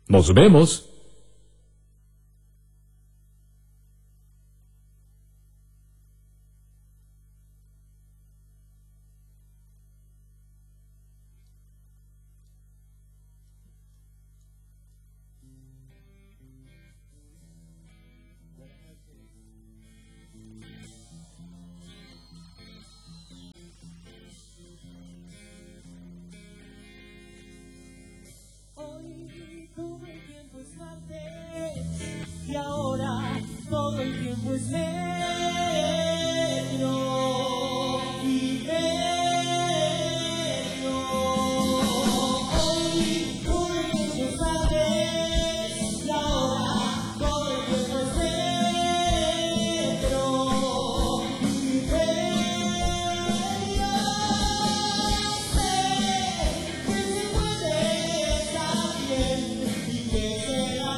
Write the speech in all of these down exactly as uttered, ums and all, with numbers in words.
Nos vemos. Y ahora todo el tiempo es negro y negro. Hoy todo el tiempo es tarde y ahora todo el tiempo es negro y negro. Sé que se puede estar bien y que será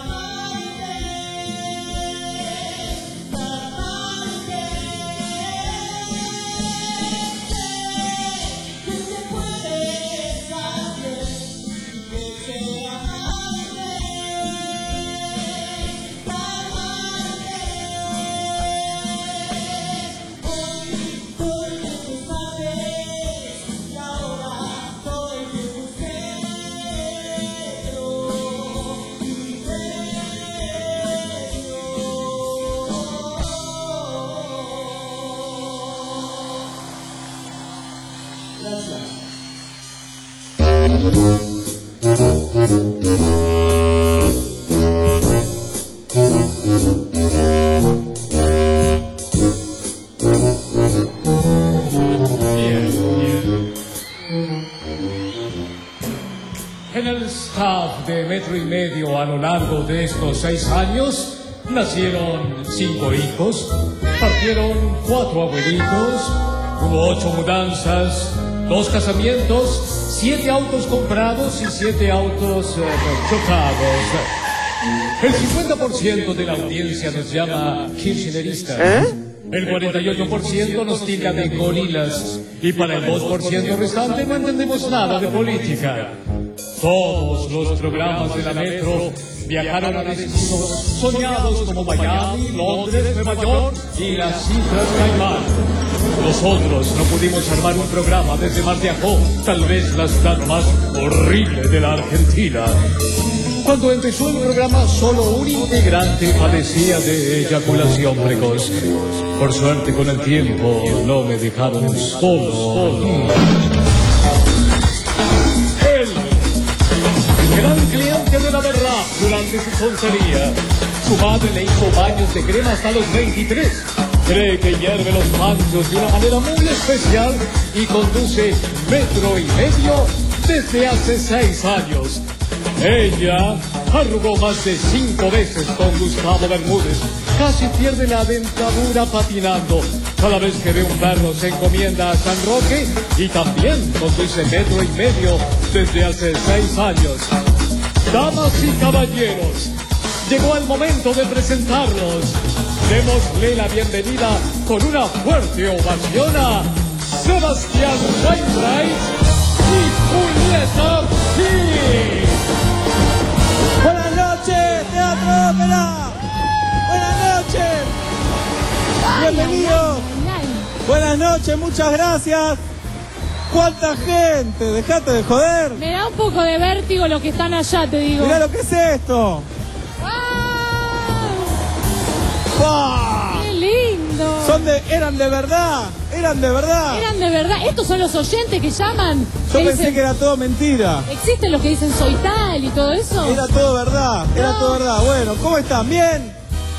En el staff de Metro y Medio a lo largo de estos seis años nacieron cinco hijos, partieron cuatro abuelitos, hubo ocho mudanzas, dos casamientos, siete autos comprados y siete autos eh, chocados. El cincuenta por ciento de la audiencia nos llama kirchneristas. ¿Eh? El cuarenta y ocho por ciento nos tilda de gorilas. Y para el dos por ciento restante no entendemos nada de política. Todos los programas de la Metro viajaron a destinos soñados como Miami, Londres, Nueva York y las Islas Caimán. Nosotros no pudimos armar un programa desde Mar de Ajó, tal vez la ciudad más horrible de la Argentina. Cuando empezó el programa, solo un integrante padecía de eyaculación precoz. Por suerte, con el tiempo, no me dejaron solo. solo. Él, gran cliente de la verdad durante su soltería. Su madre le hizo baños de crema hasta los veintitrés. Cree que hierve los panchos de una manera muy especial y conduce Metro y Medio desde hace seis años. Ella arrugó más de cinco veces con Gustavo Bermúdez. Casi pierde la dentadura patinando. Cada vez que ve un perro se encomienda a San Roque y también conduce Metro y Medio desde hace seis años. Damas y caballeros, llegó el momento de presentarlos. Démosle la bienvenida con una fuerte ovación a Sebastián Weinreich y Julieta Gil. Buenas noches, Teatro Ópera. Buenas noches. Bienvenidos. Buenas noches, muchas gracias. ¡Cuánta gente! ¡Dejate de joder! Me da un poco de vértigo lo que están allá, te digo. Mirá lo que es esto. ¡Wow! ¡Qué lindo! Son de, eran de verdad, eran de verdad. Eran de verdad. Estos son los oyentes que llaman. Yo que pensé dicen, que era todo mentira. ¿existen los que dicen soy tal y todo eso? Era todo verdad, era No. todo verdad. Bueno, ¿cómo están? ¿Bien?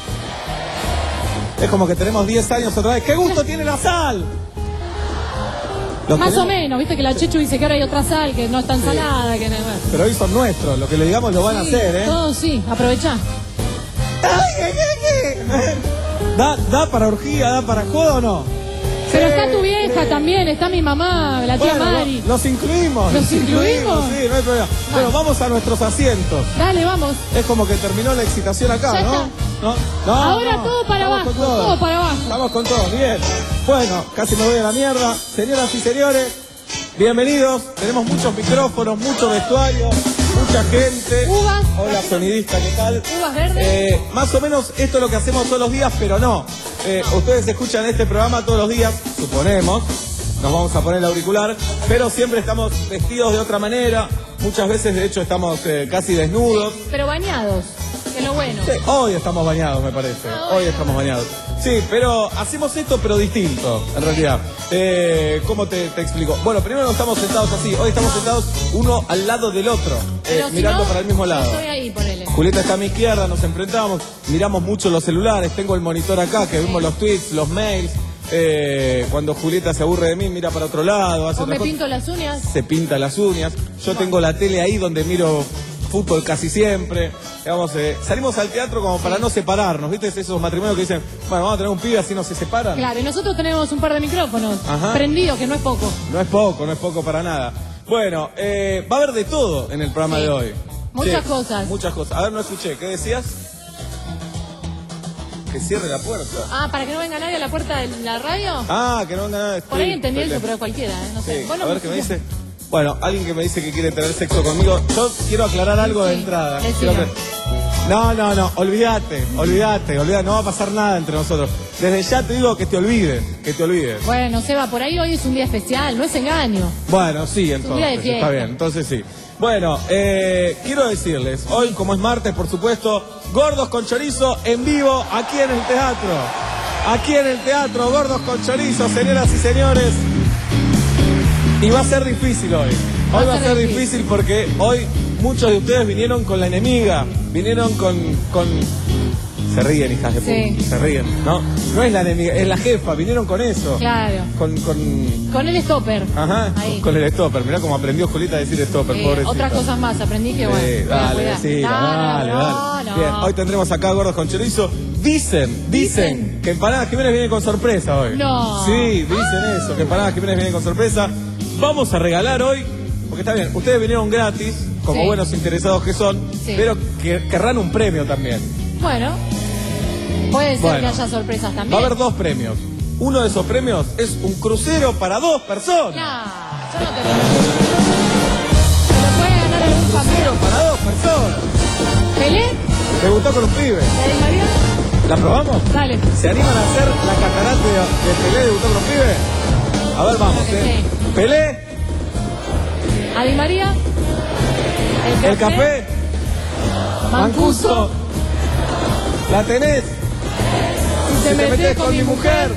Es como que tenemos diez años otra vez. ¡Qué gusto tiene la sal! Los Más tenemos... o menos, viste que la Chechu dice que ahora hay otra sal, que no está ensalada, que no... Pero hoy son nuestros, lo que le digamos lo van a Sí, hacer, ¿eh? todos sí, aprovechá. Ay, ¿qué, qué, qué? ¿Da, ¿Da para orgía, da para joda o no? Pero está tu vieja también, está mi mamá, la tía Bueno, Mari. lo- los incluimos. ¿Los incluimos? Sí, no hay problema. Ah. Bueno, vamos a nuestros asientos. Dale, vamos. Es como que terminó la excitación acá, Ya ¿no? está. ¿No? No, Ahora no. todo para Vamos abajo, con todo. todo para abajo. Vamos con todo, bien. Bueno, casi me voy a la mierda. Señoras y señores, bienvenidos. Tenemos muchos micrófonos, mucho vestuario, mucha gente. Uvas. Hola, sonidista, ¿qué tal? Uvas verdes. Eh, más o menos esto es lo que hacemos todos los días, pero no. Eh, ustedes escuchan este programa todos los días, suponemos. Nos vamos a poner el auricular, pero siempre estamos vestidos de otra manera. Muchas veces, de hecho, estamos eh, casi desnudos. Pero bañados, que es lo bueno. Sí, hoy estamos bañados, me parece. Ah, Hoy bueno. estamos bañados. Sí, pero hacemos esto, pero distinto, en realidad. Eh, ¿Cómo te, te explico? Bueno, primero no estamos sentados así. Hoy estamos sentados uno al lado del otro, eh, Pero si mirando no, para el mismo yo lado. estoy ahí, ponele. Julieta está a mi izquierda, nos enfrentamos, miramos mucho los celulares, tengo el monitor acá, que vemos los tweets, los mails. Eh, cuando Julieta se aburre de mí, mira para otro lado, hace O otra me cosa. pinto las uñas. Se pinta las uñas. Yo tengo la tele ahí donde miro fútbol casi siempre. Digamos, eh, salimos al teatro como para no separarnos, ¿viste? Esos matrimonios que dicen, bueno, vamos a tener un pibe así no se separan. Claro, y nosotros tenemos un par de micrófonos Ajá. prendidos, que no es poco. No es poco, no es poco para nada. Bueno, eh, va a haber de todo en el programa Sí. de hoy. Muchas Sí, cosas. Muchas cosas. A ver, no escuché. ¿Qué decías? Que cierre la puerta. Ah, para que no venga nadie a la puerta de la radio. Ah, que no venga nada de Por ahí stream. entendí eso, Pele. pero cualquiera, ¿eh? No sé. Sí, Bueno, a ver qué me dice. Bueno, alguien que me dice que quiere tener sexo conmigo. Yo quiero aclarar algo de Sí, entrada. decilo. Quiero aclar- No, no, no, olvídate, olvídate, olvídate, no va a pasar nada entre nosotros. Desde ya te digo que te olvides, que te olvides. Bueno, Seba, por ahí hoy es un día especial, no es engaño. Bueno, sí, un día de entonces, fiesta. está bien, entonces sí. Bueno, eh, quiero decirles, hoy como es martes, por supuesto, Gordos con Chorizo en vivo aquí en el teatro. Aquí en el teatro, Gordos con Chorizo, señoras y señores. Y va a ser difícil hoy. Hoy va a ser difícil porque hoy muchos de ustedes vinieron con la enemiga, vinieron con... con... Se ríen, hijas de Sí. puta, se ríen, ¿no? No es la enemiga, es la jefa, vinieron con eso. Claro. Con... con... Con el stopper. Ajá, Ahí. con el stopper. Mirá cómo aprendió Julieta a decir stopper, Eh, pobrecita. otras cosas más, aprendí que bueno. Sí, voy a dale, cuidar. sí, No, dale, no, dale. no. Bien, hoy tendremos acá Gordos con Chorizo. Dicen, dicen, Dicen. que Empanadas Jiménez viene con sorpresa hoy. No. Sí, dicen eso, que Empanadas Jiménez viene con sorpresa. Vamos a regalar hoy, porque está bien, ustedes vinieron gratis, como Sí. buenos interesados que son, Sí. pero que querrán un premio también. Bueno, puede ser Bueno. que haya sorpresas Va también. a haber dos premios. Uno de esos premios es un crucero para dos personas. No, yo no te lo Se lo puede ganar algún Crucero familiar. para dos personas. ¿Pelé? Debutó con los pibes. ¿La Di María? ¿La probamos? Dale. ¿Se animan a hacer la catarata de, de Pelé debutó con los pibes? A ver, vamos, Creo que ¿eh? Pelé, ¿A Di María? el café, Mancuso, la tenés, Si si te metés con mi mujer,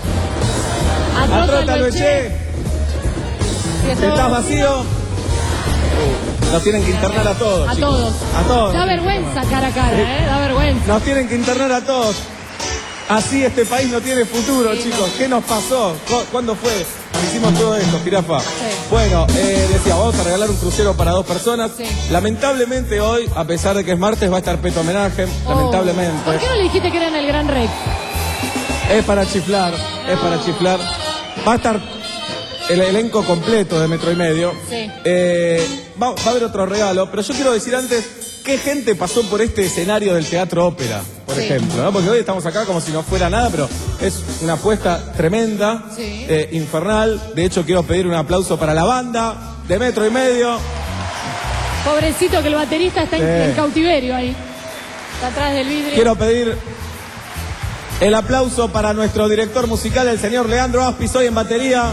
a Trota lo eché, Si si estás vacío, uh, nos tienen que internar a todos, A chicos. todos. A todos. Da vergüenza cara a cara, ¿eh? Da vergüenza. Nos tienen que internar a todos. Así este país no tiene futuro, Sí, chicos. no. ¿Qué nos pasó? ¿Cu- ¿Cuándo fue? Hicimos todo esto, jirafa. Sí. Bueno, eh, decía, vamos a regalar un crucero para dos personas. Sí. Lamentablemente hoy, a pesar de que es martes, va a estar Peto Homenaje. Oh. Lamentablemente. ¿Por qué no le dijiste que era en el Gran Rex? Es para chiflar, es para chiflar. Va a estar el elenco completo de Metro y Medio. Sí. Eh, va, va a haber otro regalo, pero yo quiero decir antes qué gente pasó por este escenario del Teatro Ópera, por Sí. ejemplo, ¿no? Porque hoy estamos acá como si no fuera nada, pero es una apuesta tremenda, Sí. eh, infernal. De hecho, quiero pedir un aplauso para la banda de Metro y Medio. Pobrecito que el baterista está en, Sí. en cautiverio ahí. Está atrás del vidrio. Quiero pedir el aplauso para nuestro director musical, el señor Leandro Aspis, hoy en batería.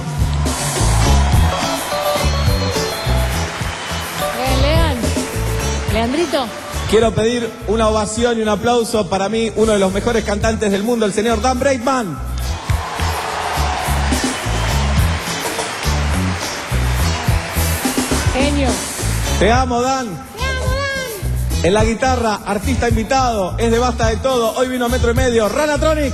Eh, Lean. Leandrito. Quiero pedir una ovación y un aplauso para mí, uno de los mejores cantantes del mundo, el señor Dan Braidman. Genio. Te amo, Dan. En la guitarra, artista invitado, es de Basta de Todo. Hoy vino a Metro y Medio, Ranatronic.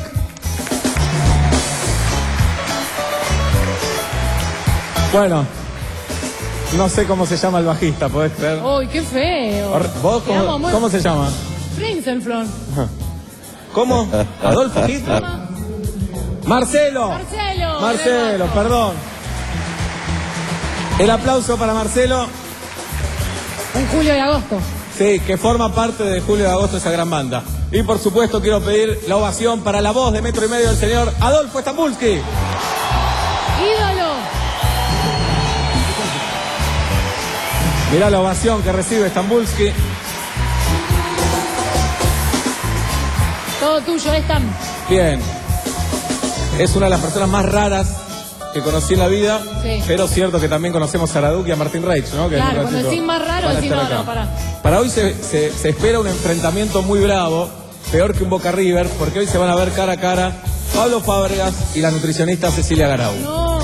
Bueno, no sé cómo se llama el bajista, ¿podés creer? Uy, qué feo. Or- ¿Vos Te amo, cómo, amor. cómo se llama? Flinselflon. ¿Cómo? ¿Adolfo Hitler? Marcelo. Marcelo. Marcelo, perdón. El aplauso para Marcelo. En julio y agosto. Sí, que forma parte de Julio y Agosto, esa gran banda. Y por supuesto quiero pedir la ovación para la voz de Metro y Medio del señor Adolfo Stambulski. Ídolo. Mirá la ovación que recibe Stambulski. Todo tuyo, Stam. Bien. Es una de las personas más raras que conocí en la vida, Sí. pero cierto que también conocemos a Araduc y a Martín Reich, ¿no? Que Claro, en un cuando ratito decís más raro, van a decís estar no, acá. no, pará. Para hoy se, se, se espera un enfrentamiento muy bravo, peor que un Boca River, porque hoy se van a ver cara a cara Pablo Fábregas y la nutricionista Cecilia Garau. No.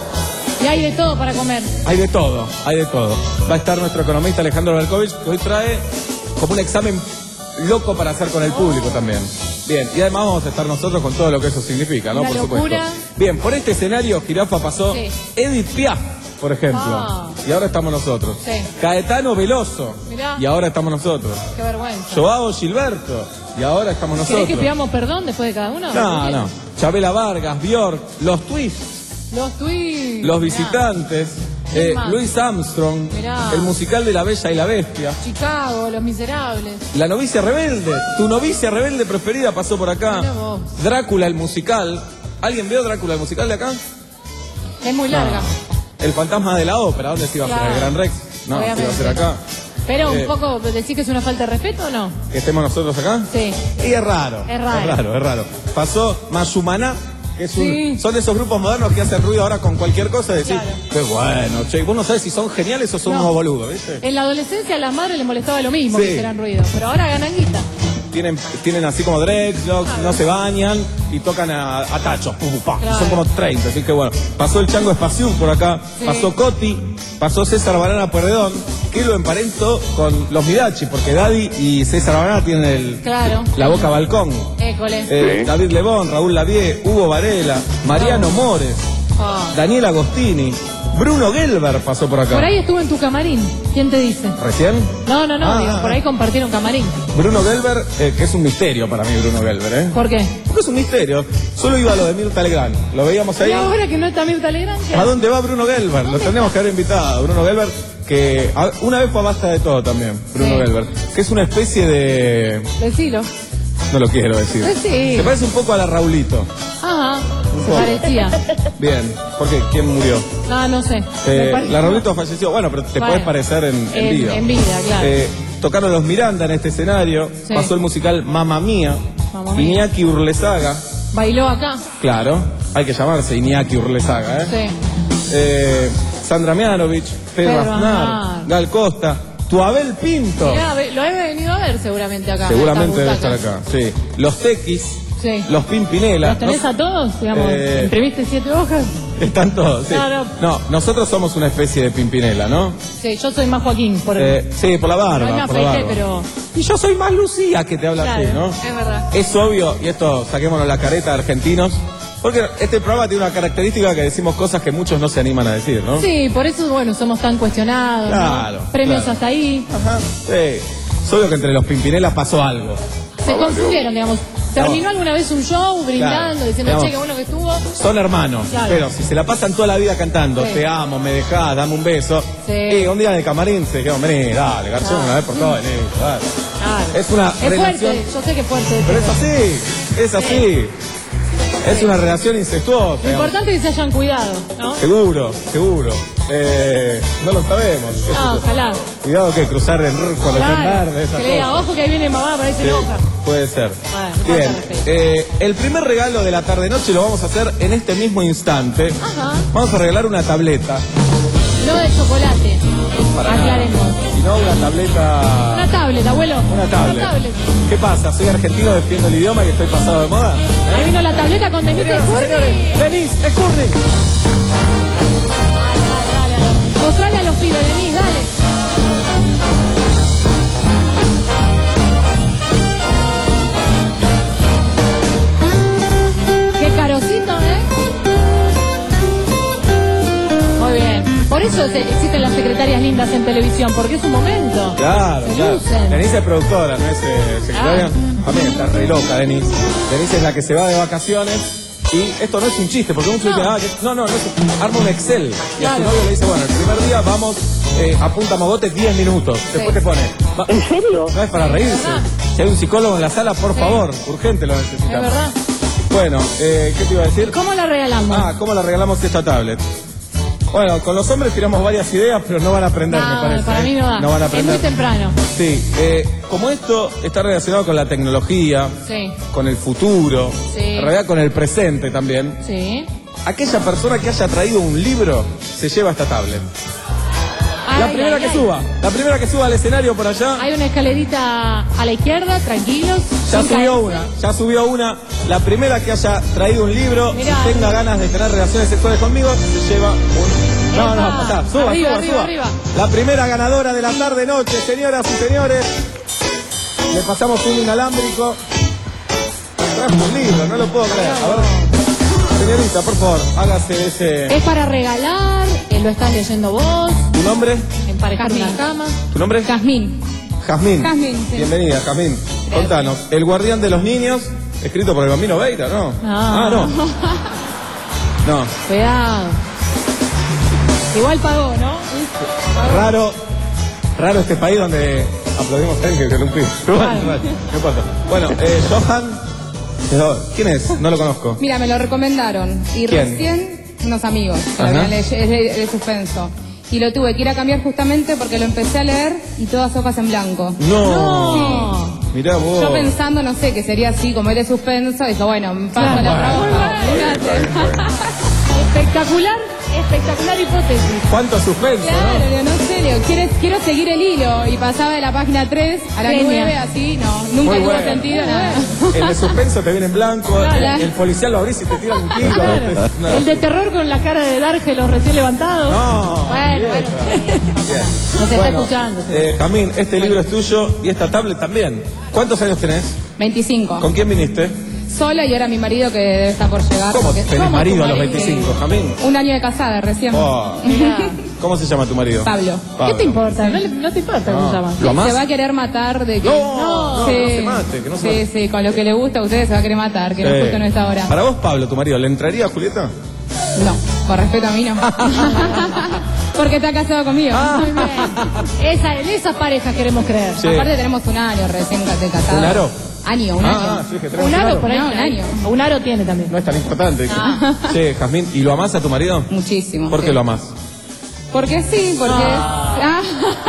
Y hay de todo para comer. Hay de todo, hay de todo. Va a estar nuestro economista Alejandro Berkovich, que hoy trae como un examen loco para hacer con el público también. Bien, y además vamos a estar nosotros con todo lo que eso significa, ¿no? Una Por locura. supuesto. Bien, por este escenario Jirafa pasó Sí. Edith Piaf, por ejemplo. Ah. Y ahora estamos nosotros. Sí. Caetano Veloso. Mirá. Y ahora estamos nosotros. Qué vergüenza. Joao Gilberto. Y ahora estamos ¿Querés nosotros. que pidamos perdón después de cada uno? No, no. Chabela Vargas, Bjork, Los Twists, Los tweets. Los Mirá. Visitantes, ¿Quién eh, más? Louis Armstrong, Mirá. el musical de La Bella y la Bestia. Chicago, Los Miserables. La novicia rebelde, tu novicia rebelde preferida pasó por acá. Mirá vos. Drácula el musical. ¿Alguien vio Drácula el musical de acá? Es muy larga. El fantasma de la ópera, ¿dónde se iba a hacer? Claro. ¿El Gran Rex? No, se iba a hacer Obviamente. acá. Pero Eh, un poco, ¿decís que es una falta de respeto o no? ¿Que estemos nosotros acá? Sí. Y es raro. Es raro. Es raro, es raro. Pasó Mayumaná, que es un, Sí. son de esos grupos modernos que hacen ruido ahora con cualquier cosa y decir, Claro. qué bueno, che, vos no sabés si son geniales o son No. unos boludos, ¿viste? En la adolescencia a las madres les molestaba lo mismo Sí. que hicieran ruido, pero ahora ganan guita. Tienen, tienen así como dreadlocks, no se bañan y tocan a, a tachos, pum, pum, pa. Claro. Son como treinta, así que bueno. Pasó el Chango Espaciú por acá, Sí. pasó Coti, pasó César Banana Pueyrredón, que lo emparentó con los Midachi, porque Daddy y César Banana tienen el, Claro. la boca balcón. École. Eh, David Lebón, Raúl Lavie, Hugo Varela, Mariano Mores, Ah. Daniel Agostini, Bruno Gelber pasó por acá. Por ahí estuvo en tu camarín. ¿Quién te dice? ¿Recién? No, no, no, Ah, digo, ah, por ah. ahí compartieron camarín. Bruno Gelber, eh, que es un misterio para mí, Bruno Gelber, ¿eh? ¿Por qué? Porque es un misterio. Solo iba a lo de Mirta Legrand. Lo veíamos ahí. Y ahora que no está Mirta Legrand, ¿qué ¿A hace? dónde va Bruno Gelber? Lo tenemos que haber invitado. Bruno Gelber, que a- una vez fue a Basta de Todo también. Bruno Sí. Gelber. Que es una especie de... Decilo. No lo quiero decir. Sí. Se parece un poco a la Raulito. Ajá, se poco. parecía. Bien. ¿Por qué? ¿Quién murió? No, no sé. Eh, Me pareció- la Raulito falleció. Bueno, pero te Bueno. puedes parecer en, en En- vida. en vida, claro. Eh, tocaron los Miranda en este escenario. Sí. Pasó el musical Mamma Mía. Mamma Mía. Iñaki Urlesaga. Bailó acá. Claro. Hay que llamarse Iñaki Urlesaga, ¿eh? Sí. Eh, Sandra Mianovich, Pedro Pedro Aznar, Aznar. Gal Costa, Tuabel Pinto. Mirá, ve- lo he venido a ver seguramente acá. Seguramente en debe esta estar butaca. acá. Sí. Los Tequis, Sí. los Pimpinela. ¿Los tenés no- a todos? Digamos, Eh, ¿imprimiste siete hojas? Están todos, sí. No, no. No, nosotros somos una especie de Pimpinela, ¿no? Sí, yo soy más Joaquín, por Eh, sí, por la barba. No me por la afeité, barba. pero- Y yo soy más Lucía que te habla Claro, así, ¿no? es verdad. Es obvio, y esto saquémonos la careta de argentinos, porque este programa tiene una característica que decimos cosas que muchos no se animan a decir, ¿no? Sí, por eso, bueno, somos tan cuestionados. ¿no? Claro, Premios claro. hasta ahí. Ajá. Sí. Es obvio que entre los Pimpinelas pasó algo. Se confundieron, digamos. ¿Terminó No. alguna vez un show brindando, Claro. diciendo, Digamos, che, qué bueno que estuvo? Son hermanos, Claro. pero si se la pasan toda la vida cantando, Sí. te amo, me dejás, dame un beso. Sí. Y un día en el camarín se dijeron, vení, dale, Garzón, Claro. una vez por todas, vení, dale. Claro. Es una Es relación... fuerte, yo sé que es fuerte. Pero es así, es así. Es una relación incestuosa. Lo digamos. importante es que se hayan cuidado, ¿no? Seguro, seguro. Eh, no lo sabemos. Ah, ojalá. Cuidado que cruzar el r con el Claro. verde, esa Que le diga, cosa. ojo que ahí viene mamá, parece Sí, loca. puede ser. Bueno, Bien, falta de respeto. eh, el primer regalo de la tarde-noche lo vamos a hacer en este mismo instante. Ajá. Vamos a regalar una tableta. No de chocolate. Para nada. Aclaremos. Sino una tableta... Una tablet, abuelo. Una tablet. Una tablet. ¿Qué pasa? Soy argentino, defiendo el idioma y estoy pasado de moda. Ahí vino la tableta con Denise Curry. Denise, Escurri. Dale, dale, dale. Mostrale a los pibes, Denise, dale. Qué carocito, ¿eh? Muy bien. Por eso se- existen las secretarias lindas en televisión, porque es un momento. Claro, Se claro. lucen. Denise es productora, no es eh, secretaria. Ah. También está re loca, Denise. Denise es la que se va de vacaciones. Y esto no es un chiste, porque muchos No. dicen, ah, que- no, no, no es, arma un Excel. Y a Claro. su novio le dice, bueno, el primer día vamos eh, a punta mogote diez minutos. Después te pone, va- ¿En serio? no es para reírse. verdad. Si hay un psicólogo en la sala, por Sí. favor, urgente lo Es necesitamos. verdad. Bueno, eh, ¿qué te iba a decir? ¿Cómo la regalamos? Ah, ¿cómo le regalamos esta tablet? Bueno, con los hombres tiramos varias ideas, pero no van a aprender, No, me parece. para mí no da. No van a Es aprender. muy temprano. Sí, eh, como esto está relacionado con la tecnología, Sí. con el futuro, Sí. en realidad con el presente también, Sí. aquella persona que haya traído un libro se lleva esta tablet. Ay, La primera ay, que ay. suba, la primera que suba al escenario por allá, Hay una escalerita a la izquierda, tranquilos. ya sin subió caerse. una, ya subió una. La primera que haya traído un libro Mirá. y tenga ganas de tener relaciones sexuales conmigo, se lleva un... No, no, Epa. pasá, suba, Arriba, suba, arriba, suba. arriba. La primera ganadora de la tarde-noche, señoras y señores. Le pasamos un inalámbrico. Trajo un libro, no lo puedo creer. A ver, señorita, por favor, hágase ese... Es para regalar, eh, lo estás leyendo vos, ¿Tu nombre? emparejar Jazmín. una cama. ¿Tu nombre? Jazmín. Jazmín. Jazmín, sí. Bienvenida, Jazmín. Contanos, El guardián de los niños, escrito por el Bambino Veira, ¿no? No. Ah, no. No. Cuidado. Igual pagó, ¿no? Raro, raro este país donde aplaudimos a alguien que se lo impide. Bueno, Claro. bueno, no importa. Bueno, eh, Johan, ¿quién es? No lo conozco. Mira, me lo recomendaron. Y ¿Quién? recién unos amigos. que Ajá. lo habían ley- Es de, de suspenso. Y lo tuve que ir a cambiar justamente porque lo empecé a leer y todas hojas en blanco. No. No. Mirá vos. Yo pensando, no sé, que sería así, como es de suspenso, dijo, bueno, me paso Claro. la Bueno, trabaja. Fíjate. Espectacular, espectacular hipótesis. Cuánto suspenso, Claro, ¿no? digo, no sé, digo, quiero, quiero seguir el hilo. Y pasaba de la página tres a la Genia. nueve, así, no, nunca Muy tuvo bueno. sentido nada. El de suspenso te viene en blanco, Claro. el, el policial lo abrís y te tira un tiro. Claro. No. El de terror con la cara de Dargelo recién levantado. No. Bueno, Bien. bueno. Bien. No se está Bueno, escuchando. eh, Jamín, este libro es tuyo y esta tablet también. ¿Cuántos años tenés? veinticinco. ¿Con quién viniste? Sola y ahora mi marido que debe estar por llegar. ¿Cómo porque- tenés ¿Cómo marido tu a los marido? veinticinco, Jamín? Un año de casada recién. Oh. Mirá. ¿Cómo se llama tu marido? Pablo. ¿Qué Pablo. te importa? No, le- no te importa cómo se llama. ¿Lo amás? Se va a querer matar de que... No, no, Sí. no se mate, que no se Sí, mate. sí, con lo que le gusta a ustedes se va a querer matar, que no Eh, justo no está ahora. Para vos, Pablo, tu marido, ¿le entraría a Julieta? No, con respeto a mí no. Porque está casado conmigo. Ah. Muy bien. Esa, en esa pareja queremos creer. Sí. Aparte tenemos un año recién de casado. ¿Un aro? Año, un Ah, año. sí, que tenemos Un aro por ahí. No, un año. Un aro tiene también. No es tan importante. dije. Sí, Jazmín, ¿y lo amás a tu marido? Muchísimo. ¿Por sí. qué lo amás? Porque sí, porque... Ah.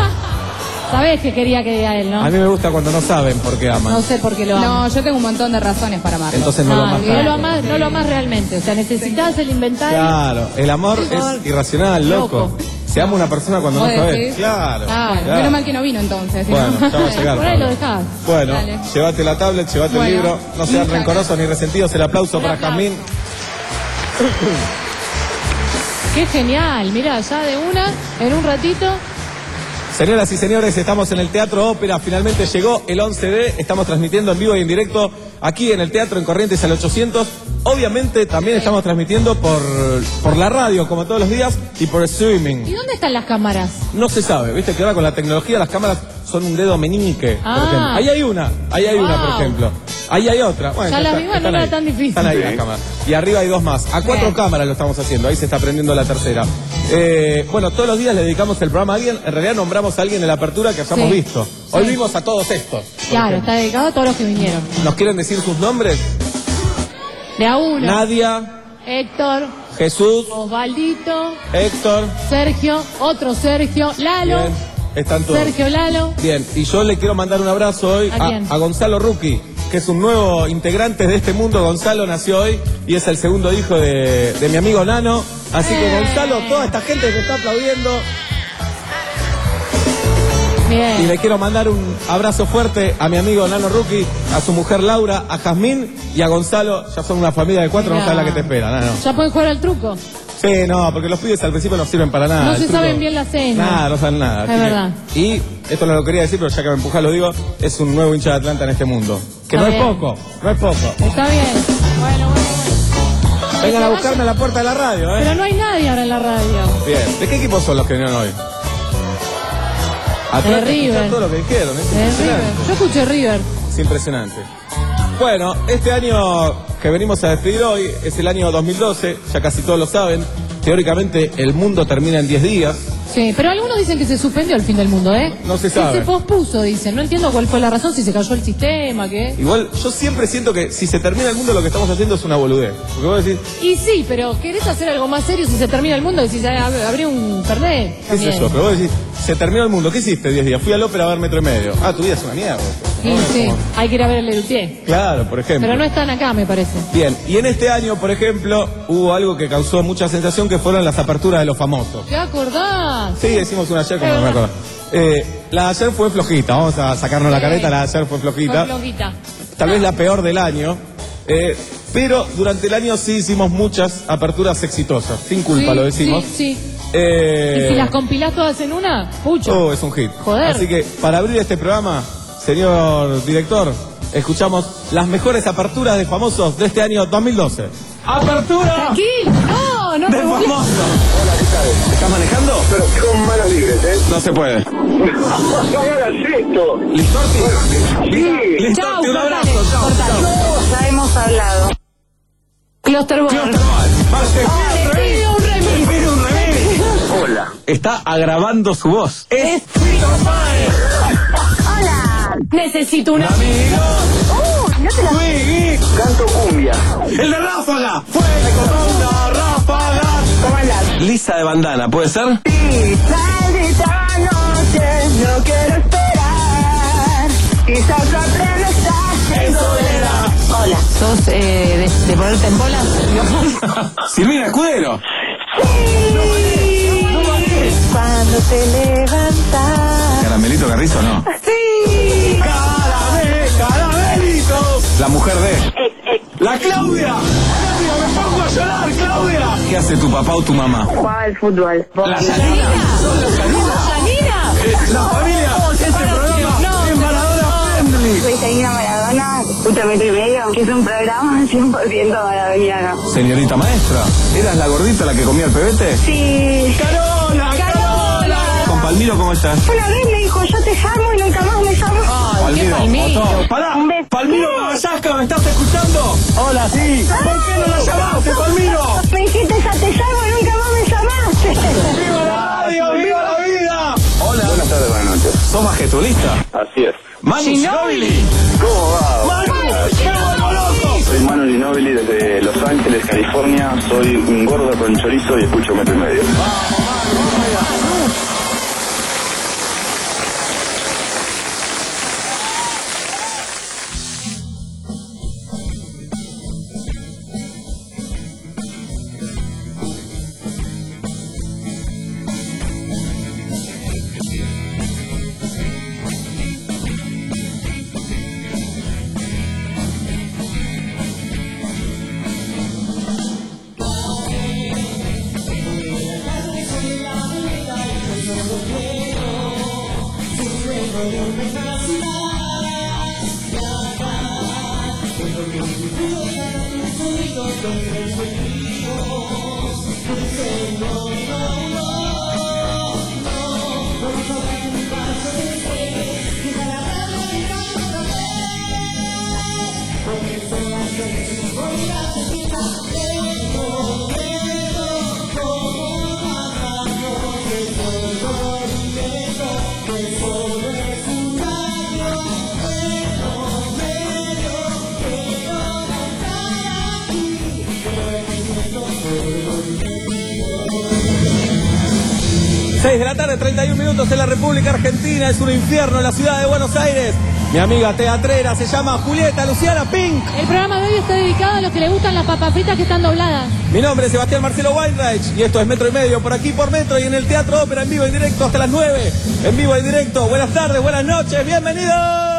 Sabés que quería que diga él, ¿no? A mí me gusta cuando no saben por qué aman. No sé por qué lo ama. No, yo tengo un montón de razones para amarlo. Entonces no lo No, amás no tanto. lo amás, no lo amás realmente. O sea, necesitas el inventario. Claro, el amor es irracional, loco. Loco. Se ama una persona cuando no ¿Vos sabes. decís? Claro. Ah, claro. menos mal que no vino entonces. ¿sí? Bueno, ya va a llegar. Por ahí lo Pablo. dejás. Bueno, Dale. llévate la tablet, llévate el Bueno, libro. No sean muchas rencorosos ni resentidos. El aplauso Un para aplauso. Jazmín. Qué genial. Mira, ya de una, en un ratito. Señoras y señores, estamos en el Teatro Ópera. Finalmente llegó el once de. Estamos transmitiendo en vivo y en directo aquí en el Teatro en Corrientes al ochocientos. Obviamente también estamos transmitiendo por, por la radio, como todos los días, y por streaming. ¿Y dónde están las cámaras? No se sabe, viste que ahora con la tecnología las cámaras son un dedo meñique, por Ah. ejemplo. Ahí hay una, ahí hay una, por Wow. ejemplo. Ahí hay otra. Bueno, Ya las está- vi, bueno, están no era ahí. tan difícil. Están ahí las cámaras. Y arriba hay dos más. A cuatro Bien. cámaras lo estamos haciendo, ahí se está prendiendo la tercera. Eh, bueno, todos los días le dedicamos el programa a alguien. En realidad nombramos a alguien en la apertura que hayamos Sí. visto. Hoy vimos a todos estos. por Claro, ejemplo. está dedicado a todos los que vinieron. ¿Nos quieren decir sus nombres? De a uno. Nadia, Héctor, Jesús, Osvaldito, Héctor. Sergio, otro Sergio, Lalo, Bien, están todos. Sergio Lalo. Bien, y yo le quiero mandar un abrazo hoy ¿A quién? a, a Gonzalo Rucchi, que es un nuevo integrante de este mundo. Gonzalo nació hoy y es el segundo hijo de, de mi amigo Nano. Así que Eh. Gonzalo, toda esta gente que está aplaudiendo. Y Bien. le quiero mandar un abrazo fuerte a mi amigo Nano Rucchi, a su mujer Laura, a Jazmín y a Gonzalo. Ya son una familia de cuatro, no Mirá. sabes la que te espera, Nano. Ya pueden jugar al truco. Sí, no, porque los pibes al principio no sirven para nada. No El se truco- saben bien la cena. Nada, no saben nada. Es Así que- verdad. Y esto no lo quería decir, pero ya que me empujas lo digo, es un nuevo hincha de Atlanta en este mundo. Que Está no bien. es poco, no es poco. Está bien. Bueno, bueno, bueno. Vengan a se buscarme a vaya. la puerta de la radio, ¿eh? Pero no hay nadie ahora en la radio. Bien. ¿De qué equipos son los que vinieron hoy? Atlanta, River. escuchar todo lo que dijeron, es De River. impresionante. Yo escuché River. Es impresionante. Bueno, este año que venimos a despedir hoy es el año dos mil doce, ya casi todos lo saben. Teóricamente el mundo termina en diez días. Sí, pero algunos dicen que se suspendió el fin del mundo, ¿eh? No se Que sabe. se pospuso, dicen. No entiendo cuál fue la razón, si se cayó el sistema, qué. Igual, yo siempre siento que si se termina el mundo lo que estamos haciendo es una boludez. Porque vos decís, Y sí, pero ¿querés hacer algo más serio si se termina el mundo? Decís, ah, abrí un internet. ¿qué sé yo? Pero vos decís, se terminó el mundo, ¿qué hiciste diez días? Fui al ópera a ver Metro y Medio. Ah, tu vida es una mierda. Sí, ¿no? sí, Como- hay que ir a ver el Lelutier. Claro, por ejemplo. Pero no están acá, me parece. Bien, y en este año, por ejemplo, hubo algo que causó mucha sensación, que fueron las aperturas de los famosos. ¿Te acordás? Sí, hicimos una ayer, como Es no me verdad. acuerdo. Eh, la de ayer fue flojita, vamos a sacarnos la Sí. careta, la de ayer fue flojita. Fue flojita. Tal vez la peor del año. eh, pero durante el año sí hicimos muchas aperturas exitosas. Sin culpa Sí, lo decimos. Sí, sí. Eh, ¿Y si las compilás todas en una? Pucho. oh, es un hit. Joder. Así que para abrir este programa, señor director, escuchamos las mejores aperturas de famosos de este año dos mil doce. ¡Apertura Tranquilo, no, no de me burles. famosos! ¿Estás manejando? Pero con manos libres, ¿eh? No se puede. No hagas esto. ¿Listorti? Sí. Listorti, Chau, un cortale, abrazo. Chau, cortale. chau. Ya hemos hablado. Clusterboard. Marce, Pide un remix. pide un remix. Hola. Está agravando su voz. Es Hola. Necesito una... amigo. Uh, no te la... Twiggy. Canto cumbia. El de Ráfaga. Fuego con una ráfaga. ¿Cómo andás? Lisa de bandana, ¿puede ser? Maldita noche, no quiero esperar. Quizás aprenda a estar en soledad. Hola. ¿Sos eh, de, de ponerte en bolas? Silvina Escudero. Cuando te levantas. Caramelito Carrizo, no. Sí. Caramel, caramelito. La mujer de. La Claudia. Claudia, me pongo a llorar, Claudia. ¿Qué hace tu papá o tu mamá? Jugaba al fútbol. La Yanina. ¿Son las Yaninas? ¡Yanina! La familia. Este programa es Maradona Friendly. Soy Janina Maradona, escucha Metro y Medio, que es un programa cien por ciento maradoniano. Señorita maestra, ¿eras la gordita la que comía el pebete? Sí. ¡Carola, Carola! Con Palmiro, ¿cómo estás? Una vez me dijo, yo te llamo y nunca más me llamó. Palmiro, Palmiro. botón. Pará, Un beso. Palmiro Caballasca, ¿me estás escuchando? Hola, sí. ¿Por qué no la llamaste, Palmiro? Me dijiste, ya te llamo y nunca más me llamaste. ¡Viva la radio, viva la vida! Hola, Buenas tardes, buenas noches. ¿sos magetulista? Así es. Manu Ginóbili. ¿Cómo va? ¡Manu, qué bueno, loco! Soy Manu Ginóbili desde Los Ángeles, California. Soy un gordo con chorizo y escucho Metro y Medio. seis de la tarde, treinta y un minutos en la República Argentina. Es un infierno en la ciudad de Buenos Aires. Mi amiga teatrera se llama Julieta Luciana Pink. El programa de hoy está dedicado a los que les gustan las papas fritas que están dobladas. Mi nombre es Sebastián Marcelo Weinreich y esto es Metro y Medio, por aquí por Metro y en el Teatro Ópera, en vivo y directo hasta las nueve. En vivo y directo. Buenas tardes, buenas noches, bienvenidos.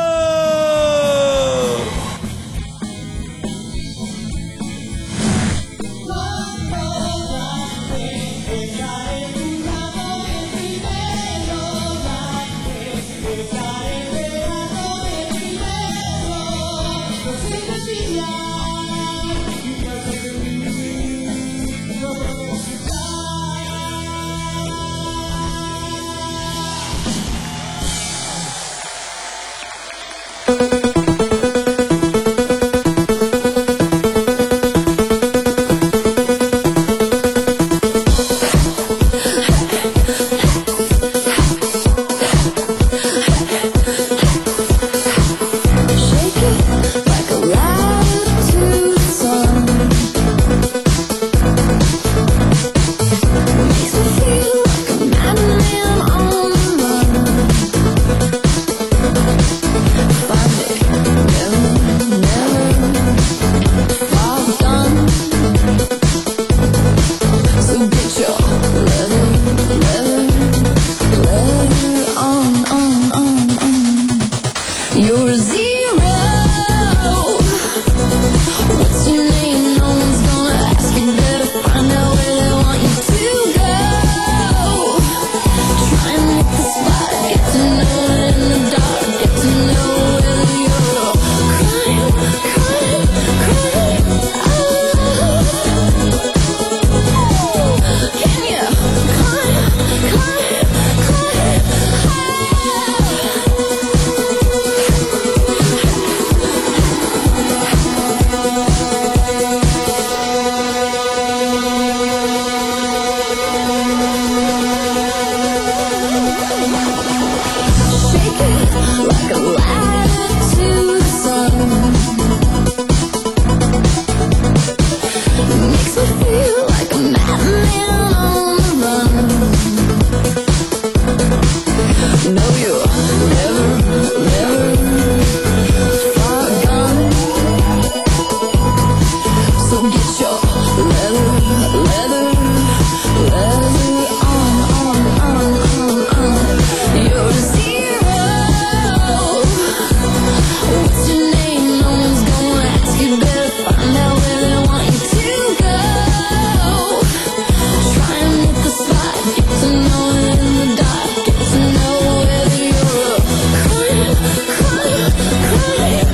You're a zero. What's your name? No one's gonna ask. You better find out where they want you to go. Try and hit the spot. Get to know it in the dark. Get to know whether you're crying, crying, crying. Oh, can you climb, climb, climb shake it like a ladder to the sun. Makes me feel like a madman on the run. No, you're never, never far gone. So get your leather, leather, leather on, on, on, on, on. You're a zero. What's your name? No one's gonna ask. You better find out where they want you to go. Try and hit the spot. Get to know it in the dark. Get to know whether you're crying, crying, crying.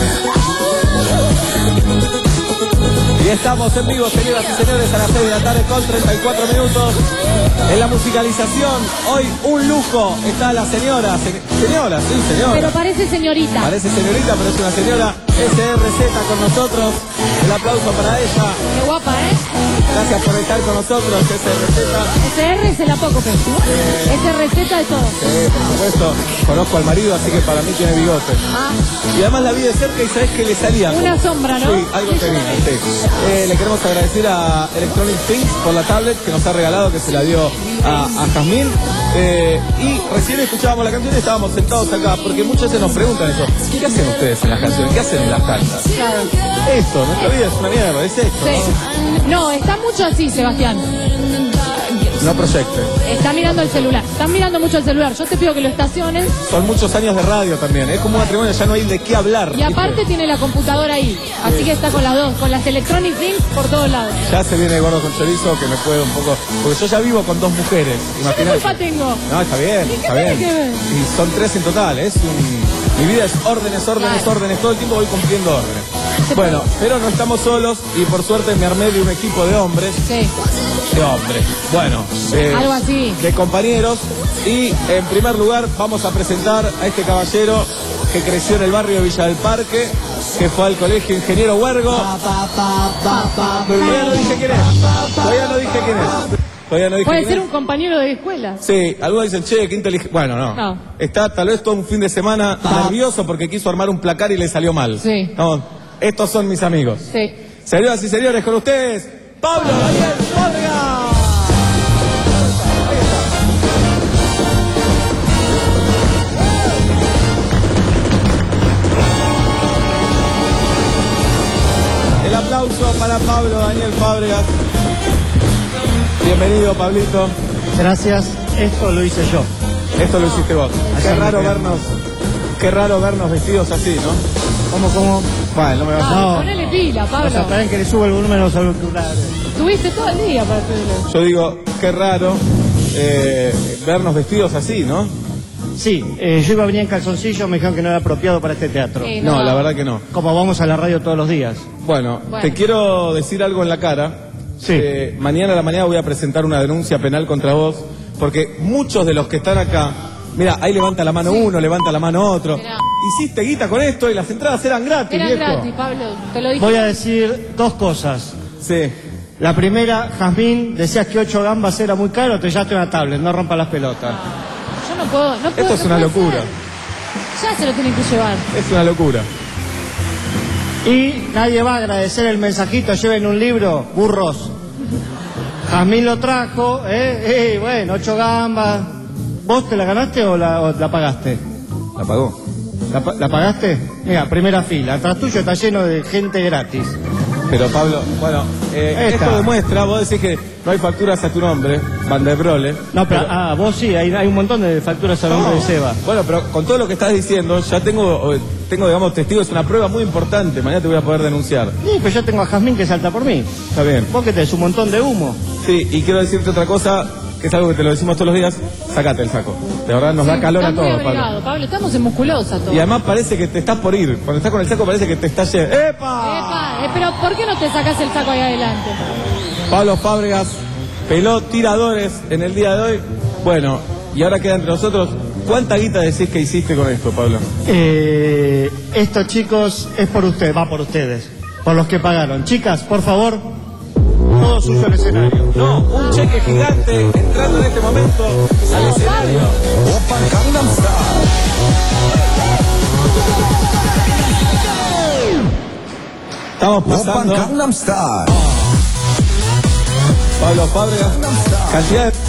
Y estamos en vivo, señoras y señores, a las seis de la tarde con treinta y cuatro minutos. En la musicalización, hoy un lujo. Está la señora, se- señora, sí, señora. Pero parece señorita. Parece señorita, pero es una señora. S R Z con nosotros. El aplauso para ella. Qué guapa, ¿eh? Gracias por estar con nosotros, S R Z. S R se la poco, pero ese receta de todo. Eh, por supuesto, conozco al marido, así que para mí tiene bigote. Ah, Y además la vi de cerca y sabés que le salía. una sombra, ¿no? Sí, algo tenía, sí. Eh, le queremos agradecer a Electronic Things por la tablet que nos ha regalado, que se la dio a, a Jazmín. Eh, y recién escuchábamos la canción y estábamos sentados acá, porque muchas veces nos preguntan eso. ¿Qué hacen ustedes en las canciones? ¿Qué hacen en las canchas? Claro. Esto, nuestra vida es una mierda, es esto, Sí. No, está mucho así, Sebastián. ¿no? No proyecten. Está mirando el celular. Están mirando mucho el celular. Yo te pido que lo estaciones. Son muchos años de radio también. Es como un matrimonio, ya no hay de qué hablar. Y aparte ¿viste? tiene la computadora ahí. Así que está con las dos, con las Electronic Things por todos lados. Ya se viene Gordo con Chorizo, que me puede un poco... Porque yo ya vivo con dos mujeres. ¿Yo qué Imaginate. culpa tengo? No, está bien, ¿Y qué está tiene bien. que ver? Y son tres en total, es un... Mi vida es órdenes, órdenes, Claro. órdenes. Todo el tiempo voy cumpliendo órdenes. Bueno, pero no estamos solos y por suerte me armé de un equipo de hombres. Sí. De hombres. Bueno, de, Algo así. de compañeros. Y en primer lugar vamos a presentar a este caballero que creció en el barrio de Villa del Parque, que fue al colegio Ingeniero Huergo. Todavía no dije quién es. Todavía no dije quién es. Todavía no dije Puede quién ser es. un compañero de escuela. Sí, algunos dicen, che, qué inteligente. Bueno, no. No. Está tal vez todo un fin de semana nervioso porque quiso armar un placar y le salió mal. Sí. No, estos son mis amigos. Sí. Señoras y señores, con ustedes, Pablo Daniel Fábregas. El aplauso para Pablo Daniel Fábregas. Bienvenido, Pablito. Gracias, esto lo hice yo. Esto lo hiciste vos. Qué Así raro me quedo. vernos, qué raro vernos vestidos así, ¿no? ¿Cómo, cómo? Bueno, no me vas a... Ah, No. ponele pila, O sea, Pablo. esperen que le subo el volumen a los auriculares. Tuviste todo el día para hacerlo. Yo digo, qué raro eh, vernos vestidos así, ¿no? Sí, eh, yo iba a venir en calzoncillo, me dijeron que no era apropiado para este teatro. Sí. No, no. la verdad que no. Como vamos a la radio todos los días. Bueno, Bueno. te quiero decir algo en la cara. Sí. Eh, mañana a la mañana voy a presentar una denuncia penal contra vos, porque muchos de los que están acá, mira, ahí levanta la mano uno, levanta la mano otro. Mirá. Hiciste guita con esto y las entradas eran gratis, Era viejo. gratis, Pablo. Te lo dije. Voy a decir dos cosas. Sí. La primera, Jazmín, decías que ocho gambas era muy caro, te llevaste una tablet, no rompa las pelotas. Yo no puedo. No puedo Esto es no una puede locura. ser. Ya se lo tienen que llevar. Es una locura. Y nadie va a agradecer el mensajito, lleven un libro, burros. Jazmín lo trajo, eh, eh, bueno, ocho gambas. ¿Vos te la ganaste o la, o la pagaste? La pagó. ¿La, pa- la pagaste? Mira, primera fila. Atrás tuyo está lleno de gente gratis. Pero Pablo, bueno, eh, Esta. esto demuestra, vos decís que no hay facturas a tu nombre, Van der Brole. No, pero ah, vos sí, hay, hay un montón de facturas a nombre de Seba. Bueno, pero con todo lo que estás diciendo, ya tengo, eh, tengo digamos, testigos, es una prueba muy importante, mañana te voy a poder denunciar. Sí, pero yo tengo a Jazmín que salta por mí. Está bien. Vos que tenés un montón de humo. Sí, y quiero decirte otra cosa, que es algo que te lo decimos todos los días, sacate el saco. De verdad nos da calor Está a muy todos, Pablo. abrigado, Pablo. Estamos en musculosa todos. Y además parece que te estás por ir. Cuando estás con el saco parece que te estás yendo. ¡Epa! Epa, eh, pero ¿por qué no te sacás el saco ahí adelante? Pablo Fábregas peló tiradores en el día de hoy. Bueno, y ahora queda entre nosotros. ¿Cuánta guita decís que hiciste con esto, Pablo? Eh, esto, chicos, es por ustedes, va por ustedes, por los que pagaron. Chicas, por favor, todo suyo al escenario. No, un cheque gigante entrando en este momento al escenario. Estamos pasando. Pablo Fábregas, cantidad de...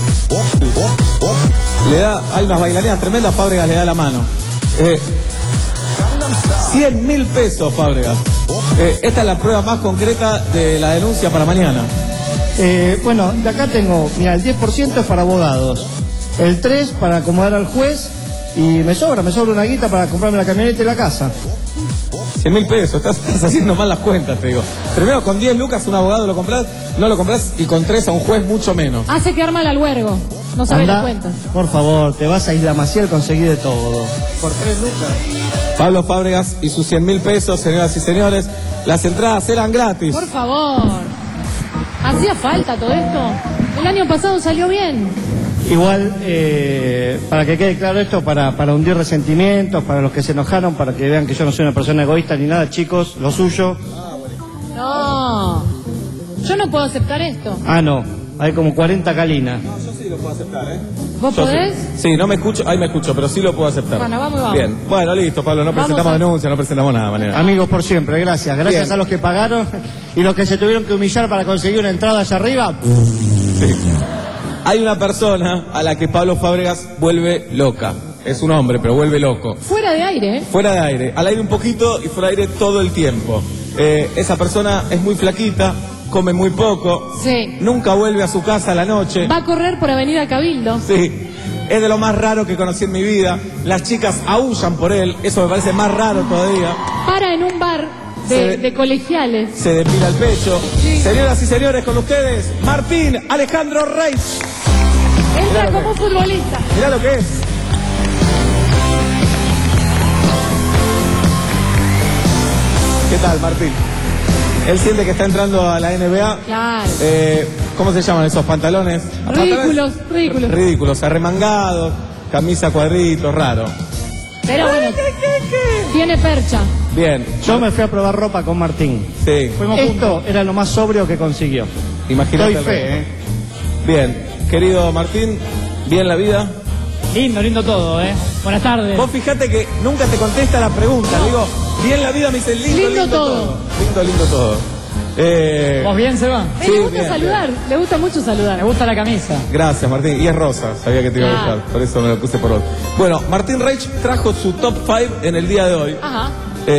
Le da, hay unas bailarinas tremendas, Fábregas le da la mano. Eh, cien mil pesos, Fábregas. Eh, esta es la prueba más concreta de la denuncia para mañana. Eh, bueno, de acá tengo, mira, el diez por ciento es para abogados, el tres por ciento para acomodar al juez y me sobra, me sobra una guita para comprarme la camioneta y la casa. cien mil pesos, estás, estás haciendo mal las cuentas, te digo. Primero con diez lucas un abogado lo compras, no lo compras, y con tres a un juez mucho menos. Hace quedar mal al huergo. No sabe Andá, las cuentas. por favor, te vas a Isla Maciel, conseguí de todo. Por tres lucas. Pablo Fábregas y sus cien mil pesos, señoras y señores, las entradas eran gratis. Por favor. ¿Hacía falta todo esto? El año pasado salió bien. Igual, eh, para que quede claro esto, para, para hundir resentimientos, para los que se enojaron, para que vean que yo no soy una persona egoísta ni nada, chicos, lo suyo. No. Yo no puedo aceptar esto. Ah, no, hay como cuarenta calinas. No, yo sí lo puedo aceptar, ¿eh? ¿Vos Yo podés? Sí. Sí, no me escucho, ahí me escucho, pero sí lo puedo aceptar. Bueno, vamos, vamos. Bien, bueno, listo, Pablo, no Vamos presentamos a- denuncia, no presentamos nada, manera. Amigos por siempre, gracias. Gracias Bien. a los que pagaron y los que se tuvieron que humillar para conseguir una entrada allá arriba. Sí. Hay una persona a la que Pablo Fábregas vuelve loca. Es un hombre, pero vuelve loco. Fuera de aire, ¿eh? Fuera de aire, al aire un poquito y fuera de aire todo el tiempo. Eh, esa persona es muy flaquita, come muy poco, Sí. nunca vuelve a su casa a la noche. Va a correr por Avenida Cabildo. Sí, es de lo más raro que conocí en mi vida. Las chicas aúllan por él, eso me parece más raro todavía. Para en un bar Se de, ve- de colegiales. Se depila el pecho. Sí. Señoras y señores, con ustedes, Martín Alejandro Reich. Entra Mirá lo como que- futbolista. Mirá lo que es. ¿Qué tal, Martín? Él siente que está entrando a la N B A. Claro. Eh, ¿Cómo se llaman esos pantalones? Ridículos, Pantalones- ridículos. Ridículos, arremangados, camisa cuadritos, raro. Pero bueno, tiene percha. Bien, Yo me fui a probar ropa con Martín. sí, Esto era lo más sobrio que consiguió. imagínate. Doy el fe, resto. ¿eh? Bien, querido Martín, bien la vida. Lindo, lindo todo, ¿eh? Buenas tardes. Vos fijate que nunca te contesta la pregunta. Digo, bien la vida, me dice lindo, lindo, Lindo todo. todo. Lindo, lindo todo. Eh, ¿Vos bien, Seba? Eh, Sí, le gusta bien, saludar, le gusta mucho Me saludar. gusta la camisa. Gracias, Martín. Y es rosa, sabía que te iba a Claro. gustar, por eso me lo puse por vos. Bueno, Martín Reich trajo su top cinco en el día de hoy. Ajá.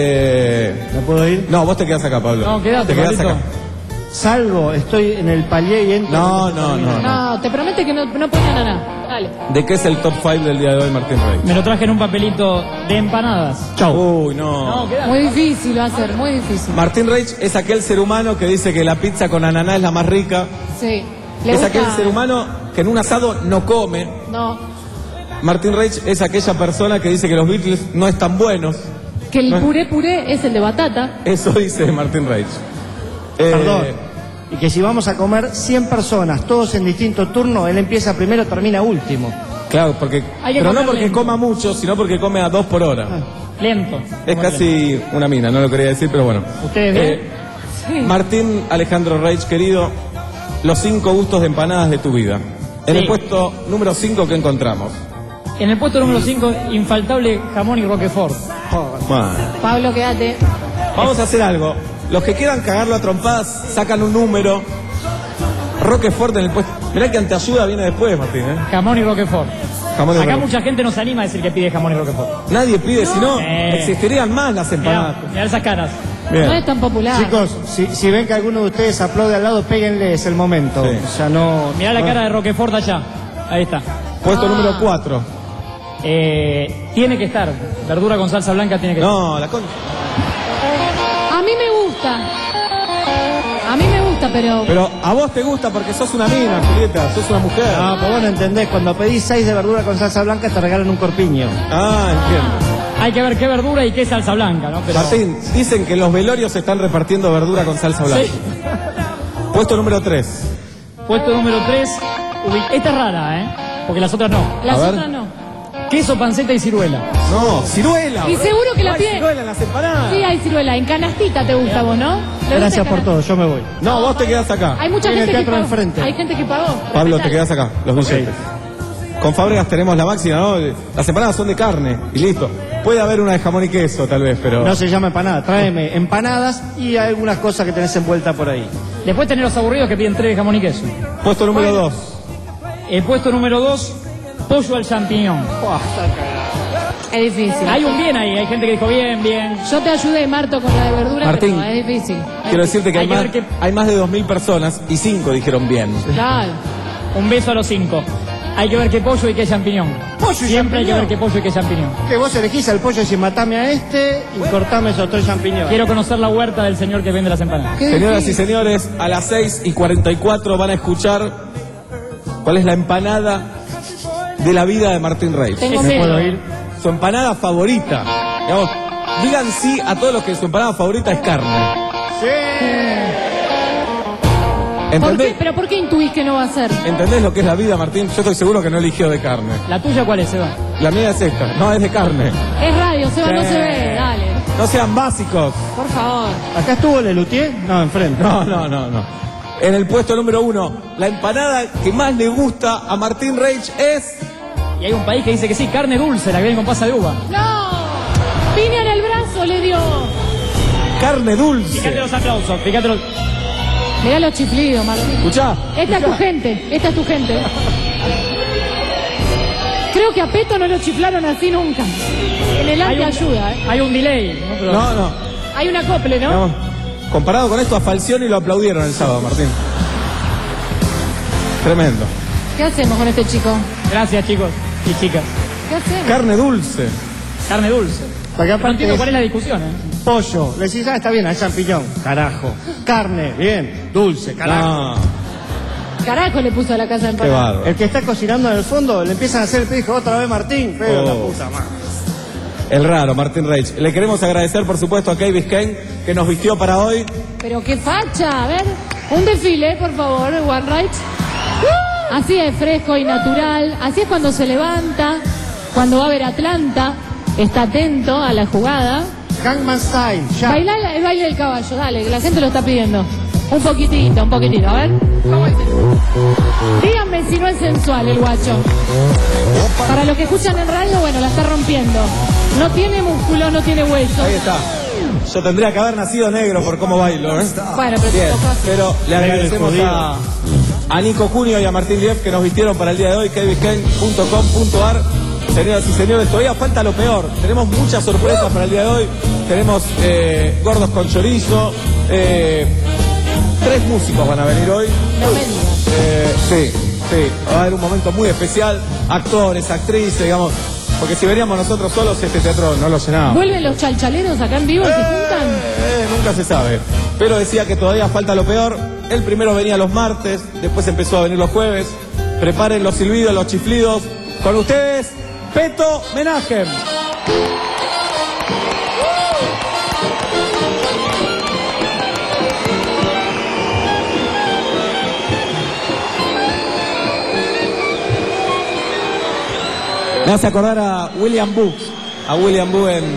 Eh, ¿Me puedo ir? no, vos te quedás acá, Pablo. No, quedate, te quedás Pablito. acá. Salgo, estoy en el palier y entro. No, no, no, no. No, te promete que no, no pone nada. Dale. ¿De qué es el top cinco del día de hoy, Martín Reich? Me lo traje en un papelito de empanadas. Uy, no. No, quedate. Muy difícil va a ser, muy difícil. Martín Reich es aquel ser humano que dice que la pizza con ananá es la más rica. Sí. Le Es gusta... aquel ser humano que en un asado no come. No. Martín Reich es aquella persona que dice que los Beatles no están buenos. Que el No. puré puré es el de batata. Eso dice Martín Reich. Eh, Perdón. Y que si vamos a comer cien personas, todos en distinto turno, él empieza primero, termina último. Claro, porque, Hay que pero no comer porque lento. coma mucho, sino porque come a dos por hora. Lento. Es casi una mina, no lo quería decir, pero bueno. ¿Ustedes ven? Eh, Sí. Martín Alejandro Reich, querido, los cinco gustos de empanadas de tu vida. En Sí. el puesto número cinco que encontramos. En el puesto número cinco, infaltable jamón y roquefort. Bueno, Pablo, quédate. vamos a hacer algo. Los que quieran cagarlo a trompadas, sacan un número. Roquefort en el puesto. Mirá que anteayuda viene después, Martín, ¿eh? Jamón y roquefort. Jamón y Acá roquefort. mucha gente nos anima a decir que pide jamón y roquefort. Nadie pide, si no, Eh. existirían más las empanadas. Mirá, mirá esas caras. Bien. No es tan popular. Chicos, si, si ven que alguno de ustedes aplaude al lado, péguenle, es el momento. Sí. O sea, no... Mirá la no- cara de Roquefort allá. Ahí está. Puesto Ah. número cuatro. Eh, tiene que estar. Verdura con salsa blanca tiene que estar. No, la con... A mí me gusta. A mí me gusta, pero... Pero a vos te gusta porque sos una mina, Julieta, sos una mujer. No, pero vos no entendés. Cuando pedís seis de verdura con salsa blanca, te regalan un corpiño. Ah, entiendo. Hay que ver qué verdura y qué salsa blanca, ¿no? Pero... Martín, dicen que en los velorios se están repartiendo verdura con salsa blanca. Sí. Puesto número tres. Puesto número tres. Esta es rara, ¿eh? Porque las otras no. Las A ver. otras no. Queso, panceta y ciruela. No, ciruela. Y seguro que No la hay pide. ciruela en las empanadas. Sí, hay ciruela. En canastita te gusta a vos, ¿no? ¿Le gusta Gracias en por cana- todo, yo me voy. No, vos te quedás acá. Hay mucha Tiene el gente que teatro pagó. enfrente. Hay gente que pagó. Pablo, te Respetá. quedás acá, los billetes. Con Fábregas tenemos la máxima, ¿no? Las empanadas son de carne y listo. Puede haber una de jamón y queso, tal vez, pero... No se llama empanada, tráeme empanadas y algunas cosas que tenés envuelta por ahí. Después tenés los aburridos que piden tres de jamón y queso. Puesto número dos. El puesto número dos, pollo al champiñón. Es difícil. Hay un bien ahí, hay gente que dijo bien, bien. Yo te ayudé, Marto, con la de verdura, Martín. pero es difícil. Quiero decirte que hay, Hay que más, ver que- hay más de dos mil personas y cinco dijeron bien. Claro. Un beso a los cinco. Hay que ver qué pollo y qué champiñón. Pollo y Siempre hay que champiñón. ver qué pollo y qué champiñón. Que vos elegís al pollo y si matame a este y cortame esos tres champiñones. Quiero conocer la huerta del señor que vende las empanadas. Qué Señoras y difícil. señores, a las seis y cuarenta y cuatro van a escuchar cuál es la empanada de la vida de Martín Reis. Tengo Ese miedo. puedo ir. Su empanada favorita. Digamos, digan sí a todos los que su empanada favorita es carne. ¿Por ¿Entendés? qué? ¿Pero por qué intuís que no va a ser? ¿Entendés lo que es la vida, Martín? Yo estoy seguro que no eligió de carne. ¿La tuya cuál es, Eva? La mía es esta, no es de carne. Es radio, Seba, no Sí. se ve. Dale, No sean básicos. por favor. ¿Acá estuvo Lelutier? No, enfrente. No, no, no, no. En el puesto número uno, la empanada que más le gusta a Martín Reich es... Y hay un país que dice que sí, carne dulce, la que viene con pasa de uva. ¡No! Piña en el brazo le dio. carne dulce. Fíjate los aplausos, fíjate los... Mirá los chiflidos, Martín. Escuchá. Esta es tu gente, esta es tu gente. Creo que a Peto no lo chiflaron así nunca. En el Hay arte un, ayuda, ¿eh? hay un delay. ¿no? Pero- No, no. Hay un acople, ¿no? No. Comparado con esto, a Falcioni lo aplaudieron el sábado, Martín. Tremendo. ¿Qué hacemos con este chico? Gracias, chicos y chicas. ¿Qué hacemos? Carne dulce. Carne dulce. Porque No aparte entiendo es cuál es la discusión, ¿eh? pollo. Le decís, ah, está bien, hay champiñón. Carajo. Carne, bien. Dulce, carajo. No, Carajo le puso a la casa de qué empanada. bárbaro. El que está cocinando en el fondo, le empiezan a hacer el pedijo otra vez Martín. Pero Oh. la puta madre. El raro, Martín Reich. Le queremos agradecer, por supuesto, a Kay Biscayne, que nos vistió para hoy. Pero qué facha. A ver, un desfile, por favor, One Right. Así es, fresco y natural. Así es cuando se levanta, cuando va a ver Atlanta. Está atento a la jugada. Gangnam Style, ya. Baila el baile del caballo, dale, que la gente lo está pidiendo. Un poquitito, un poquitito, a ver. Díganme si no es sensual el guacho. Para los que escuchan en radio, bueno, la está rompiendo. No tiene músculo, no tiene hueso. Ahí está. Yo tendría que haber nacido negro por cómo bailo, ¿eh? Bueno, pero Bien, tampoco así. pero le agradecemos a, a Nico Cunio y a Martín Lief que nos vistieron para el día de hoy, kay biscayne punto com punto ar. Señoras y señores, todavía falta lo peor. Tenemos muchas sorpresas para el día de hoy. Tenemos eh, gordos con chorizo. eh, tres músicos van a venir hoy. No me digas. Eh, sí, sí. Va a haber un momento muy especial. Actores, actrices, digamos. Porque si veníamos nosotros solos, este teatro no lo llenábamos. ¿Vuelven los chalchaleros acá en vivo y se juntan? Eh, nunca se sabe. Pero decía que todavía falta lo peor. El primero venía los martes, después empezó a venir los jueves. Preparen los silbidos, los chiflidos. Con ustedes, Peto Menagem. Me hace acordar a William Boo. A William Boo en...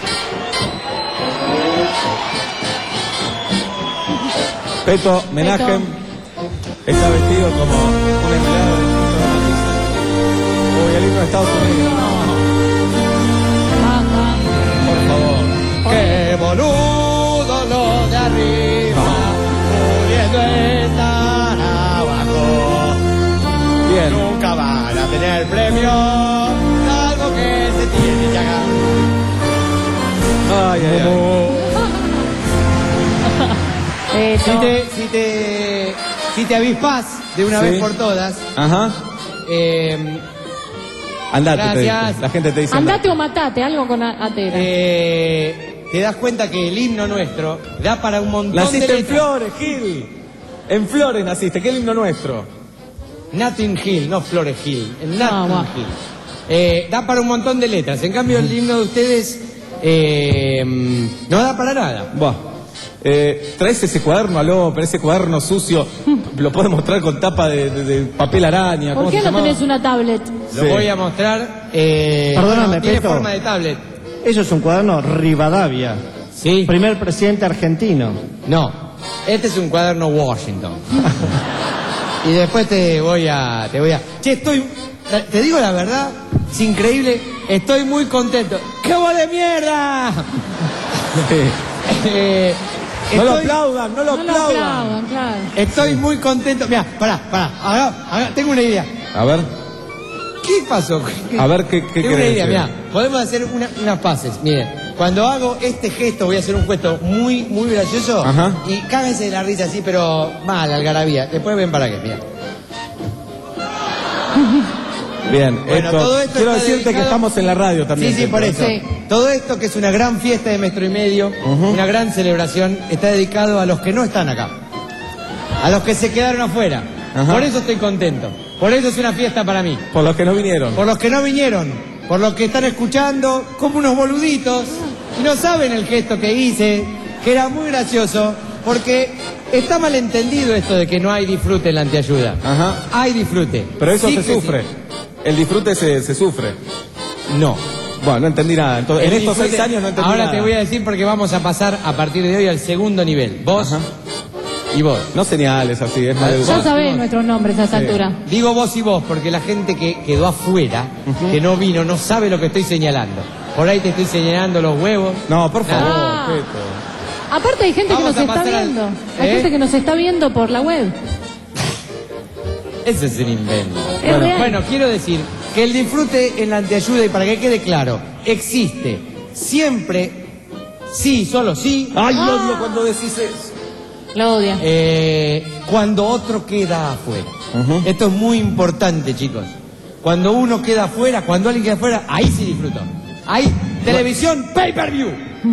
Peto Menagem está vestido como un empleado del Instituto de Noticias. Uy, el himno de Estados Unidos. No. Por favor. ¡Qué boludo lo de arriba! Pudiendo estar abajo. Bien. Nunca van a tener premio, algo que se tiene que hacer. Ay, ay, ay. Eso. Si te, si te, si te avispas de una Sí. vez por todas, Ajá. eh, Andate, te Gracias. dice. La gente te dice Andate o matate, algo con a- atera. eh, te das cuenta que el himno nuestro da para un montón Naciste de en letras. Flores, Gil. En Flores naciste, ¿qué himno nuestro? Notting Hill, no Flores Hill, en Notting Ah, va. Hill. Eh, da para un montón de letras. En cambio, el himno de ustedes eh, no da para nada. Buah. Eh, traes ese cuaderno, aló, pero ese cuaderno sucio, lo puedes mostrar con tapa de, de- de papel araña. ¿Por ¿cómo qué se no llamaba? tenés una tablet? Lo Sí. voy a mostrar. Eh, Perdóname, bueno, tiene Peto. forma de tablet. Eso es un cuaderno Rivadavia. Sí. Primer presidente argentino. No, este es un cuaderno Washington. Y después te voy a, te voy a. Che, estoy, te digo la verdad, es increíble. Estoy muy contento. ¡Qué voz de mierda! Eh, No lo estoy- aplaudan, no lo No lo aplaudan. aplaudan, claro. Estoy muy contento. Mira, pará, pará. Ahora, ahora, tengo una idea. A ver, ¿Qué pasó? ¿Qué- a ver qué, qué tengo una querés idea, decir? mira. Podemos hacer una- unas pases. Miren, cuando hago este gesto, voy a hacer un gesto muy, muy gracioso. Ajá. Y cáguense de la risa así, pero mal, algarabía. Después ven para qué, mira. Bien, Bueno, esto, todo esto quiero está decirte dedicado- que estamos en la radio también. Sí, sí, por Pedro. eso. Sí. Todo esto, que es una gran fiesta de metro y medio, una gran celebración, está dedicado a los que no están acá. A los que se quedaron afuera. Ajá. Por eso estoy contento. Por eso es una fiesta para mí. Por los que no vinieron. Por los que no vinieron. Por los que están escuchando como unos boluditos. Y no saben el gesto que hice, que era muy gracioso. Porque está mal entendido esto de que no hay disfrute en la antiayuda. Ajá. Hay disfrute. Pero eso Sí se que sí. sufre. El disfrute se, se sufre. No. Bueno, no entendí nada. Entonces, en El estos disfrute- seis años no entendí Ahora nada. te voy a decir porque vamos a pasar a partir de hoy al segundo nivel. Vos Ajá. y vos. No señales así, es Ah, maleducado. Ya sabés nuestros nombres a esta altura. Digo vos y vos porque la gente que quedó afuera, que no vino, no sabe lo que estoy señalando. Por ahí te estoy señalando los huevos. No, por favor, Ah. Peto. Aparte hay gente Vamos que a nos está pasar al- viendo. Hay ¿Eh? gente que nos está viendo por la web. Ese es un invento. Es Bueno, real. bueno, quiero decir que el disfrute en la antiayuda, y para que quede claro, existe siempre, sí, solo sí, Ay, odio cuando decís eso. Lo odia. eh, cuando otro queda afuera. Ujú. Esto es muy importante, chicos. Cuando uno queda afuera, cuando alguien queda afuera, ahí sí disfruto. Ahí, televisión, pay-per-view.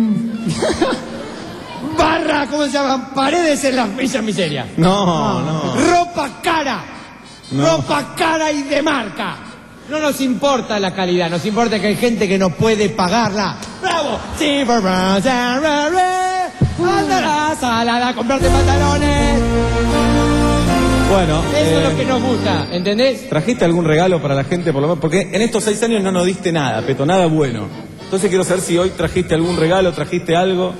Barra, ¿cómo se llaman? Paredes en las villas miseria. No, no. Ropa cara. No. Ropa cara y de marca. No nos importa la calidad, nos importa que hay gente que no puede pagarla. ¡Bravo! Sí, for bronze and rare, andarás a la a comprarte pantalones. Bueno, Eso es eh, lo que nos gusta, ¿entendés? ¿trajiste algún regalo para la gente por lo menos? Porque en estos seis años no nos diste nada, Peto, nada bueno. Entonces quiero saber si hoy trajiste algún regalo, trajiste algo.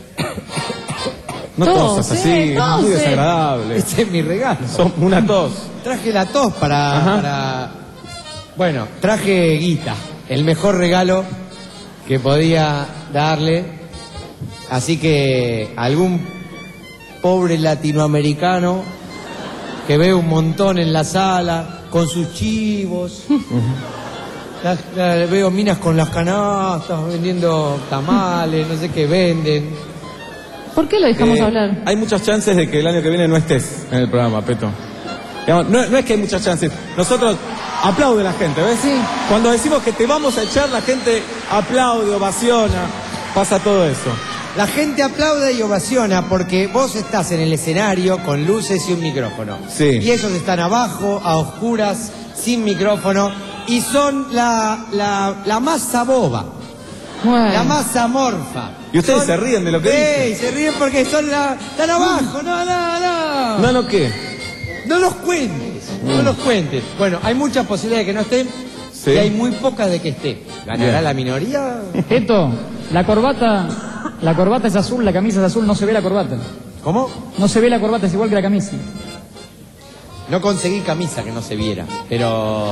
No Tos, tosas así, eh, es muy tose. desagradable. Ese es mi regalo. Son una tos. Traje la tos para, Ajá. para... Bueno, traje guita, el mejor regalo que podía darle. Así que algún pobre latinoamericano que ve un montón en la sala con sus chivos. La- la- veo minas con las canastas vendiendo tamales, no sé qué venden. ¿Por qué lo dejamos Eh, hablar? Hay muchas chances de que el año que viene no estés en el programa, Peto. Digamos, no, no es que hay muchas chances. Nosotros aplaude la gente, ¿ves? Sí. Cuando decimos que te vamos a echar, la gente aplaude, ovaciona, pasa todo eso. La gente aplaude y ovaciona porque vos estás en el escenario con luces y un micrófono. Sí. Y ellos están abajo, a oscuras, sin micrófono, y son la, la, la masa boba, Bueno. la masa morfa. Y ustedes Son- se ríen de lo que Sí, dicen. se ríen porque son la, están abajo, no, no, no. No, no, ¿qué? No los cuentes, no los cuentes. Bueno, hay muchas posibilidades de que no estén Sí. y hay muy pocas de que esté. ¿Ganará Bien. la minoría? Esto, la corbata, la corbata es azul, la camisa es azul, no se ve la corbata. ¿Cómo? No se ve la corbata, es igual que la camisa. No conseguí camisa que no se viera, pero...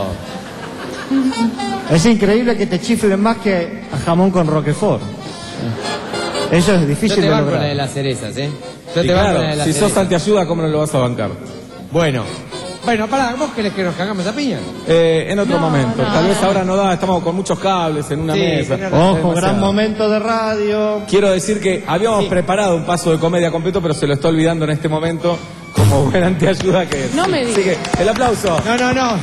Es increíble que te chiflen más que a jamón con Roquefort. Eso es Yo difícil te de banco la de lograr. las cerezas, ¿eh? Yo Y te banco claro, la de las si cerezas. sos antiayuda, ¿cómo no lo vas a bancar? Bueno, Bueno, pará, ¿vos querés que nos cagamos esa piña? Eh, en otro No, momento. no, Tal vez no. ahora no da, estamos con muchos cables en una Sí, mesa. tenés razón. Ojo, Demasiado. gran momento de radio. Quiero decir que habíamos Sí. preparado un paso de comedia completo, pero se lo está olvidando en este momento, como buena anteayuda que es. No me Así que, el aplauso. No, no, no.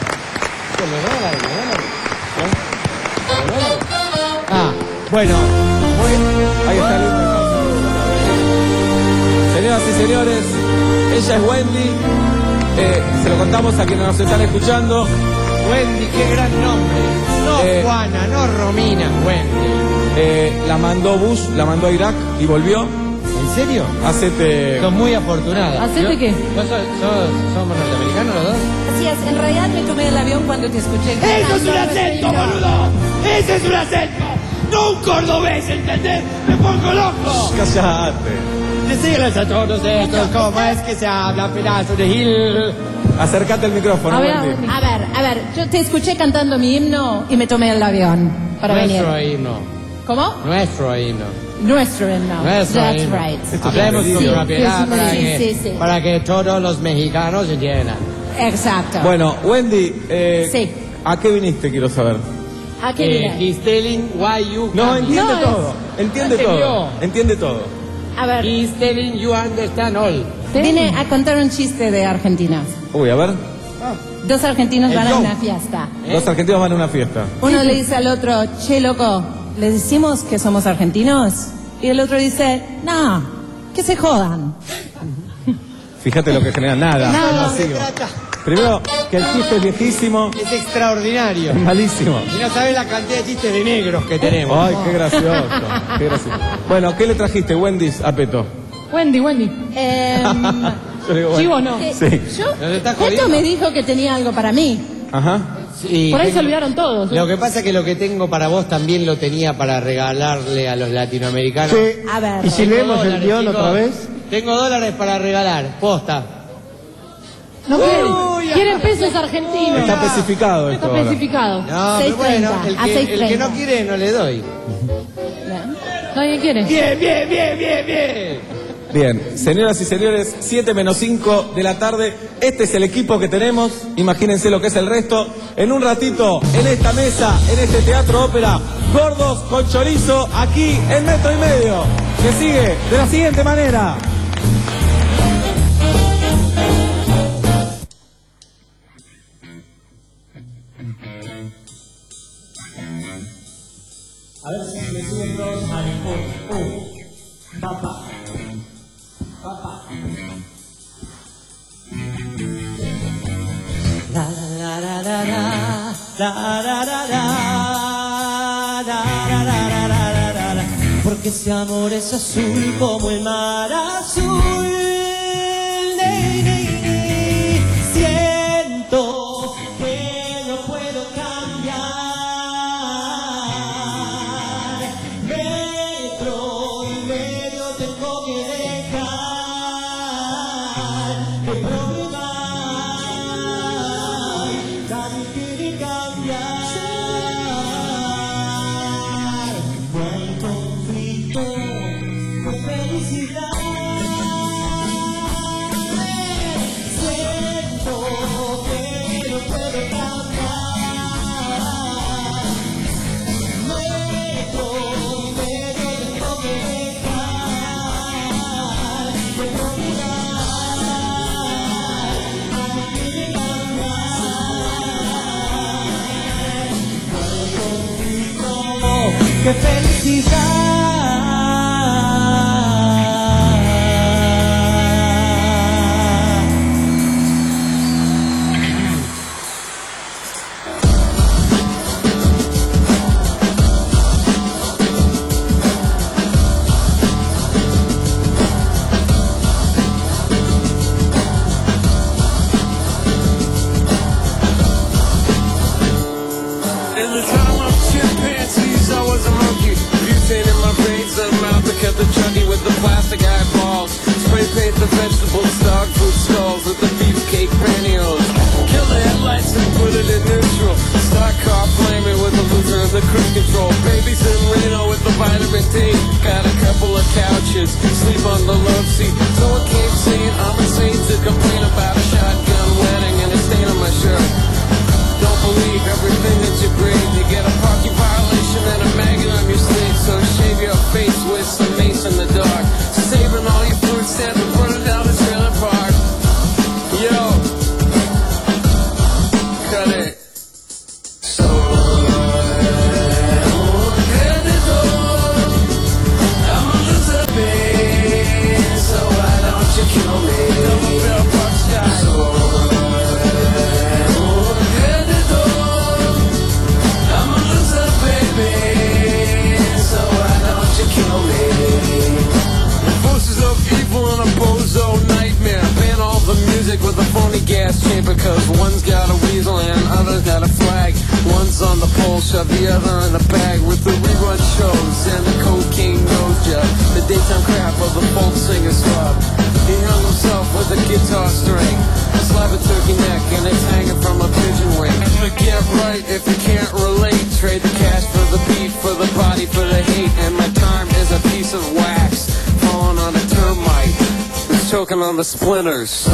Ah, bueno. Ahí está el himno. Señoras y señores, ella es Wendy. Eh, se lo contamos a quienes nos están escuchando. Wendy, qué gran nombre. No Eh, Juana, no Romina, Wendy. Eh, la mandó Bush, la mandó a Irak y volvió. ¿En serio? Hacete. Son muy afortunadas. ¿Hacete ¿Yo- qué? ¿Vos sos, sos- somos norteamericanos los dos? Así es, en realidad me tomé el avión cuando te escuché. ¡Eso es un acento, boludo! ¡Ese es un acento! ¡No un cordobés, ¿entendés? ¡Me pongo loco! Callate. Decirles a todos estos cómo es que se habla pedazo de Gil. Acércate el micrófono, A ver, Wendy. A ver, a ver, yo te escuché cantando mi himno y me tomé el avión para Nuestro venir. himno. ¿Cómo? Nuestro himno. Nuestro himno. Nuestro That's himno. right. Hablemos Sí, con propiedad sí, para, sí, que, sí, sí. para que todos los mexicanos se entiendan. Exacto. Bueno, Wendy, eh, Sí. ¿a qué viniste? Quiero saber. ¿A qué Eh, vine? he's telling why you No, come. entiende No, todo. Entiende ¿Entendió? todo. Entiende todo. A ver, He's telling you understand all. vine a contar un chiste de Argentina. Uy, a ver. Dos argentinos El van a show. una fiesta. Dos argentinos van a una fiesta. Uno le dice al otro, che, loco, ¿les decimos que somos argentinos? Y el otro dice, no, que se jodan. Fíjate lo que genera nada. Nada. Vacío. Se trata. Primero, que el chiste es viejísimo. Es extraordinario. Es malísimo. Y no sabes la cantidad de chistes de negros que tenemos. Ay, qué gracioso. Qué gracioso. Bueno, ¿qué le trajiste, Wendy, a Peto? Wendy, Wendy. Em, Yo le digo, Chivo bueno. no. eh, Sí. Yo, ¿Nos está Peto jodiendo? me dijo que tenía algo para mí. Ajá. Sí, Por ahí se tengo- olvidaron todos. Lo que pasa es que lo que tengo para vos también lo tenía para regalarle a los latinoamericanos. Sí. A ver. ¿Y si Tengo leemos el dólares, guión chicos. otra vez? Tengo dólares para regalar, posta. No quieren. Uy, Quieren pesos argentinos. Está especificado esto Está ahora. especificado. No, seis pero bueno, treinta, el a que, seis el que treinta. no quiere no le doy. Nadie quiere. Bien, bien, bien, bien, bien. Bien, señoras y señores, siete menos cinco de la tarde. Este es el equipo que tenemos. Imagínense lo que es el resto. En un ratito, en esta mesa, en este teatro ópera, Gordos con Chorizo, aquí en Metro y Medio. Que sigue de la siguiente manera. A ver si le siguen todos al uno. Uh, papá. Papá. La la la la la la la la la la la la la la la la. Porque ese amor es azul como el mar azul. Ley, ley, ley. Siento que no puedo cambiar. Metro y medio tengo que dejar de problemas. Nadie quiere cambiar. No hay conflicto, no hay felicidad. Siento que no puedo cambiar. Metro y medio tengo que dejar de procurar. Nadie quiere cambiar. No hay conflicto, qué felicidad. In the time of chimpanzees, I was a monkey. Butane in my veins, a mouth that kept the chunky with the plastic eyeballs. Spray paint the vegetables, dog food stalls with the beefcake pantyhose. Kill the headlights and put it in neutral. Stock car flaming with the loser and the cruise control. Babies in Reno with the vitamin D. Got a couple of couches, sleep on the love seat. Someone came saying I'm insane to complain about a shotgun wedding stick with a phony gas chamber, cause one's got a weasel and other's got a flag. One's on the pole, shove the other in the bag with the rerun shows and the cocaine nose job. The daytime crap of the folk singer's club. He hung himself with a guitar string, a slab of turkey neck, and it's hanging from a pigeon wing. But get right if you can't relate. Trade the cash for the beat, for the body, for the hate. And my time is a piece of wax falling on a termite. It's choking on the splinters.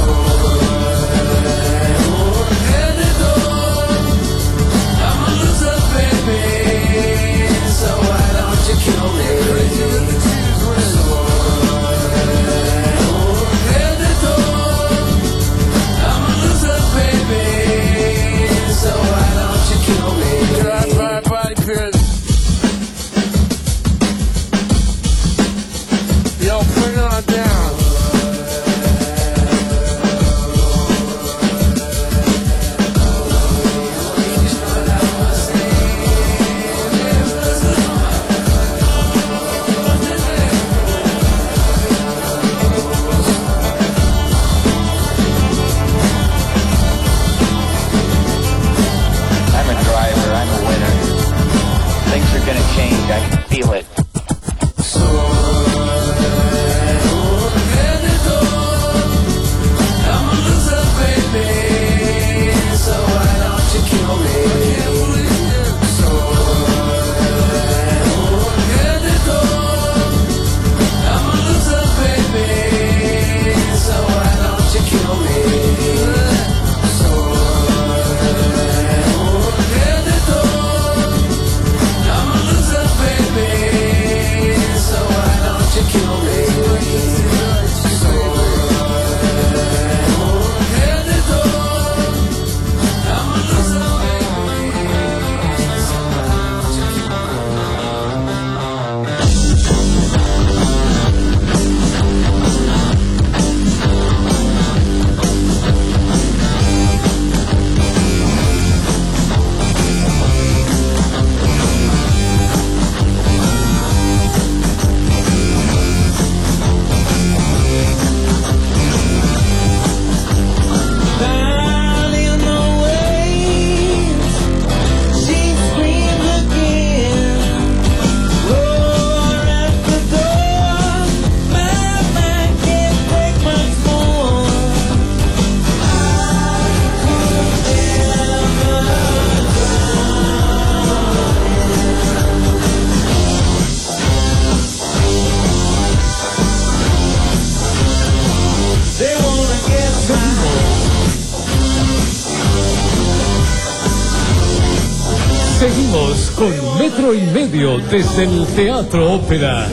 Seguimos con Metro y Medio desde el Teatro Ópera.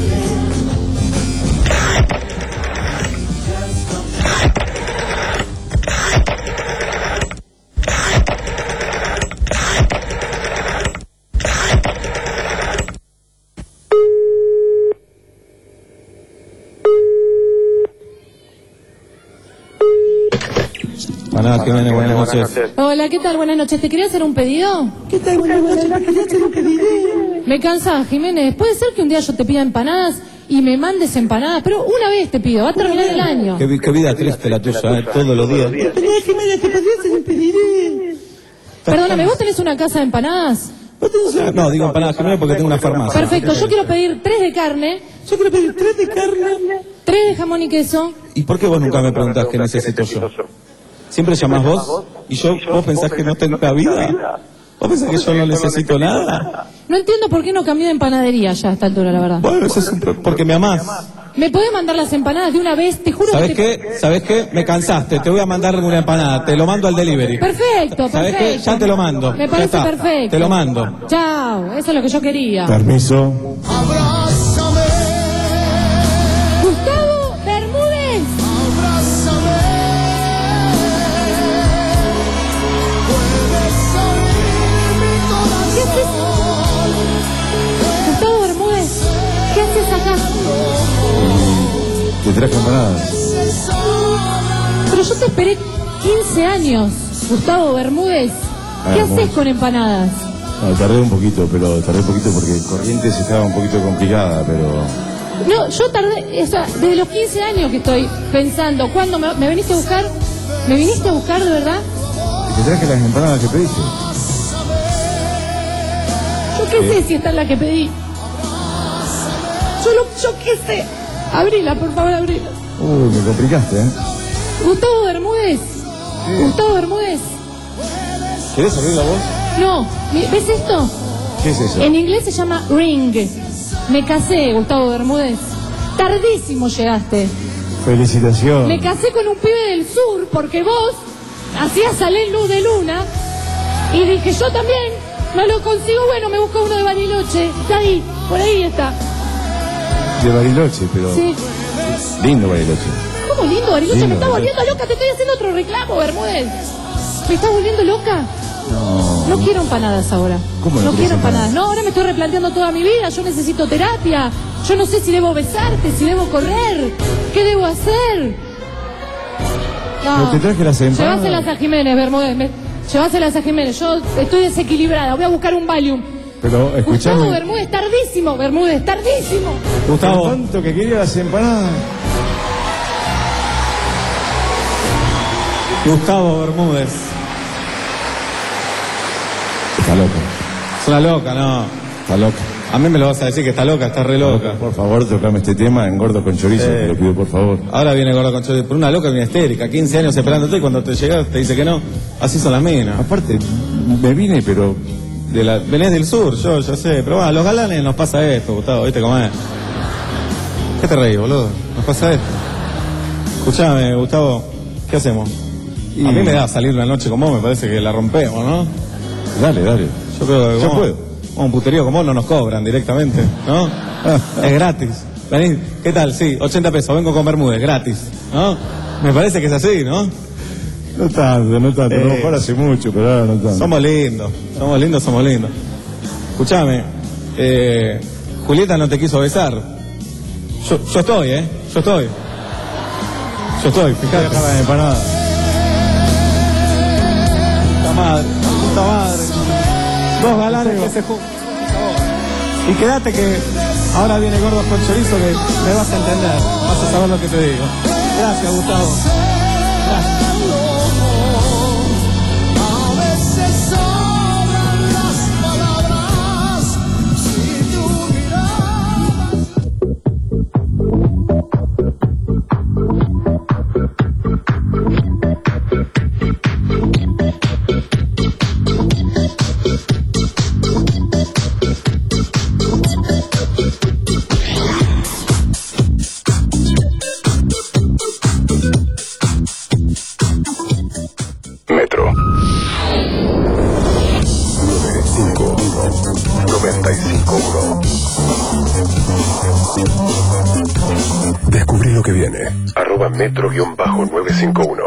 Hola, Jiménez, buenas noches. Hola, ¿qué tal? Buenas noches. ¿Te quería hacer un pedido? ¿Qué tal? Buenas noches. ¿Me quería hacer un pedido? Me cansás, Jiménez. ¿Puede ser que un día yo te pida empanadas y me mandes empanadas? Pero una vez te pido, va a terminar el año. Qué, qué vida triste la tuya, ¿eh? Todos los días. Mira, Jiménez, ¿te podría hacer un pedido? Perdóname, ¿vos tenés una casa de empanadas? No, digo empanadas Jiménez porque tengo una farmacia. Perfecto, yo quiero pedir tres de carne. Yo quiero pedir tres de carne. Tres de jamón y queso. ¿Y por qué vos nunca me preguntás qué necesito yo? ¿Siempre llamás vos? ¿Y yo, vos pensás que no tengo la vida? ¿Vos pensás que yo no necesito nada? No entiendo por qué no cambié de empanadería ya a esta altura, la verdad. Bueno, eso es un pro- porque me amás. ¿Me podés mandar las empanadas de una vez? Te juro ¿Sabés que te... qué? ¿Sabés qué? Me cansaste, te voy a mandar una empanada, te lo mando al delivery. Perfecto, ¿Sabés perfecto. qué? Ya te lo mando. Me Ya parece está. perfecto. Te lo mando. Chao, eso es lo que yo quería. Permiso. Gustavo Bermúdez. ¿Qué haces? Gustavo Bermúdez, ¿qué haces acá? Te traje empanadas. Pero yo te esperé quince años, Gustavo Bermúdez. ¿Qué Ah, haces bueno. con empanadas? No, tardé un poquito, pero tardé un poquito porque Corrientes estaba un poquito complicada, pero... No, yo tardé, o sea, desde los quince años que estoy pensando, ¿cuándo me, me veniste a buscar? ¿Me viniste a buscar de verdad? Te traje las empanadas que pediste. Yo qué ¿Qué? sé si esta es la que pedí. Yo, lo, yo qué sé. Abrila, por favor, abrila. Uy, me complicaste, ¿eh? Gustavo Bermúdez. Gustavo Bermúdez. ¿Querés abrir la voz? No, mi- ¿ves esto? ¿Qué es eso? En inglés se llama ring. Me casé, Gustavo Bermúdez. Tardísimo llegaste. Felicitaciones. Me casé con un pibe del sur porque vos hacías salir luz de luna. Y dije, yo también. No lo consigo, bueno, me busco uno de Bariloche. Está ahí, por ahí está. De Bariloche, pero... Sí. Lindo Bariloche. ¿Cómo lindo, Bariloche? Lindo, Me está Bariloche. volviendo loca, te estoy haciendo otro reclamo, Bermúdez. ¿Me estás volviendo loca? No. No quiero empanadas ahora. ¿Cómo no No querés quiero empanadas. empanadas? No, ahora me estoy replanteando toda mi vida. Yo necesito terapia. Yo no sé si debo besarte, si debo correr. ¿Qué debo hacer? Pero te traje las empanadas. Llévaselas a Jiménez, Bermúdez. Me... Llévaselas a Jiménez. Yo estoy desequilibrada. Voy a buscar un Valium. Pero Gustavo escuchame. Bermúdez, tardísimo. Bermúdez, tardísimo. Gustavo. Tanto que quería las empanadas. Gustavo Bermúdez. Está loca. Es una loca, no. Está loca. A mí me lo vas a decir que está loca, está re loca. Por favor, tocame este tema en Gordo con Chorizo, Eh. te lo pido por favor. Ahora viene Gordo con Chorizo. Pero una loca viene histérica, quince años esperándote y cuando te llegas te dice que no. Así son las minas. Aparte, me vine, pero... De la, venés del sur, yo, yo sé. Pero bueno, a los galanes nos pasa esto, Gustavo, ¿viste cómo es? ¿Qué te reís, boludo? Nos pasa esto. Escuchame, Gustavo, ¿qué hacemos? Y- A mí me da salir una noche con vos, me parece que la rompemos, ¿no? Dale, dale. Yo creo que Yo vos- puedo. Un puterío como vos no nos cobran directamente, ¿no? Es gratis. Venís, ¿qué tal? Sí, ochenta pesos, vengo con Bermúdez, gratis, ¿no? Me parece que es así, ¿no? No tanto, no tanto. Eh. No, para hace mucho, pero ahora no tanto. Somos lindos, somos lindos, somos lindos. Escuchame, eh, Julieta no te quiso besar. Yo, yo estoy, ¿eh? Yo estoy. Yo estoy, fíjate. Dejar las empanadas. Puta madre, puta madre. Dos galanes que se juntan. Y quédate que ahora viene Gordos con Chorizo que me vas a entender. Vas a saber lo que te digo. Gracias, Gustavo. Gracias. A veces sobran las palabras si tú miras. Metro. noventa y cinco uno. Descubrí lo que viene. Arroba metro guión bajo nueve cinco uno.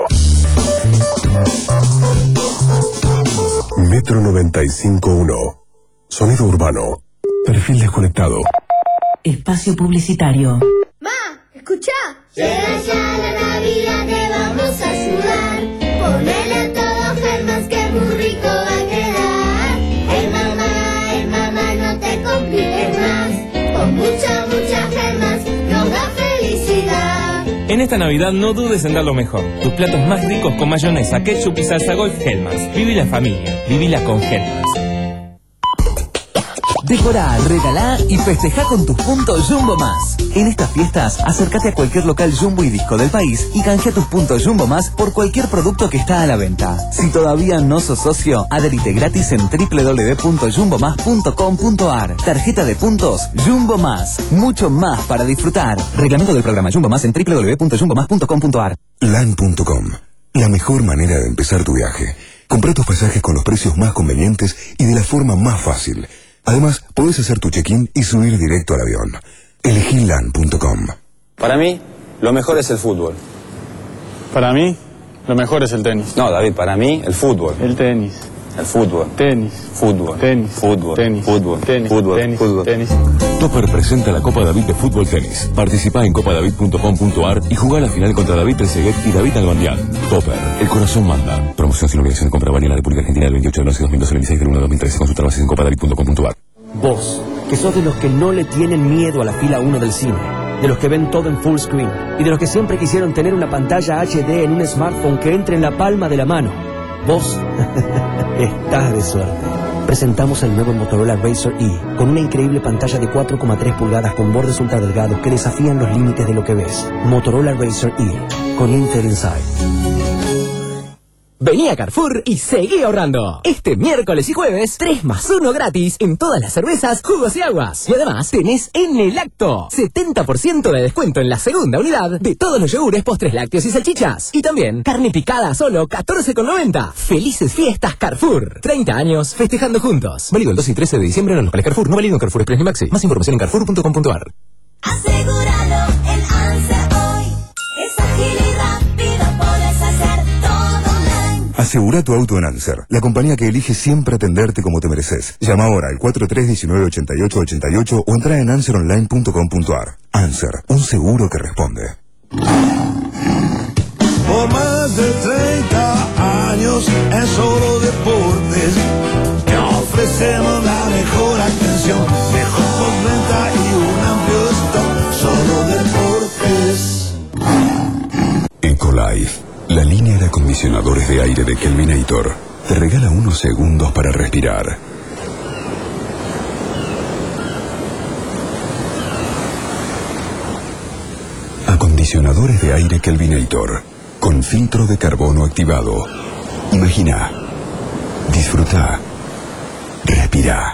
Metro noventa y cinco uno. Sonido urbano. Perfil desconectado. Espacio publicitario. Ma, escucha. Llega ya la Navidad, te vamos a ayudar. Ponele a todo Germás que muy rico va a quedar. El mamá, el mamá, no te compliques más. Con mucha, mucha Germás nos da felicidad. En esta Navidad no dudes en dar lo mejor. Tus platos más ricos con mayonesa, ketchup y salsa golf Hellmann's. Viví la familia, vivila con Hellmann's. Decorá, regalá y festejá con tus puntos Jumbo Más. En estas fiestas, acércate a cualquier local Jumbo y Disco del país y canjea tus puntos Jumbo Más por cualquier producto que está a la venta. Si todavía no sos socio, adherite gratis en doble u doble u doble u punto jumbo más punto com punto a r. Tarjeta de puntos Jumbo Más. Mucho más para disfrutar. Reglamento del programa Jumbo Más en doble u doble u doble u punto jumbo más punto com punto a r. lan punto com. La mejor manera de empezar tu viaje. Compra tus pasajes con los precios más convenientes y de la forma más fácil. Además, podés hacer tu check-in y subir directo al avión. Elegí lan punto com. Para mí, lo mejor es el fútbol. Para mí, lo mejor es el tenis. No, David, para mí, el fútbol. El tenis. El fútbol. Tenis. Fútbol. Tenis. Fútbol. Tenis. Fútbol. Tenis. Fútbol. Tenis. Fútbol. Tenis. Topper presenta la Copa David de Fútbol Tenis. Participa en copa david punto com punto a r y juega la final contra David Trezeguet y David Albandián. Topper, el corazón manda. Promoción sin obligación de compra válida en la República Argentina del veintiocho de once de dos mil doce al veintiséis del uno de dos mil trece. Consulta bases en copa david punto com punto a r. Vos, que sos de los que no le tienen miedo a la fila uno del cine. de los que ven todo en full screen y de los que siempre quisieron tener una pantalla H D en un smartphone que entre en la palma de la mano. Vos estás de suerte. Presentamos el nuevo Motorola Razr E con una increíble pantalla de cuatro coma tres pulgadas con bordes ultra delgados que desafían los límites de lo que ves. Motorola Razr E con Intel Inside. Vení a Carrefour y seguí ahorrando. Este miércoles y jueves, tres más uno gratis en todas las cervezas, jugos y aguas. Y además, tenés en el acto setenta por ciento de descuento en la segunda unidad de todos los yogures, postres lácteos y salchichas. Y también, carne picada a solo catorce con noventa. Felices fiestas Carrefour. treinta años festejando juntos. Válido el dos y trece de diciembre en los locales Carrefour. No válido en Carrefour Express ni Maxi. Más información en carrefour punto com punto ar. Asegúralo en ANSER hoy. Es ágil y rápido, podés hacer todo online. Asegura tu auto en Anser, la compañía que elige siempre atenderte como te mereces. Llama ahora al cuatro tres uno nueve ocho ocho ocho ocho o entra en anser online punto com punto ar. Anser, un seguro que responde. Por más de treinta años en Solo Deportes te ofrecemos la mejor atención, mejor postventa y un amplio stock. Solo Deportes. Ecolife, la línea de acondicionadores de aire de Kelvinator, te regala unos segundos para respirar. Acondicionadores de aire Kelvinator con filtro de carbono activado. Imagina, disfruta, respira.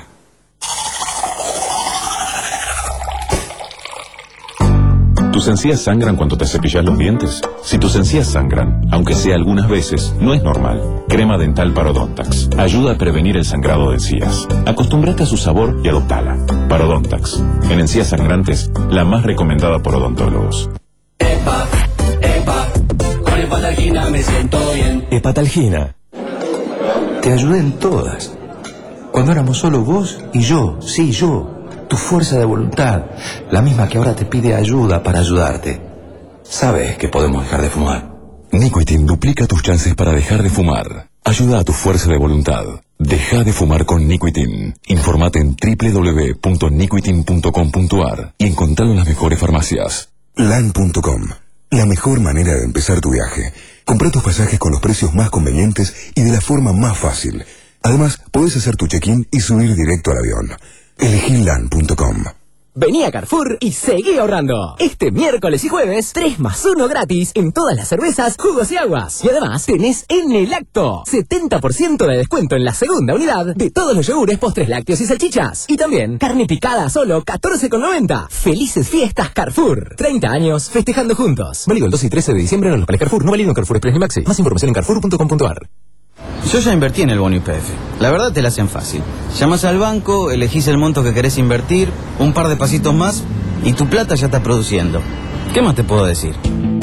¿Tus encías sangran cuando te cepillas los dientes? Si tus encías sangran, aunque sea algunas veces, no es normal. Crema dental Parodontax ayuda a prevenir el sangrado de encías. Acostúmbrate a su sabor y adoptala. Parodontax, en encías sangrantes, la más recomendada por odontólogos. Epa, epa, con Hepatalgina me siento bien. Hepatalgina. Te ayudé en todas. Cuando éramos solo vos y yo, sí, yo. Tu fuerza de voluntad, la misma que ahora te pide ayuda para ayudarte. Sabes que podemos dejar de fumar. Nicotin duplica tus chances para dejar de fumar. Ayuda a tu fuerza de voluntad. Deja de fumar con Nicotin. Informate en doble u doble u doble u punto nicotin punto com punto ar y encontralo en las mejores farmacias. lan punto com, la mejor manera de empezar tu viaje. Compra tus pasajes con los precios más convenientes y de la forma más fácil. Además, podés hacer tu check-in y subir directo al avión. Elegí lan punto com. Vení a Carrefour y seguí ahorrando. Este miércoles y jueves, tres más uno gratis en todas las cervezas, jugos y aguas. Y además, tenés en el acto setenta por ciento de descuento en la segunda unidad de todos los yogures, postres lácteos y salchichas. Y también, carne picada a solo catorce con noventa. Felices fiestas Carrefour. treinta años festejando juntos. Válido el dos y trece de diciembre en los locales Carrefour. No válido en Carrefour Express ni Maxi. Más información en carrefour punto com punto ar. Yo ya invertí en el bono Y P F. La verdad te la hacen fácil. Llamás al banco, elegís el monto que querés invertir, un par de pasitos más y tu plata ya está produciendo. ¿Qué más te puedo decir?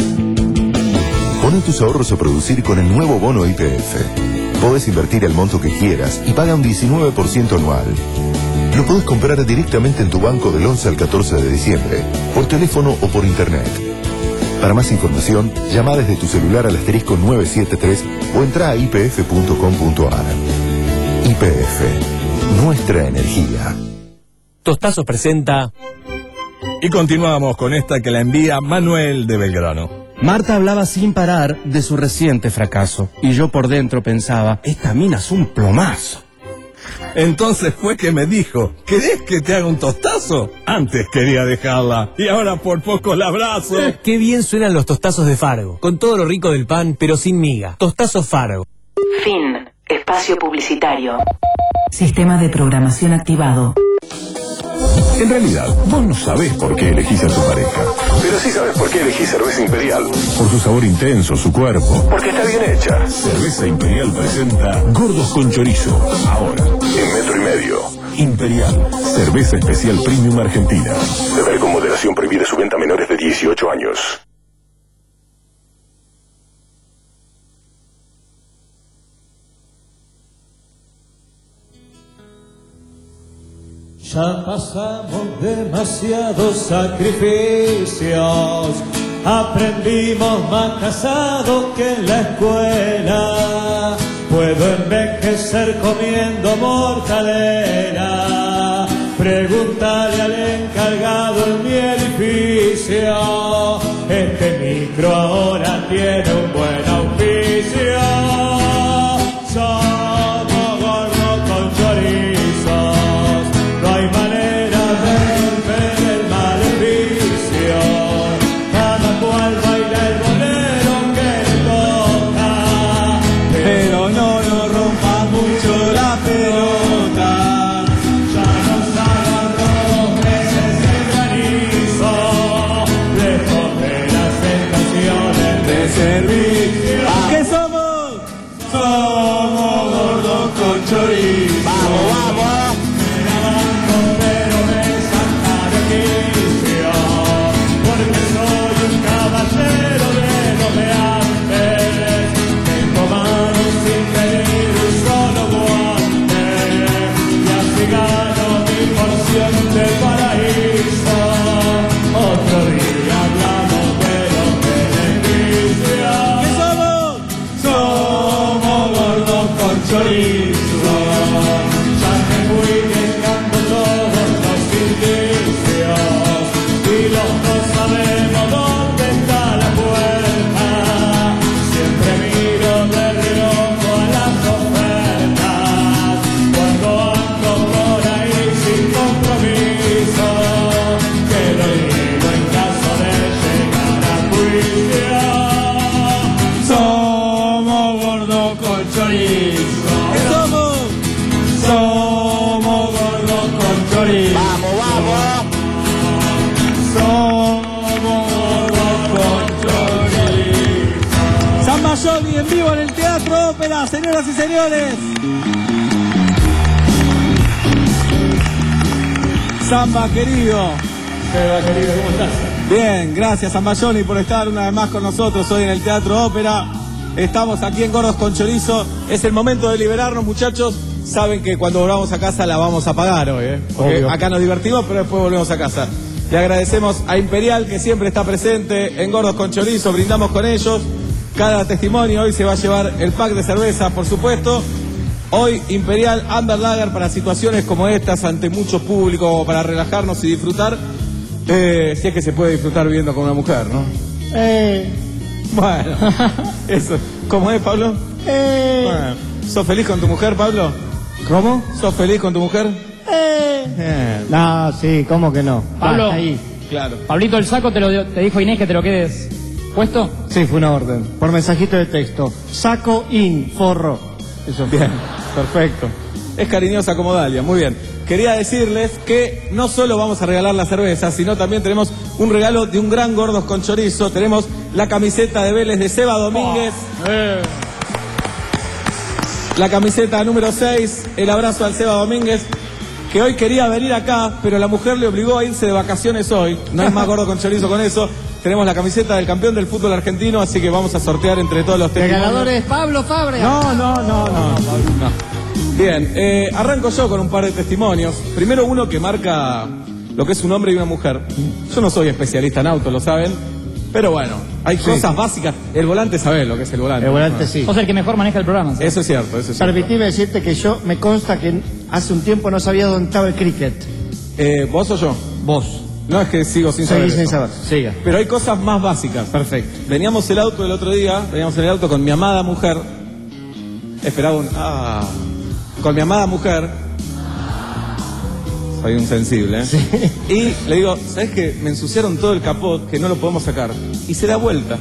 Pone tus ahorros a producir con el nuevo bono Y P F. Podés invertir el monto que quieras y paga un diecinueve por ciento anual. Lo podés comprar directamente en tu banco del once al catorce de diciembre, por teléfono o por internet. Para más información, llama desde tu celular al asterisco nueve siete tres o entra a i p f punto com punto ar. Y P F, nuestra energía. Tostazos presenta... Y continuamos con esta que la envía Manuel de Belgrano. Marta hablaba sin parar de su reciente fracaso y yo por dentro pensaba, esta mina es un plomazo. Entonces fue que me dijo, ¿querés que te haga un tostazo? Antes quería dejarla y ahora por poco la abrazo. Qué bien suenan los tostazos de Fargo, con todo lo rico del pan, pero sin miga. Tostazos Fargo. Fin. Espacio publicitario. Sistema de programación activado. En realidad, vos no sabés por qué elegís a tu pareja. Pero sí sabés por qué elegís Cerveza Imperial. Por su sabor intenso, su cuerpo. Porque está bien hecha. Cerveza Imperial presenta Gordos con Chorizo. Ahora, en metro y medio. Imperial. Cerveza especial premium argentina. Beber con moderación, prohibida su venta a menores de dieciocho años. Ya pasamos demasiados sacrificios, aprendimos más casado que en la escuela. Puedo envejecer comiendo mortadela, pregúntale al encargado en mi edificio. auspicio. Este micro ahora tiene un buen auspicio. Somos gordos con chorizos, no hay manera de romper el maleficio. Cada cual baila el bolero que le toca, pero no nos rompa mucho la pelota. Ya nos agarró dos veces el granizo, lejos de las estaciones de servicio. ¿Qué somos? Somos gordos con chorizo. Vamos, vamos. Me banco, pero me saca de quicio, porque soy un caballero de los de antes. Tengo manos sin pedir un solo guante, y así gano mi porción de paraíso. Otro día hablamos de los beneficios. ¿Qué somos? Somos gordos con chorizo. Ya te fui dejando todos los indicios, y los dos sabemos dónde está la puerta. Siempre miro de reojo a las ofertas, cuando ando por ahí sin compromiso, que lo digo en caso de llegar a juicio. Somos gordos con chorizo. ¿Qué somos? Somos gordos con chorizo. Vamos, vamos. Somos gordos con chorizo. San Mayoni en vivo en el Teatro Ópera, señoras y señores. Samba querido. Samba querido, ¿cómo estás? Bien, gracias San Mayoni por estar una vez más con nosotros hoy en el Teatro Ópera. Estamos aquí en Gordos con Chorizo. Es el momento de liberarnos, muchachos. Saben que cuando volvamos a casa la vamos a pagar hoy, ¿eh? Porque Obvio. acá nos divertimos, pero después volvemos a casa. Le agradecemos a Imperial, que siempre está presente en Gordos con Chorizo. Brindamos con ellos. Cada testimonio hoy se va a llevar el pack de cerveza, por supuesto. Hoy Imperial Amber Lager para situaciones como estas, ante mucho público, para relajarnos y disfrutar. Eh, si es que se puede disfrutar viviendo con una mujer, ¿no? Eh, Bueno, eso. ¿Cómo es, Pablo? eh, Bueno, ¿sos feliz con tu mujer, Pablo? ¿Cómo? ¿Sos feliz con tu mujer? Eh. Bien. No, sí, ¿cómo que no? Pablo. Basta ahí. Claro. Pablito, el saco te lo dio- te dijo Inés que te lo quedes puesto. Sí, fue una orden. Por mensajito de texto. Saco in, forro. Eso fue. Bien, perfecto. Es cariñosa como Dalia, muy bien. Quería decirles que no solo vamos a regalar la cerveza, sino también tenemos un regalo de un gran Gordos con Chorizo. Tenemos la camiseta de Vélez de Seba Domínguez. La camiseta número seis, el abrazo al Seba Domínguez, que hoy quería venir acá, pero la mujer le obligó a irse de vacaciones hoy. No hay más Gordos con Chorizo con eso. Tenemos la camiseta del campeón del fútbol argentino, así que vamos a sortear entre todos los El testimonios. ganador es Pablo Fabregas. No, no, no, no. no. Bien, eh, arranco yo con un par de testimonios. Primero uno que marca lo que es un hombre y una mujer. Yo no soy especialista en autos, lo saben. Pero bueno, hay Sí. cosas básicas. El volante sabe lo que es el volante. El volante sí. Sos el que mejor maneja el programa. ¿sí? Eso es cierto, eso es cierto. Permitime decirte que yo me consta que hace un tiempo no sabía dónde estaba el cricket. Eh, ¿Vos o yo? Vos. No es que sigo sin saber Seguí sin eso. saber. Siga. Pero hay cosas más básicas. Perfecto. Veníamos el auto el otro día, veníamos en el auto con mi amada mujer. Esperaba un... Ah, con mi amada mujer. Soy un sensible, ¿eh? Y le digo, ¿sabes qué? Me ensuciaron todo el capot, que no lo podemos sacar. Y se da vuelta.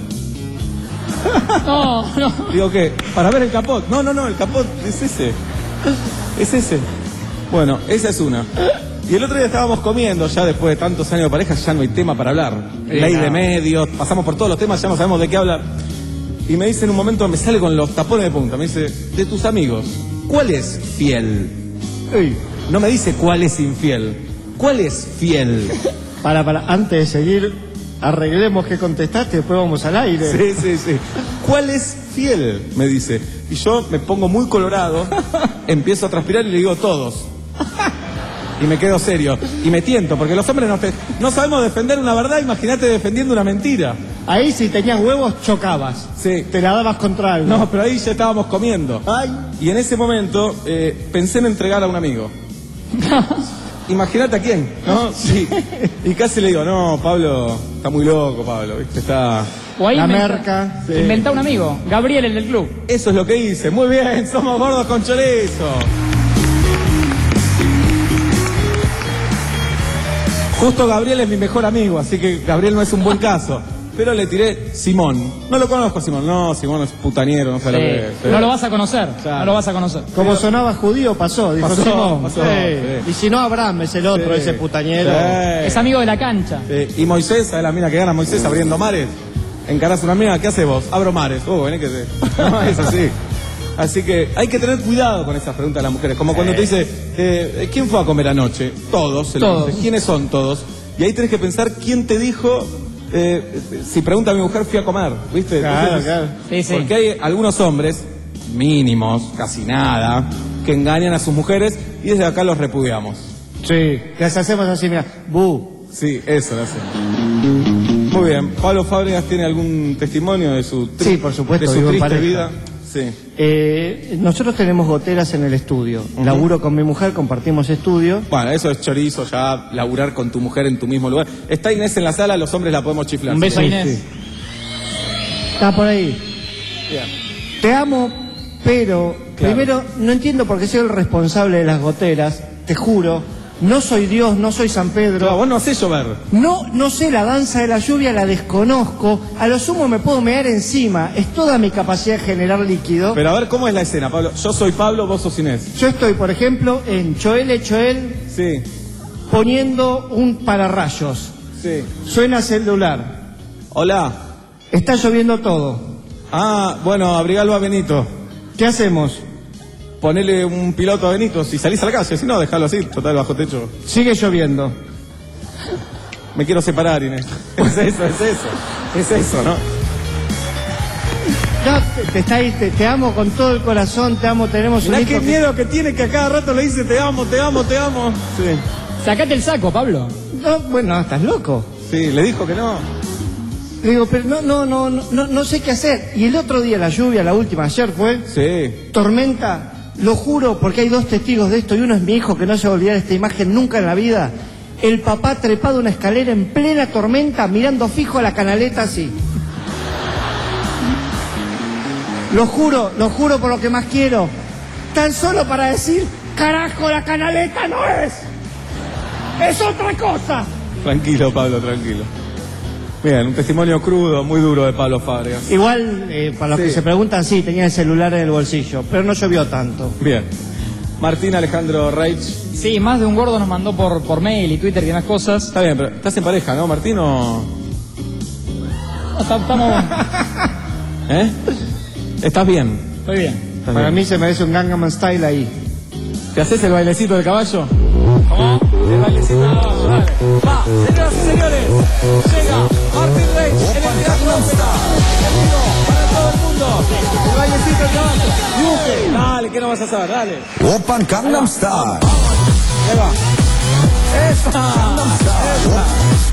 No, no. Digo, ¿qué? Para ver el capot. No, no, no, el capot es ese. Es ese. Bueno, esa es una. Y el otro día estábamos comiendo, ya después de tantos años de pareja, ya no hay tema para hablar. Sí, Ley no. de medios, pasamos por todos los temas, ya no sabemos de qué hablar. Y me dice en un momento, me sale con los tapones de punta, me dice, de tus amigos, ¿cuál es fiel? Uy. No me dice cuál es infiel. ¿Cuál es fiel? Para, para, antes de seguir, arreglemos qué contestaste, después vamos al aire. Sí, sí, sí. ¿Cuál es fiel? Me dice. Y yo me pongo muy colorado, empiezo a transpirar y le digo todos. Y me quedo serio. Y me tiento, porque los hombres no, te- no sabemos defender una verdad, imagínate defendiendo una mentira. Ahí si tenías huevos, chocabas. Sí. Te la dabas contra algo. No, pero ahí ya estábamos comiendo. Ay. Y en ese momento eh, pensé en entregar a un amigo. imagínate a quién, ¿no? Sí. Y casi le digo, no, Pablo, está muy loco, Pablo, ¿viste? Está... O ahí La inventa- merca. Sí. Inventa un amigo, Gabriel, el del club. Eso es lo que hice. Muy bien, somos gordos con chorizo. Justo Gabriel es mi mejor amigo, así que Gabriel no es un buen caso. Pero le tiré Simón. No lo conozco a Simón. No, Simón es putañero, no sé lo Sí. que es. No lo vas a conocer, Claro. no lo vas a conocer. Como sonaba judío, pasó. Dijo Pasó, Simón. pasó, Sí. sí. Y si no, Abraham es el otro, Sí. ese putañero. Sí. Es amigo de la cancha. Sí. Y Moisés, ¿sabes la mina que gana Moisés abriendo mares? Encarás una mina, ¿qué haces vos? Abro mares. Oh, vení que te... No, es así. Así que hay que tener cuidado con esas preguntas de las mujeres. Como cuando te dice, eh, ¿quién fue a comer anoche? Todos. Se lo Todos. dice. ¿Quiénes son todos? Y ahí tenés que pensar quién te dijo, eh, si pregunta a mi mujer, fui a comer. ¿Viste? Claro, Entonces, claro. Sí, sí. Porque hay algunos hombres, mínimos, casi nada, que engañan a sus mujeres y desde acá los repudiamos. Sí. Les hacemos así, mira. Bu. Sí, eso lo hacen. Muy bien. ¿Pablo Fábregas tiene algún testimonio de su, tri- Sí, por supuesto, de su vivo en triste pareja. vida? Sí. Eh, nosotros tenemos goteras en el estudio. Ujú. Laburo con mi mujer, compartimos estudio. Bueno, eso es chorizo, ya laburar con tu mujer en tu mismo lugar. Está Inés en la sala, los hombres la podemos chiflar. Un beso a Sí, Inés. sí. Está por ahí. Bien. Te amo, pero Claro. primero no entiendo por qué soy el responsable de las goteras. Te juro. No soy Dios, no soy San Pedro. No, vos no hacés llover. No, no sé la danza de la lluvia, la desconozco. A lo sumo me puedo mear encima. Es toda mi capacidad de generar líquido. Pero a ver, ¿cómo es la escena, Pablo? Yo soy Pablo, vos sos Inés. Yo estoy, por ejemplo, en Choel Choel Sí, poniendo un pararrayos. sí. Suena celular. Hola. Está lloviendo todo. Ah, bueno, abrigalo a Benito. ¿Qué hacemos? Ponele un piloto a Benito. Si salís a la calle, si no, dejalo así, total, bajo techo. Sigue lloviendo. Me quiero separar, Inés. Es eso, es eso. Es eso, ¿no? No, te, te, está ahí, te, te amo con todo el corazón, te amo, tenemos un Mirá hijo qué que- miedo que tiene que a cada rato le dice te amo, te amo, te amo. Sí. Sacate el saco, Pablo. No, bueno, estás loco. Sí, le dijo que no. Le digo, pero no, no, no, no, no, no sé qué hacer. Y el otro día la lluvia, la última, ayer fue, Sí. tormenta, lo juro, porque hay dos testigos de esto y uno es mi hijo que no se va a olvidar esta imagen nunca en la vida. El papá trepado una escalera en plena tormenta mirando fijo a la canaleta así. Lo juro, lo juro por lo que más quiero. Tan solo para decir, carajo, la canaleta no es. Es otra cosa. Tranquilo, Pablo, tranquilo. Bien, un testimonio crudo, muy duro de Pablo Fábregas. Igual, eh, para los Sí. que se preguntan, sí, tenía el celular en el bolsillo, pero no llovió tanto. Bien. Martín Alejandro Reich. Sí, más de un gordo nos mandó por, por mail y Twitter y demás cosas. Está bien, pero estás en pareja, ¿no, Martín? O... No, está- estamos... ¿Eh? ¿Estás bien? Estoy bien. ¿Estás Para bien? mí se merece un Gangnam Style ahí. ¿Te haces el bailecito del caballo? ¿Cómo? El bailecito del caballo, dale. Va, señoras y señores, llega Martín Reich en el Teatro Ópera. En vivo, para todo el mundo. El bailecito del caballo. Dibuje. Dale, ¿qué no vas a hacer? Dale. Open Gangnam Style. Ahí va. ¡Esa! ¡Esa!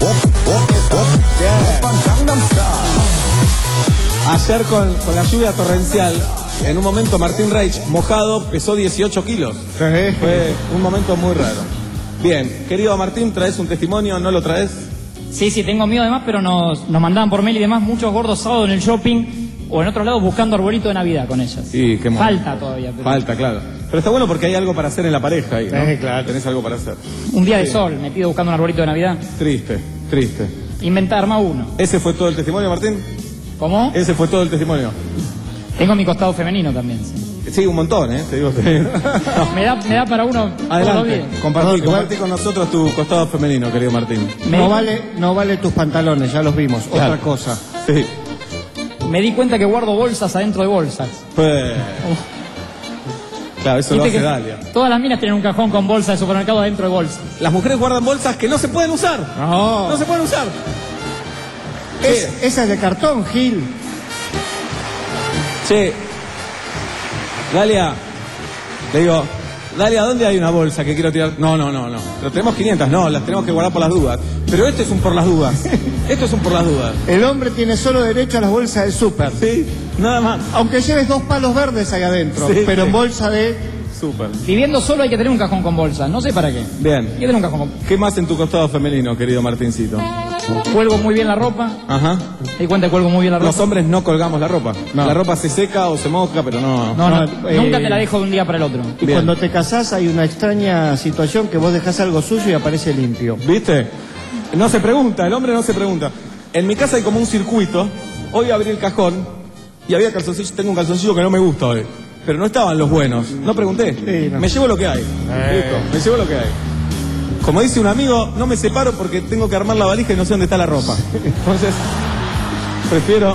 Ayer con, con la lluvia torrencial, en un momento Martín Reich, mojado, pesó dieciocho kilos. Fue un momento muy raro. Bien, querido Martín, ¿traes un testimonio? ¿No lo traes? Sí, sí, tengo miedo además, pero nos, nos mandaban por mail y demás muchos gordos sábado en el shopping o en otros lados buscando arbolito de Navidad con ellas. Sí, qué mono. Falta todavía. Pero Falta, claro. Pero está bueno porque hay algo para hacer en la pareja ahí, ¿no? Eh, claro. Tenés algo para hacer. Un día de Sí. sol, metido buscando un arbolito de Navidad. Triste, triste. Inventar más uno. ¿Ese fue todo el testimonio, Martín? ¿Cómo? Ese fue todo el testimonio. Tengo mi costado femenino también. Sí. Sí, un montón, ¿eh? Te digo. No. Me da, me da para uno. todo Adelante, bien. compartí, compartí con nosotros tu costado femenino, querido Martín. Me, No di, vale, no vale tus pantalones, ya los vimos. Claro. Otra cosa. Sí. me di cuenta que guardo bolsas adentro de bolsas. Pues... Claro, eso lo Viste hace que Dalia. todas las minas tienen un cajón con bolsas de supermercado adentro de bolsas. Las mujeres guardan bolsas que no se pueden usar. No. No se pueden usar. Es- esa es de cartón, Gil. Che, Dalia, le digo, Dalia, ¿dónde hay una bolsa que quiero tirar? No, no, no, no. Pero tenemos quinientas, no, las tenemos que guardar por las dudas. Pero este es un por las dudas. Esto es un por las dudas. El hombre tiene solo derecho a las bolsas del súper. Sí, nada más. Aunque lleves dos palos verdes ahí adentro, Sí, pero sí. en bolsa de Súper. Viviendo solo hay que tener un cajón con bolsa, no sé para qué. Bien. Hay que tener un cajón con... ¿Qué más en tu costado femenino, querido Martincito? Cuelgo muy bien la ropa. Ajá. ¿Te di cuenta que cuelgo muy bien la ropa? Los hombres no colgamos la ropa. No. La ropa se seca o se moja, pero no... No, no, No, eh, nunca te la dejo de un día para el otro. Y Bien. cuando te casás hay una extraña situación que vos dejás algo suyo y aparece limpio. ¿Viste? No se pregunta, el hombre no se pregunta. En mi casa hay como un circuito. Hoy abrí el cajón y había calzoncillos. Tengo un calzoncillo que no me gusta hoy. Pero no estaban los buenos. No pregunté. Sí, no. Me llevo lo que hay. Eh. Listo, me llevo lo que hay. Como dice un amigo, no me separo porque tengo que armar la valija y no sé dónde está la ropa. Entonces, prefiero...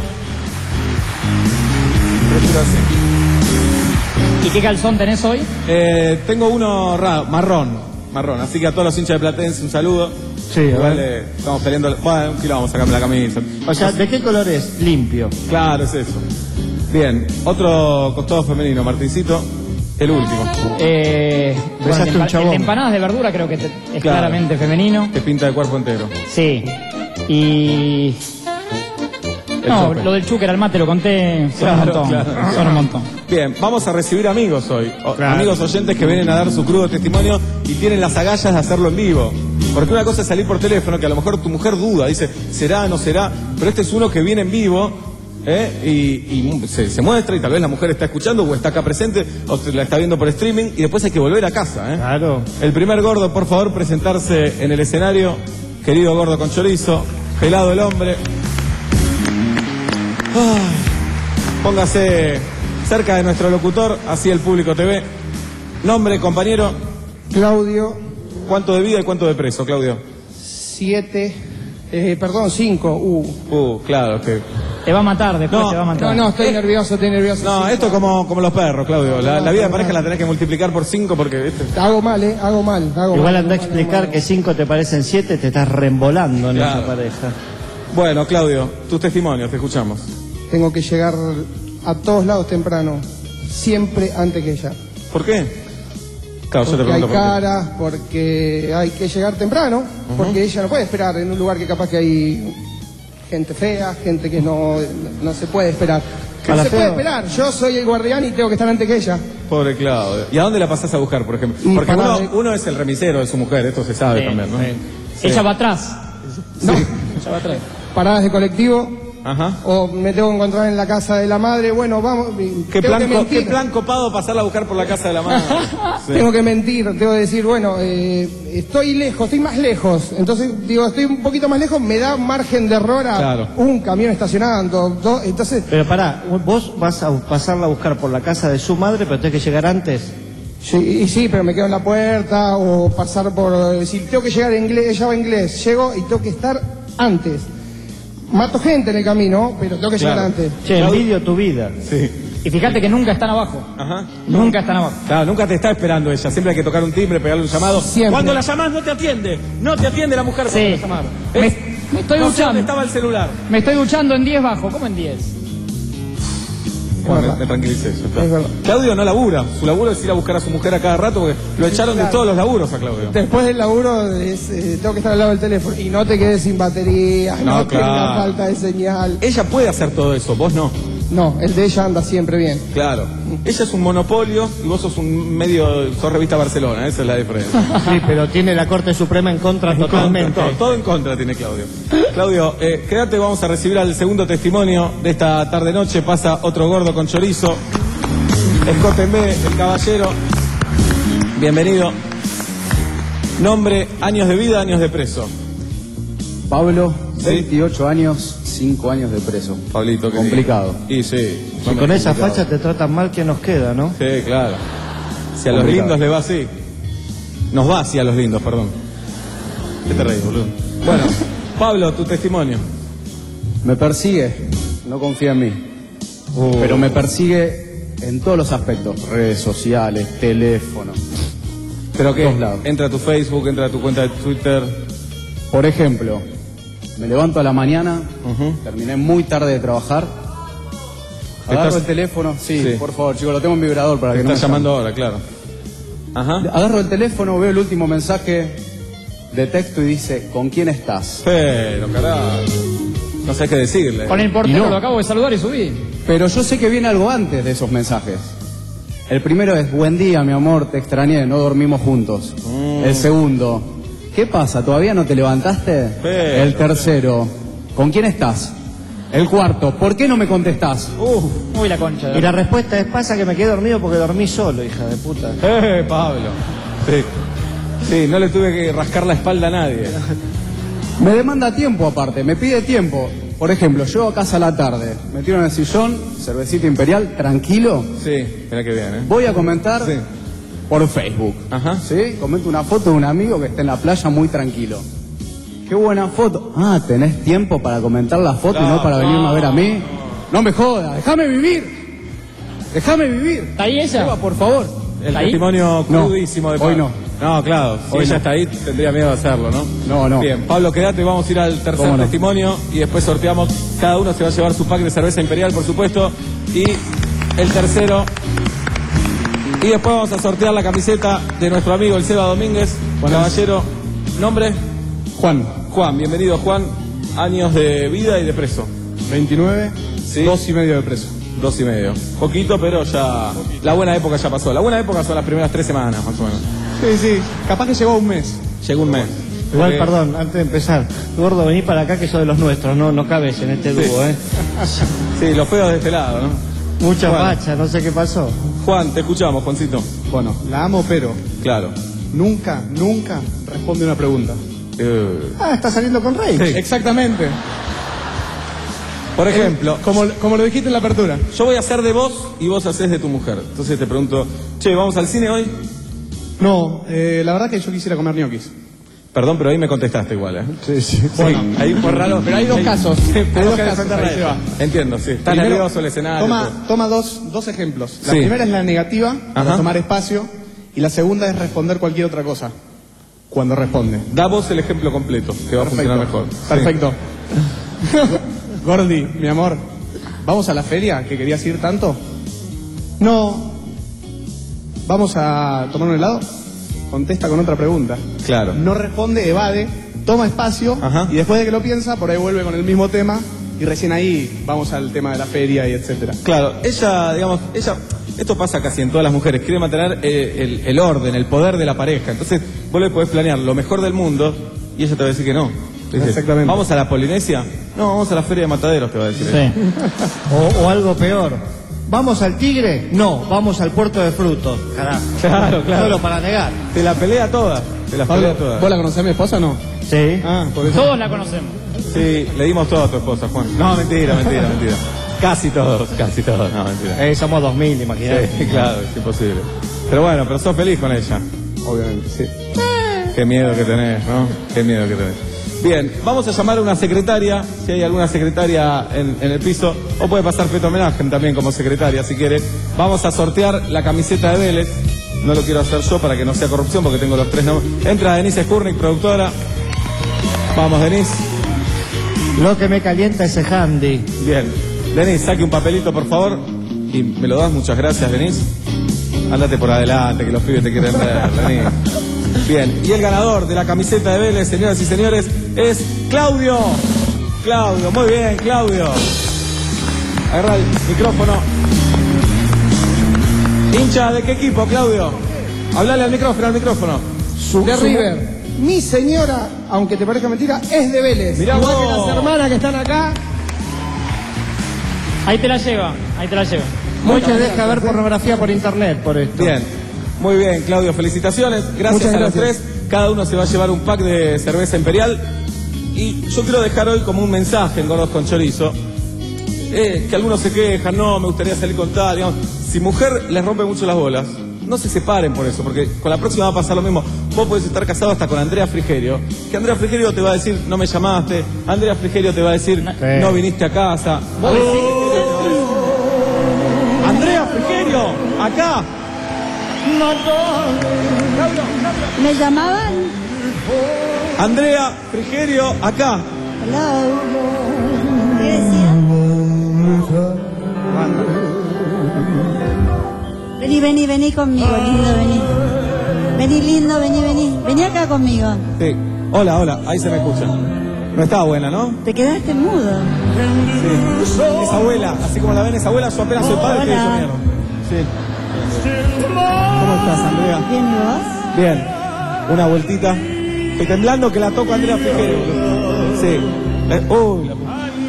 Prefiero así. ¿Y qué calzón tenés hoy? Eh, tengo uno ra- marrón, marrón. Así que a todos los hinchas de Platense un saludo. Sí, a Igual ver. eh, estamos peleando... Bueno, un kilo vamos a sacarme la camisa. O sea, ¿de qué color es? Limpio. Claro, es eso. Bien, otro costado femenino, Martincito, el último. Eh, bueno, Besaste el, un empa- chabón. el de empanadas de verdura creo que te- es Claro. claramente femenino. Te pinta de cuerpo entero. Sí. Y... El No, tope. lo del chúquer al mate lo conté, son Claro, un montón. claro. Son un montón. Bien, vamos a recibir amigos hoy. O- Claro. Amigos oyentes que vienen a dar su crudo testimonio y tienen las agallas de hacerlo en vivo. Porque una cosa es salir por teléfono, que a lo mejor tu mujer duda, dice, ¿será, no será? Pero este es uno que viene en vivo, ¿eh? y, y se, se muestra y tal vez la mujer está escuchando o está acá presente o se la está viendo por streaming y después hay que volver a casa. ¿eh? Claro. El primer gordo, por favor, presentarse en el escenario. Querido gordo con chorizo, pelado el hombre. Ay, póngase cerca de nuestro locutor, así el público te ve. Nombre, compañero. Claudio, ¿Cuánto de vida y cuánto de preso, Claudio? siete, eh, perdón, cinco, uh. Uh, claro, que... Te va a matar, después No, te va a matar. No, no, estoy nervioso, estoy nervioso. No, sí. esto es como, como los perros, Claudio. La, la vida de pareja la tenés que multiplicar por cinco porque... ¿viste? Hago mal, eh, hago mal, hago Igual mal. anda a hago mal, explicar hago mal. que cinco te parecen siete, te estás reembolando en Claro. esa pareja. Bueno, Claudio, tus testimonios, te escuchamos. Tengo que llegar a todos lados temprano, siempre antes que ella. ¿Por qué? Claro, yo te Porque hay pregunto por qué. caras, porque hay que llegar temprano, porque ella no puede esperar en un lugar que capaz que hay gente fea, gente que no, no se puede esperar. ¿Qué No la se puede feo? esperar, yo soy el guardián y tengo que estar antes que ella. Pobre Claudio. ¿Y a dónde la pasás a buscar, por ejemplo? Y Porque para- uno, uno es el remisero de su mujer, esto se sabe Sí, también, ¿no? sí. Sí. Ella va atrás. No, Ella va atrás. paradas de colectivo, Ajá. o me tengo que encontrar en la casa de la madre, bueno, vamos, y ¿Qué tengo plan, que co- mentir. qué plan copado pasarla a buscar por la casa de la madre? Sí. Tengo que mentir, tengo que decir, bueno, eh, estoy lejos, estoy más lejos. Entonces, digo, estoy un poquito más lejos, me da margen de error a Claro. un camión estacionando. dos, entonces, Pero pará, vos vas a pasarla a buscar por la casa de su madre, pero tenés que llegar antes. sí, y sí, pero me quedo en la puerta o pasar por... eh, Si tengo que llegar en inglés, ella va a inglés, llego y tengo que estar antes. Mato gente en el camino, pero tengo que Claro. llegar antes. Che, envidio tu vida. Sí. Y fíjate que nunca están abajo. Ajá. Nunca están abajo. Claro, nunca te está esperando ella. Siempre hay que tocar un timbre, pegarle un llamado. Siempre. Cuando la llamás no te atiende. No te atiende la mujer cuando Sí. la llamás. Me, Es- me estoy no sé duchando. dónde estaba el celular. Me estoy duchando en diez bajo. ¿Cómo en diez? Bueno, me, verdad. me tranquilicé eso. Es verdad. Claudio no labura. Su laburo es ir a buscar a su mujer a cada rato porque lo echaron de claro. todos los laburos a Claudio. Después del laburo es, eh, tengo que estar al lado del teléfono y no te quedes sin batería, no, No, tengas claro. falta de señal. Ella puede hacer todo eso, vos no. No, el de ella anda siempre bien. Claro. Ella es un monopolio y vos sos un medio, sos revista Barcelona, esa es la diferencia. Sí, pero tiene la Corte Suprema en contra totalmente. Todo, todo en contra tiene Claudio. Claudio, eh, quédate, vamos a recibir al segundo testimonio de esta tarde-noche. Pasa otro gordo con chorizo. Escótenme, el caballero. Bienvenido. Nombre, años de vida, años de preso. Pablo, Sí. veintiocho años, cinco años de preso. Pablito, que Complicado. Y sí. Si con esa facha te tratan mal, ¿qué nos queda, no? Sí, claro. Si a los Complicado. lindos le va así. Nos va así a los lindos, perdón. ¿Qué te reís, boludo? Bueno, Pablo, tu testimonio. Me persigue, no confía en mí. Uh. Pero me persigue en todos los aspectos. Redes sociales, teléfono. ¿Pero qué? Todos lados. Entra a tu Facebook, entra a tu cuenta de Twitter. Por ejemplo, me levanto a la mañana, terminé muy tarde de trabajar. Agarro Estás- el teléfono, sí, Sí. por favor, chicos, lo tengo en vibrador para Te que no me estás llamando llame. ahora, claro. Ajá. Agarro el teléfono, veo el último mensaje de texto y dice, ¿con quién estás? Pero, carajo. No sé qué decirle. Con el portero Y no. lo acabo de saludar y subí. Pero yo sé que viene algo antes de esos mensajes. El primero es, buen día, mi amor, te extrañé, no dormimos juntos. Mm. El segundo, ¿qué pasa? ¿Todavía no te levantaste? Pero, El tercero, ¿con quién estás? El cuarto, ¿por qué no me contestás? Uh, uy, la concha. Y la respuesta es, pasa que me quedé dormido porque dormí solo, hija de puta. Eh, Pablo. Sí. Sí, no le tuve que rascar la espalda a nadie. Me demanda tiempo aparte, me pide tiempo. Por ejemplo, llego a casa a la tarde, me tiro en el sillón, cervecita imperial, tranquilo. Sí, mira que bien, ¿eh? Voy a comentar Sí. por Facebook. Ajá. ¿Sí? Comento una foto de un amigo que está en la playa muy tranquilo. Qué buena foto. Ah, ¿tenés tiempo para comentar la foto y no para venirme a ver a mí? No me jodas, déjame vivir. Déjame vivir. ¿Está ahí ella? Eva, por favor. El ¿Está ahí? testimonio No, crudísimo de hoy Pablo. no. No, claro. Si Hoy ella no. está ahí, tendría miedo de hacerlo, ¿no? No, no. Bien, Pablo, quédate, vamos a ir al tercer ¿Cómo no? testimonio y después sorteamos. Cada uno se va a llevar su pack de cerveza imperial, por supuesto. Y el tercero. Y después vamos a sortear la camiseta de nuestro amigo el Seba Domínguez. Buenas. Caballero, ¿nombre? Juan, Juan, bienvenido Juan. Años de vida y de preso. veintinueve, Sí. dos y medio de preso. Dos y medio. Poquito, pero ya. La buena época ya pasó. La buena época son las primeras tres semanas, más o menos. Sí, sí, capaz que llegó a un mes. Llegó un mes. Igual, Porque- perdón, antes de empezar, Gordo, vení para acá que sos de los nuestros, no, no cabes en este Sí. dúo, ¿eh? Sí, los feos de este lado, ¿no? Mucha Bueno. facha, no sé qué pasó. Juan, te escuchamos, Juancito. Bueno, la amo, pero Claro. nunca, nunca responde una pregunta. Eh, Ah, está saliendo con Rey. Sí. Exactamente. Por ejemplo, Como, como lo dijiste en la apertura. yo voy a hacer de vos y vos hacés de tu mujer. Entonces te pregunto, che, ¿vamos al cine hoy? No, eh, la verdad que yo quisiera comer ñoquis. Perdón, pero ahí me contestaste igual, ¿eh? Sí, sí. Bueno, ahí fue raro. Pero hay dos casos. Sí, Hay tengo dos que casos, defender ahí se va. Entiendo, sí. Está Primero, nervioso el escenario. Toma, todo. toma dos, dos ejemplos. La Sí. primera es la negativa, para Ajá. tomar espacio. Y la segunda es responder cualquier otra cosa. Cuando responde. Da vos el ejemplo completo, que va a funcionar mejor. Perfecto. Gordi, mi amor, ¿vamos a la feria que querías ir tanto? No. ¿Vamos a tomar un helado? Contesta con otra pregunta. Sí. Claro. No responde, evade, toma espacio Ajá. y después de que lo piensa, por ahí vuelve con el mismo tema y recién ahí vamos al tema de la feria y etcétera. Claro, ella, digamos, ella, esto pasa casi en todas las mujeres, quiere mantener eh, el, el orden, el poder de la pareja. Entonces, vos le podés planear lo mejor del mundo y ella te va a decir que no. Dice, Exactamente. ¿vamos a la Polinesia? No, vamos a la feria de mataderos, te va a decir. ella. Sí. O, o algo peor. ¿Vamos al Tigre? No, vamos al puerto de frutos. Carajo. Claro, claro. Solo para negar. Te la pelea toda, te la Pablo, pelea toda. ¿vos la conocés a mi esposa o no? Sí. Ah, por eso. Todos la conocemos. Sí, le dimos todo a tu esposa, Juan. No, mentira, mentira, mentira. Casi todos, casi todos, no, mentira. Eh, somos dos mil, imagínate. Sí, claro, es imposible. Pero bueno, pero sos feliz con ella. Obviamente, sí. Qué miedo que tenés, ¿no? Qué miedo que tenés. Bien, vamos a llamar a una secretaria, si hay alguna secretaria en, en el piso, o puede pasar Peto Homenaje también como secretaria, si quiere. Vamos a sortear la camiseta de Vélez. No lo quiero hacer yo para que no sea corrupción, porque tengo los tres nombres. Entra Denise Skurnik, productora. Vamos, Denise. Lo que me calienta ese handy. Bien. Denise, saque un papelito, por favor. Y me lo das, muchas gracias, Denise. Ándate por adelante, que los pibes te quieren ver, Denise. Bien, y el ganador de la camiseta de Vélez, señoras y señores, es Claudio. Claudio, muy bien, Claudio. Agarra el micrófono. ¿Hincha de qué equipo, Claudio? Hablale al micrófono, al micrófono. Su, de River. Mi señora, aunque te parezca mentira, es de Vélez. Mirá Igual vos. que las hermanas que están acá. Ahí te la lleva, ahí te la lleva. Muchos deja ver pornografía por internet por esto. Bien, muy bien, Claudio, felicitaciones. Gracias Muchas a los gracias. tres. Cada uno se va a llevar un pack de cerveza imperial. Y yo quiero dejar hoy como un mensaje en Gordos con Chorizo. Eh, que algunos se quejan, no, me gustaría salir con tal. Digamos. Si mujer les rompe mucho las bolas, no se separen por eso, porque con la próxima va a pasar lo mismo. Vos podés estar casado hasta con Andrea Frigerio, que Andrea Frigerio te va a decir, no me llamaste. Andrea Frigerio te va a decir, Sí. no viniste a casa. Vos decís, Andrea Frigerio, acá. ¿Me llamaban? Andrea Frigerio, acá. Hello. ¿Qué decían? Vení, vení, vení conmigo, lindo, vení. Vení, lindo, vení, vení. Vení acá conmigo. Sí. Hola, hola, ahí se me escucha. No estaba buena, ¿no? Te quedaste mudo. Sí. Es abuela, así como la ven, es abuela, yo apenas soy padre, que Hola. hizo mierda. Sí. ¿Cómo estás, Andrea? Bien, ¿y vos? Bien. Una vueltita. Estoy temblando que la toco a Andrea Frigerio. Sí. Eh, uy, la...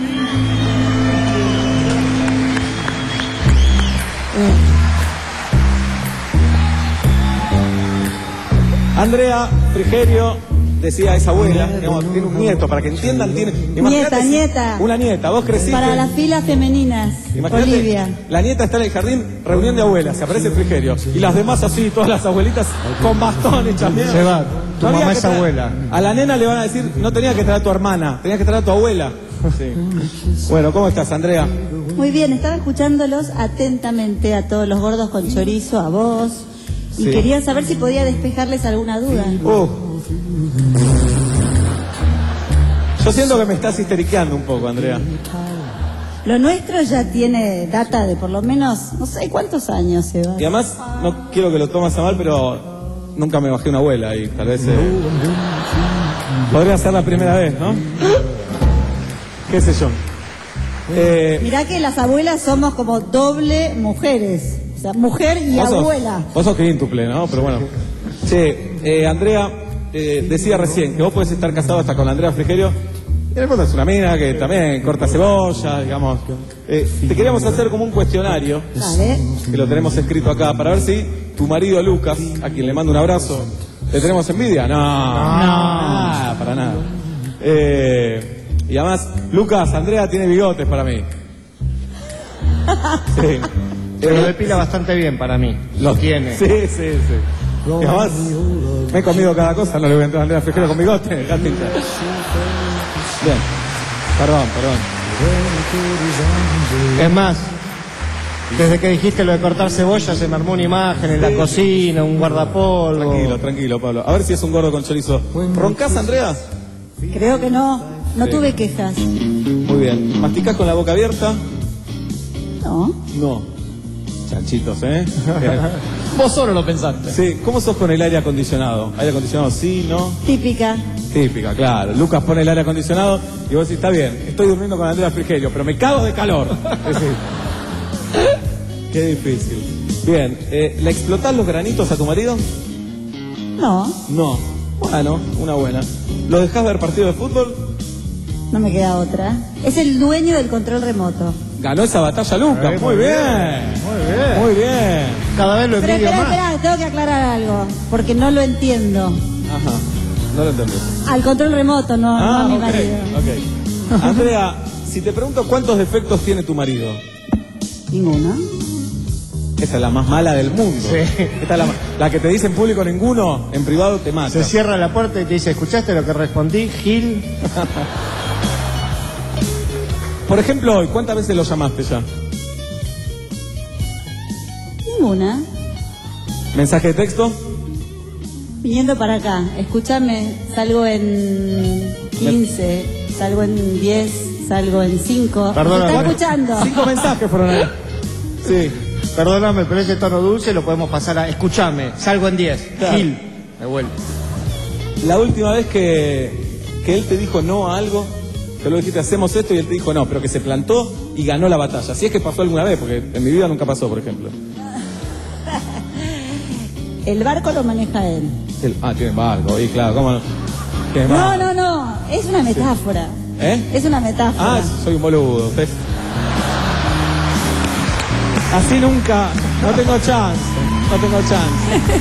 Andrea Frigerio decía esa abuela, digamos, tiene un nieto, para que entiendan, tiene... Nieta, si- nieta. Una nieta, vos creciste... Para las filas femeninas. Imagínate, Olivia. la nieta está en el jardín, reunión de abuelas, se aparece Frigerio. Y las demás así, todas las abuelitas con bastón hechas mierda. Se va, tu había mamá que es traer- abuela. A la nena le van a decir, no tenía que traer a tu hermana, tenía que traer a tu abuela. Sí. Bueno, ¿cómo estás, Andrea? Muy bien, estaba escuchándolos atentamente a todos los gordos con chorizo, a vos. Y Sí. quería saber si podía despejarles alguna duda. Uh. Yo siento que me estás histeriqueando un poco, Andrea. Lo nuestro ya tiene data de por lo menos, no sé cuántos años se va. Y además, no quiero que lo tomes a mal, pero nunca me bajé una abuela y tal vez... eh, podría ser la primera vez, ¿no? ¿Qué sé yo? Eh, Mirá que las abuelas somos como doble mujeres. O sea, mujer y vos sos- abuela. Vos sos quíntuple, ¿no? Pero bueno. Che, eh, Andrea eh, decía recién que vos podés estar casado hasta con Andrea Frigerio. Y en el fondo es una mina que también corta cebolla, digamos. Eh, te queríamos hacer como un cuestionario, Vale. que lo tenemos escrito acá, para ver si tu marido Lucas, a quien le mando un abrazo, ¿le tenemos envidia? No, no, para nada. Eh, y además, Lucas, Andrea tiene bigotes para mí. Sí. Se lo depila bastante bien para mí. Los tiene. Sí, sí, sí. Y además, me he comido cada cosa, no le voy a entrar a Andrea Frigerio con bigote. dejate hinchar. Bien. Perdón, perdón. Es más, desde que dijiste lo de cortar cebolla se me armó una imagen en la cocina, un guardapolvo. Tranquilo, tranquilo, Pablo. A ver si es un gordo con chorizo. ¿Roncás, Andrea? Creo que no. No Sí. tuve quejas. Muy bien. ¿Masticás con la boca abierta? No. No. Chanchitos, ¿eh? Bien. Vos solo lo pensaste. Sí, ¿cómo sos con el aire acondicionado? ¿Aire acondicionado sí, no? Típica. Típica, claro. Lucas pone el aire acondicionado y vos decís, está bien, estoy durmiendo con Andrea Frigerio, pero me cago de calor. Es decir, qué difícil. Bien, eh, ¿le explotás los granitos a tu marido? No. No. Bueno, una buena. ¿Lo dejás ver partido de fútbol? No me queda otra. Es el dueño del control remoto. Ganó esa batalla Lucas, Eh, muy muy bien. Muy bien. Muy bien. Cada vez lo Pero envidio espera, más. espera, tengo que aclarar algo. Porque no lo entiendo. Ajá, no lo entendés. Al control remoto, no, no a mi ok, marido. ok. Andrea, si te pregunto cuántos defectos tiene tu marido. Ninguno. Esa es la más mala del mundo. Sí. Esta es la, ma- la que te dice en público ninguno, en privado te mata. Se cierra la puerta y te dice, ¿escuchaste lo que respondí, Gil? Por ejemplo, hoy, ¿cuántas veces lo llamaste ya? Ninguna. ¿Mensaje de texto? Viniendo para acá, escúchame, salgo en quince, salgo en diez, salgo en cinco. Perdona, ¿Me está bueno, escuchando? Cinco mensajes fueron ahí. Sí. Perdóname, pero ese tono dulce lo podemos pasar a, escúchame, salgo en diez, Claro. Gil. Me vuelvo. La última vez que, que él te dijo no a algo, que lo dijiste hacemos esto y él te dijo no, pero que se plantó y ganó la batalla. Si es que pasó alguna vez, porque en mi vida nunca pasó, por ejemplo. El barco lo maneja él. El- ah, tiene barco, y claro, ¿cómo no? Tiene No, barco. no, no, es una metáfora. ¿Eh? Es una metáfora. Ah, soy un boludo. ¿ves? Así nunca, no tengo chance, no tengo chance.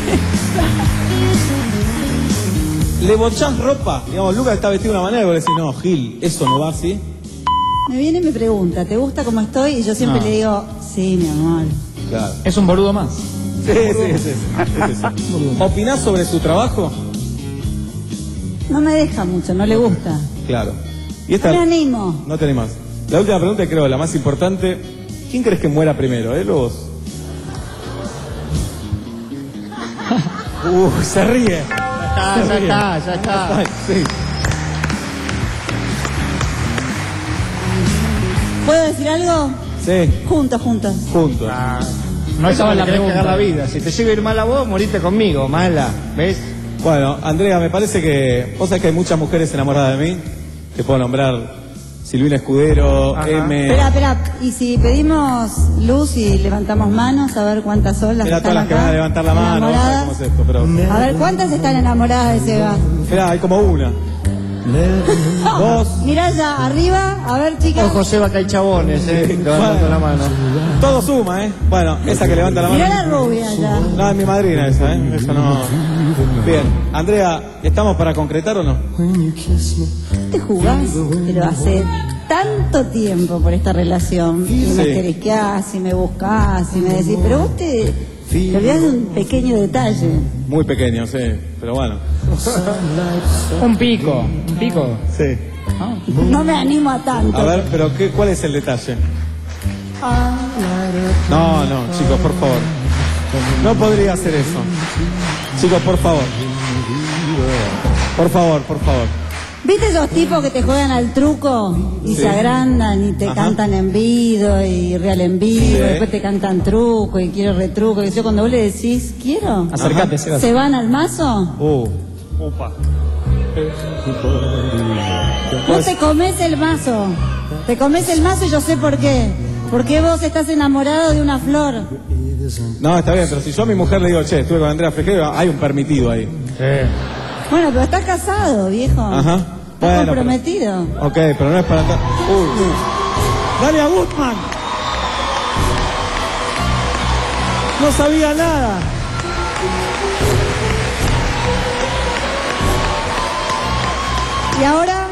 ¿Le bochás ropa? Digamos, Lucas está vestido de una manera y vos decís, no, Gil, eso no va así. Me viene y me pregunta, ¿te gusta cómo estoy? Y yo siempre No. le digo, sí, mi amor. Claro. Es un boludo más. Sí, sí, sí, sí, sí. ¿Opinás sobre su trabajo? No me deja mucho, no le gusta. Claro. Y No esta, me animo. no tenés más. La última pregunta, creo, la más importante. ¿Quién crees que muera primero, él o vos? Uh, se ríe. Ya está, ya está, ya está. Sí. ¿Puedo decir algo? Sí, Juntos, juntos. juntos. No Eso estaba en me la querés pregunta. cagar la vida. Si te llega a ir mal a vos, moriste conmigo, mala. ¿Ves? Bueno, Andrea, me parece que vos sabés que hay muchas mujeres enamoradas de mí. Te puedo nombrar Silvina Escudero, Ajá. M. Espera, espera. ¿Y si pedimos luz y levantamos manos a ver cuántas son las que Mira están todas las que acá? van a levantar la mano, vamos a ver cómo es esto, pero... A ver, ¿cuántas están enamoradas de Seba? Mirá, hay como una. Dos. Mirá allá, arriba, a ver, chicas. Ojo, Seba, que hay chabones, eh, levantando la mano. Todo suma, ¿eh? Bueno, esa que levanta la mano. Mirá la rubia allá. No, es mi madrina esa, ¿eh? Esa no... Bien, Andrea, ¿estamos para concretar o no? Te jugás, pero hace tanto tiempo por esta relación. Y me Sí. querés y me buscás y me decís, pero vos te, te olvidás de un pequeño detalle. Muy pequeño, sí, pero bueno. Un pico, un pico. Sí. No me animo a tanto. A ver, pero qué, ¿cuál es el detalle? No, no, chicos, por favor. No podría hacer eso. Chicos, por favor. Por favor, por favor. ¿Viste esos tipos que te juegan al truco y Sí. se agrandan y te Ajá. cantan en vivo y real en vivo, Sí. y después te cantan truco y quiero retruco? Y yo cuando vos le decís, quiero, Acércate, Sebas. ¿se van al mazo? Uh. Opa. No te comes el mazo. Te comes el mazo y yo sé por qué. Porque vos estás enamorado de una flor. No, está bien, pero si yo a mi mujer le digo, che, estuve con Andrea Frigerio, hay un permitido ahí. Bueno, pero estás casado, viejo. Ajá. Estás Bueno, comprometido. pero- ok, pero no es para... ta- Uy, uy. Dalia Gutman. No sabía nada. Y ahora,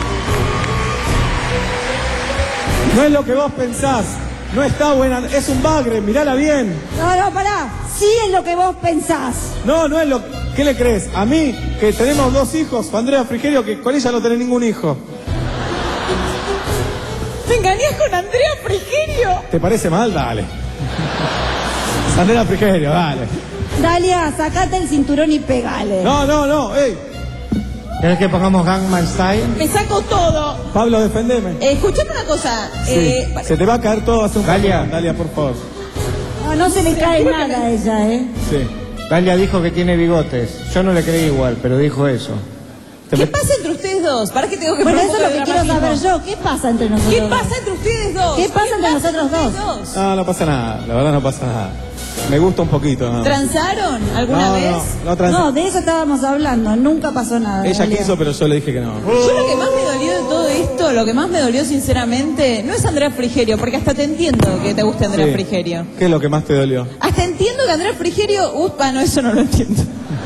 No es lo que vos pensás. No está buena. Es un bagre, mirala bien. no, no, pará. Sí es lo que vos pensás. No, no es lo... ¿Qué le crees? A mí, que tenemos dos hijos, Andrea Frigerio, que con ella no tenés ningún hijo. ¿Te engañás con Andrea Frigerio? ¿Te parece mal? Dale. Andrea Frigerio, dale. Dalia, sacate el cinturón y pegale. No, no, no, ey. ¿Querés que pongamos Gangnam Style? Me saco todo. Pablo, defendeme. Eh, escuchame una cosa. Sí. Eh, Se te va a caer todo, hace un Dalia. poco. Dalia, por favor. No, no se le cae nada a ella, ¿eh? Sí. Dalia dijo que tiene bigotes. Yo no le creí igual, pero dijo eso. ¿Qué pasa entre ustedes dos? ¿Para qué tengo que Bueno, poner eso un es lo poco que de quiero saber dramatismo? yo. ¿Qué pasa entre nosotros? ¿Qué dos? pasa entre ustedes dos? ¿Qué pasa entre nosotros ustedes dos? No, no pasa nada. La verdad no pasa nada. Me gusta un poquito. nada más. ¿Transaron alguna No, vez? no, no trans- No, de eso estábamos hablando. Nunca pasó nada. Ella Dalia. quiso, pero yo le dije que no. Yo lo que más me dolió de todo esto, lo que más me dolió sinceramente, no es Andrea Frigerio, porque hasta te entiendo que te guste Andrea Sí. Frigerio. ¿Qué es lo que más te dolió? Hasta entiendo que Andrea Frigerio... Upa, no, eso no lo entiendo.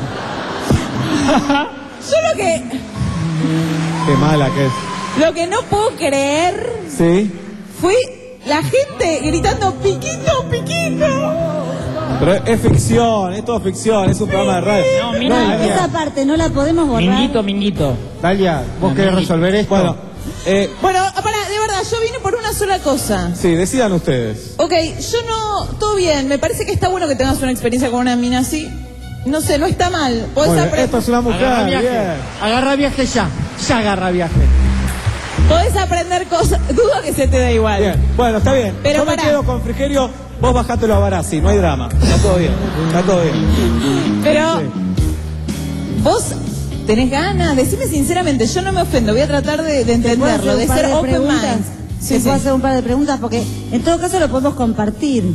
Solo que Qué mala que es. lo que no puedo creer Sí. fue la gente gritando piquito, piquito. Pero es ficción, es todo ficción, es un programa de radio. No, No, mira. esa parte no la podemos borrar. Minguito, minguito. Dalia, ¿vos querés resolver esto? Bueno, eh, Bueno, para, de verdad, yo vine por una sola cosa. sí, decidan ustedes. Ok, yo no... Todo bien, me parece que está bueno que tengas una experiencia con una mina así. No sé, no está mal. Podés Bueno, aprender... esto es una Agarra mujer, viaje. bien. Agarra viaje ya. Ya agarra viaje. Podés aprender cosas. Dudo que se te da igual. Bien, bueno, está bien. Pero Yo me pará. quedo con Frigerio, vos bajátelo a Barassi, no hay drama. Está todo bien, está todo bien. Pero vos tenés ganas, decime sinceramente, yo no me ofendo, voy a tratar de, de ¿Te puedo entenderlo, hacer de un par ser de open preguntas? mind. ¿Te Sí, sí. puedo hacer un par de preguntas? Porque en todo caso lo podemos compartir.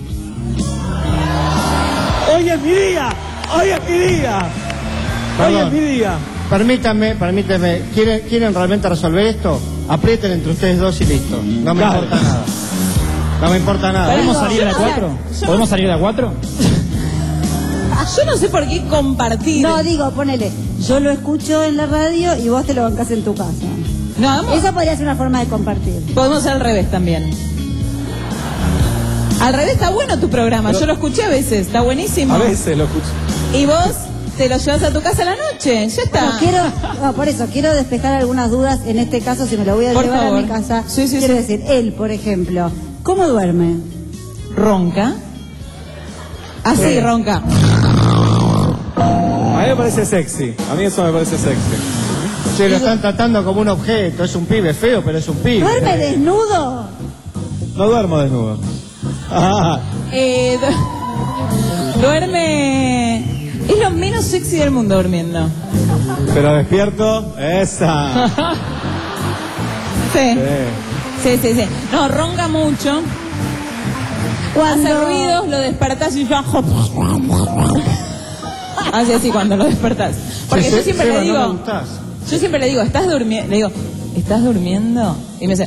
Hoy es mi día, hoy es mi día. Hoy Perdón. es mi día. Permítanme, permítanme. ¿Quieren, ¿Quieren realmente resolver esto? Aprieten entre ustedes dos y listo. No me Dale. importa nada. No me importa nada. ¿Podemos Yo salir de no a sé, cuatro? yo ¿Podemos no- salir de a cuatro? Yo no sé por qué compartir. No, digo, ponele, yo lo escucho en la radio y vos te lo bancás en tu casa. No, vamos- Esa podría ser una forma de compartir. podemos hacer al revés también. Al revés está bueno tu programa, yo lo escuché a veces, está buenísimo. A veces lo escucho. Y vos te lo llevas a tu casa a la noche, ya está. No, quiero, no, por eso, quiero despejar algunas dudas. En este caso, si me lo voy a Por llevar favor. a mi casa, Sí, sí, quiero sí. decir, él, por ejemplo, ¿cómo duerme? Ronca. Así, Sí. ronca. A mí me parece sexy, a mí eso me parece sexy. Se lo están tratando como un objeto. Es un pibe feo, pero es un pibe. ¿Duerme desnudo? No duermo desnudo. Ah, Eh, du- duerme... Es lo menos sexy del mundo durmiendo. pero despierto, esa. Sí. Sí, sí, sí. No, ronca mucho. Cuando... Hace ruidos, lo despertás y yo... Hace así cuando lo despertás. Porque Sí, yo sí, siempre Seba, le digo... no me gustás. Yo siempre le digo, ¿estás durmiendo? Le digo, ¿estás durmiendo? Y me dice...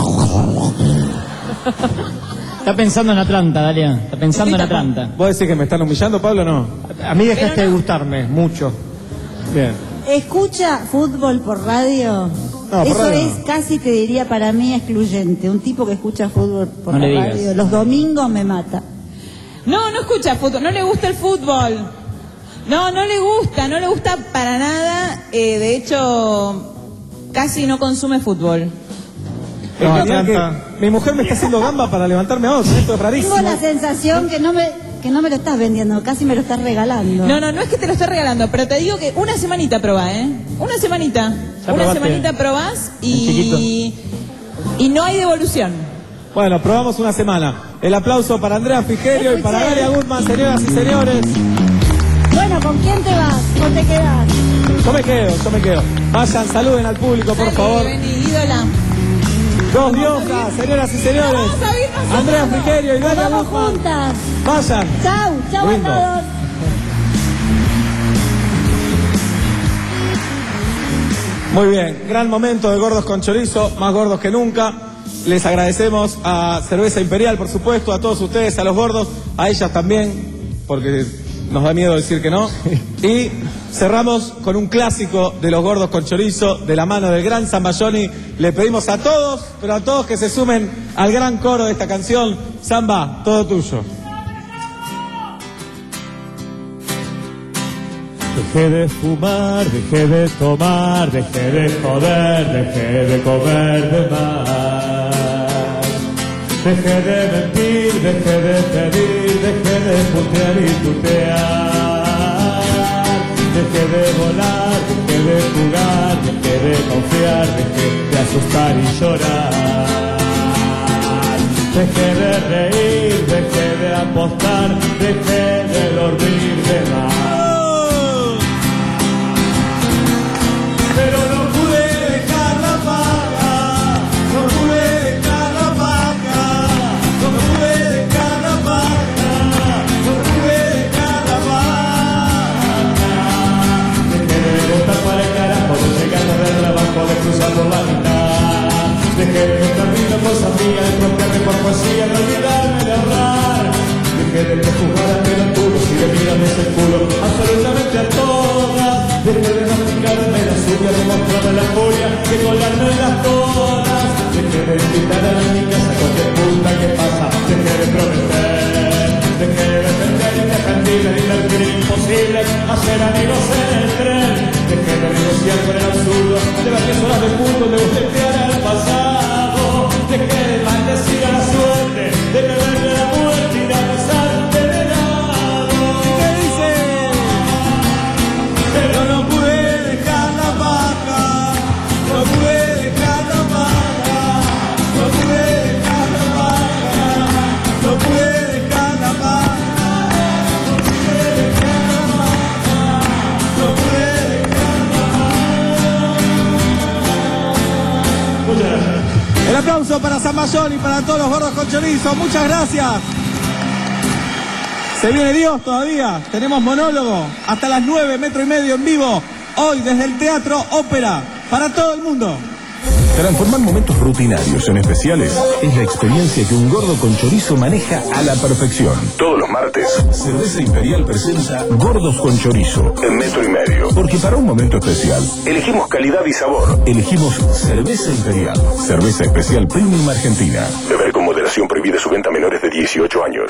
Está pensando en Atlanta, Dalia. Está pensando en Atlanta. ¿Vos decís que me están humillando, Pablo, o no? A mí dejaste de gustarme mucho. Bien. ¿Escucha fútbol por radio? No, por Eso radio es no. casi, te diría, para mí excluyente. Un tipo que escucha fútbol por No la le digas. radio los domingos me mata. No, no escucha fútbol, no le gusta el fútbol. No, no le gusta, no le gusta para nada. Eh, de hecho, casi no consume fútbol. No, Atlanta. Mi mujer me está haciendo gamba para levantarme a otro. Esto es rarísimo. Tengo la sensación que no me que no me lo estás vendiendo, casi me lo estás regalando. No, no, no es que te lo estoy regalando, pero te digo que una semanita probá, ¿eh? Una semanita. Ya Una probaste semanita probás el y... Y no hay devolución. Bueno, probamos una semana. El aplauso para Andrea Frigerio y para Dalia Gutman, señoras y señores. Bueno, ¿con quién te vas? ¿O te quedas? Yo me quedo, yo me quedo. Vayan, saluden al público, por favor. Vení, ídola. Dos diosas, señoras y señores. Andrea Frigerio y Dalia Vamos Gutman. juntas. Vayan. Chau, chau a Lindo. todos. Muy bien, gran momento de Gordos con Chorizo, más gordos que nunca. Les agradecemos a Cerveza Imperial, por supuesto, a todos ustedes, a los gordos, a ellas también, porque nos da miedo decir que no. Y cerramos con un clásico de los Gordos con Chorizo, de la mano del gran Zambayoni. Le pedimos a todos, pero a todos que se sumen al gran coro de esta canción. Zamba, todo tuyo. Dejé de fumar, dejé de tomar, dejé de joder, dejé de comer de más. Dejé de mentir, dejé de pedir, dejé de putear y tutear. Dejé de volar, dejé de jugar, dejé de confiar, dejé de asustar y llorar. Dejé de reír, dejé de apostar, dejé de dormir de más. Pero no pude dejar la paga, no pude dejar la paga, no pude dejar la paga, no pude dejar la paga. Dejé de votar para el carajo, de llegar a del trabajo, de cruzar por la mitad. Dejé de estar viendo cosas mías, de trocarme por poesía, de olvidarme de ahorrar. Dejé de prejuzgar a pelotudos y de mirarme ese culo absolutamente a todas. Dejé de masticarme las uñas, de mostrarme la furia, de colgarme en las todas. Dejé de invitar a mi casa a cualquier puta que pasa. Dejé de prometer, dejé de defender y defender y invertir en imposible, hacer amigos en el tren. Dejé de negociar con el absurdo de varias horas de fútbol, de bofetear al pasado. Dejé de maldecir a la suerte, de beberme la muerte y de abusar del helado. ¿Qué dice? Pero no pude dejar la paja, no pude dejar la paja, no pude dejar la paja, no pude dejar la paja, no pude dejar la paja, no pude dejar la paja. Muchas gracias. El aplauso para Zambayoni y para todos los Gordos con Chorizo. Muchas gracias. Se viene Dios todavía. Tenemos monólogo hasta las nueve, metro y medio en vivo. Hoy desde el Teatro Ópera. Para todo el mundo. Transformar momentos rutinarios en especiales es la experiencia que un gordo con chorizo maneja a la perfección. Todos los martes, Cerveza Imperial presenta Gordos con Chorizo en metro y medio. Porque para un momento especial, elegimos calidad y sabor. Elegimos Cerveza Imperial. Cerveza especial Premium Argentina. Beber con moderación, prohibida su venta a menores de dieciocho años.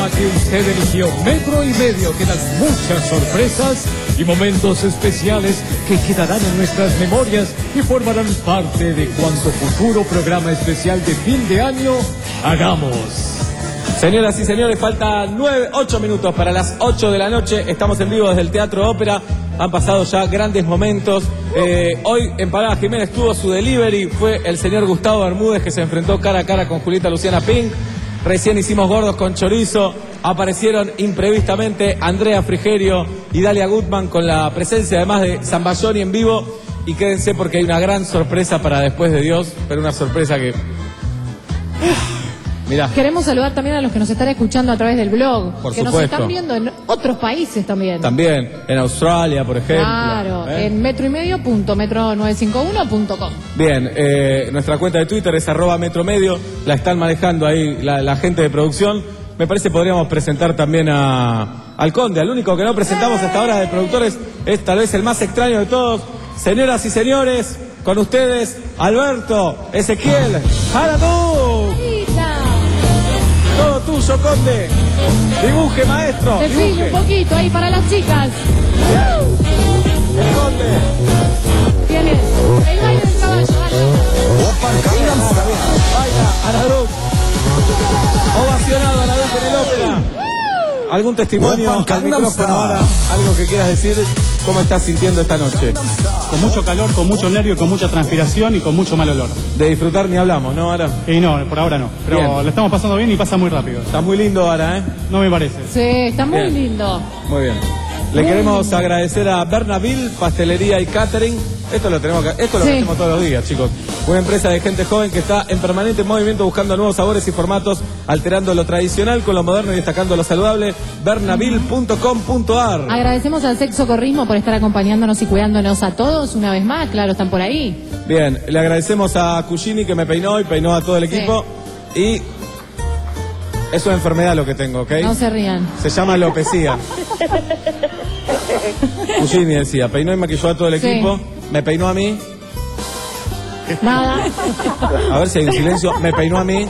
programa que usted eligió, Metro y Medio, quedan muchas sorpresas y momentos especiales que quedarán en nuestras memorias y formarán parte de cuanto futuro programa especial de fin de año hagamos. Señoras y señores, faltan nueve, ocho minutos para las ocho de la noche. Estamos en vivo desde el Teatro Ópera. Han pasado ya grandes momentos. Eh, hoy en Parada Jiménez tuvo su delivery. Fue el señor Gustavo Bermúdez que se enfrentó cara a cara con Julieta Luciana Pink. Recién hicimos Gordos con Chorizo. Aparecieron imprevistamente Andrea Frigerio y Dalia Gutman con la presencia además de Zambayoni en vivo. Y quédense porque hay una gran sorpresa para Después de Dios, pero una sorpresa que... Mirá. Queremos saludar también a los que nos están escuchando a través del blog, Por que supuesto. nos están viendo en otros países también. También, en Australia, por ejemplo. Claro, ¿eh? en metro y medio punto metro nueve cinco uno punto com. Bien, eh, nuestra cuenta de Twitter es arroba metromedio, la están manejando ahí la, la gente de producción. Me parece que podríamos presentar también a, al Conde, al único que no presentamos hasta ahora de productores, es tal vez el más extraño de todos. Señoras y señores, con ustedes, Alberto Ezequiel Jaramú. Todo tuyo, Conde. Dibuje, maestro. Define Dibuje. un poquito ahí para las chicas. El Conde. Tiene el baile del caballo. Baila, Anadú. Ovacionado Anadú en el ópera. ¿Algún testimonio al micrófono ahora? ¿Algo que quieras decir? ¿Cómo estás sintiendo esta noche? Con mucho calor, con mucho nervio, con mucha transpiración y con mucho mal olor. De disfrutar ni hablamos, ¿no, Ara? Y no, por ahora no. Pero Bien. lo estamos pasando bien y pasa muy rápido. Está muy lindo, Ara, ¿eh? No me parece. Sí, está muy Bien. lindo. Muy bien. Le Muy queremos lindo. agradecer a Bernaville, Pastelería y Catering. Esto lo tenemos que, esto lo Sí. hacemos todos los días, chicos. Una empresa de gente joven que está en permanente movimiento buscando nuevos sabores y formatos, alterando lo tradicional con lo moderno y destacando lo saludable. Bernaville punto com punto ar. Agradecemos al Sexo Corrismo por estar acompañándonos y cuidándonos a todos una vez más. Claro, están por ahí. Bien, le agradecemos a Cugini que me peinó y peinó a todo el equipo. Y es una enfermedad lo que tengo, ¿ok? No se rían. Se llama alopecia. Cugini decía, peinó y maquilló a todo el Sí. equipo, me peinó a mí. Nada. A ver si hay un silencio. Me peinó a mí.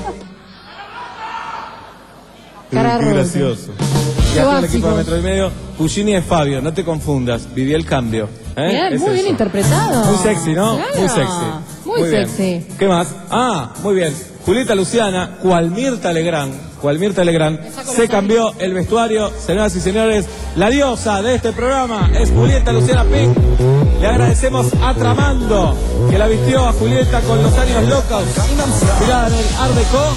Cara Qué rosa. gracioso. Y Qué a todo el básico. equipo de Metro y Medio. Cugini es Fabio, no te confundas. Viví el cambio. ¿eh? Bien, Es muy bien eso. interpretado. Muy sexy, ¿no? Claro. Muy sexy. Muy bien. sexy. ¿Qué más? Ah, muy bien. Julieta Luciana, cual Mirta Legrand, cual Mirta Legrand, se cambió el vestuario. Señoras y señores, la diosa de este programa es Julieta Luciana Pink. Le agradecemos a Tramando, que la vistió a Julieta con los años locos. Mirá en el Art Deco.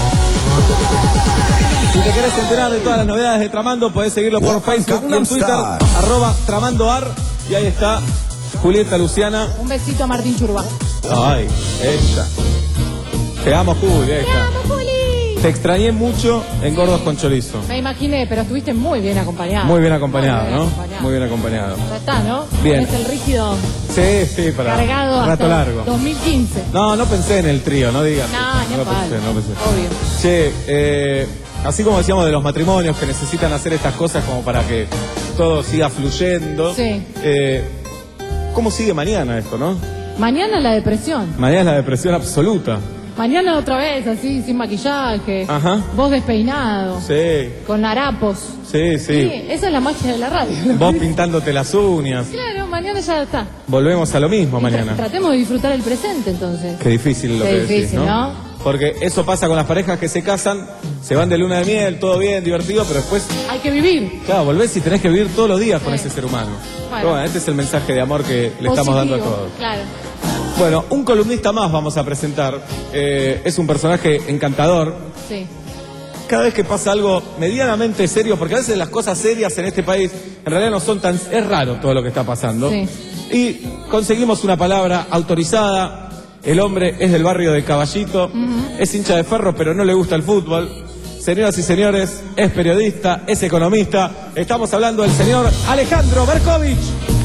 Si te querés enterar de todas las novedades de Tramando, podés seguirlo por Facebook y en Twitter, arroba TramandoAr. Y ahí está Julieta Luciana. Un besito a Martín Churba. Ay, ella. Te amo, Juli, ahí Te está. amo, Juli. Te extrañé mucho en Gordos con Chorizo. Me imaginé, pero estuviste muy bien acompañado. Muy bien acompañado, Muy bien ¿no? acompañado. Muy bien acompañado. Ya está, ¿no? Bien. Es el rígido Sí, sí, para cargado un rato hasta largo. dos mil quince. No, no pensé en el trío, no digas. No, eso. ni no a palo. pensé, no pensé. Obvio. Che, eh, así como decíamos de los matrimonios que necesitan hacer estas cosas como para que todo siga fluyendo. Sí. Eh, ¿Cómo sigue mañana esto, no? Mañana la depresión. Mañana es la depresión absoluta. Mañana otra vez, así, sin maquillaje. Ajá. Vos despeinado. Sí, Con harapos. sí, sí. Esa es la magia de la radio. Vos pintándote las uñas. Claro, mañana ya está. Volvemos a lo mismo mañana. Tratemos de disfrutar el presente entonces. Qué difícil lo Qué que decís, difícil, ¿no? ¿no? Porque eso pasa con las parejas que se casan, se van de luna de miel, todo bien, divertido, pero después, Hay que vivir. claro, volvés y tenés que vivir todos los días con Sí. ese ser humano. Bueno. Pero bueno, este es el mensaje de amor que le estamos dando a Positivo, todos. Claro. Bueno, un columnista más vamos a presentar. Eh, es un personaje encantador. Sí. Cada vez que pasa algo medianamente serio, porque a veces las cosas serias en este país en realidad no son tan... Es raro todo lo que está pasando. Sí. Y conseguimos una palabra autorizada. El hombre es del barrio de Caballito, es hincha de Ferro, pero no le gusta el fútbol. Señoras y señores, es periodista, es economista. Estamos hablando del señor Alejandro Berkovich.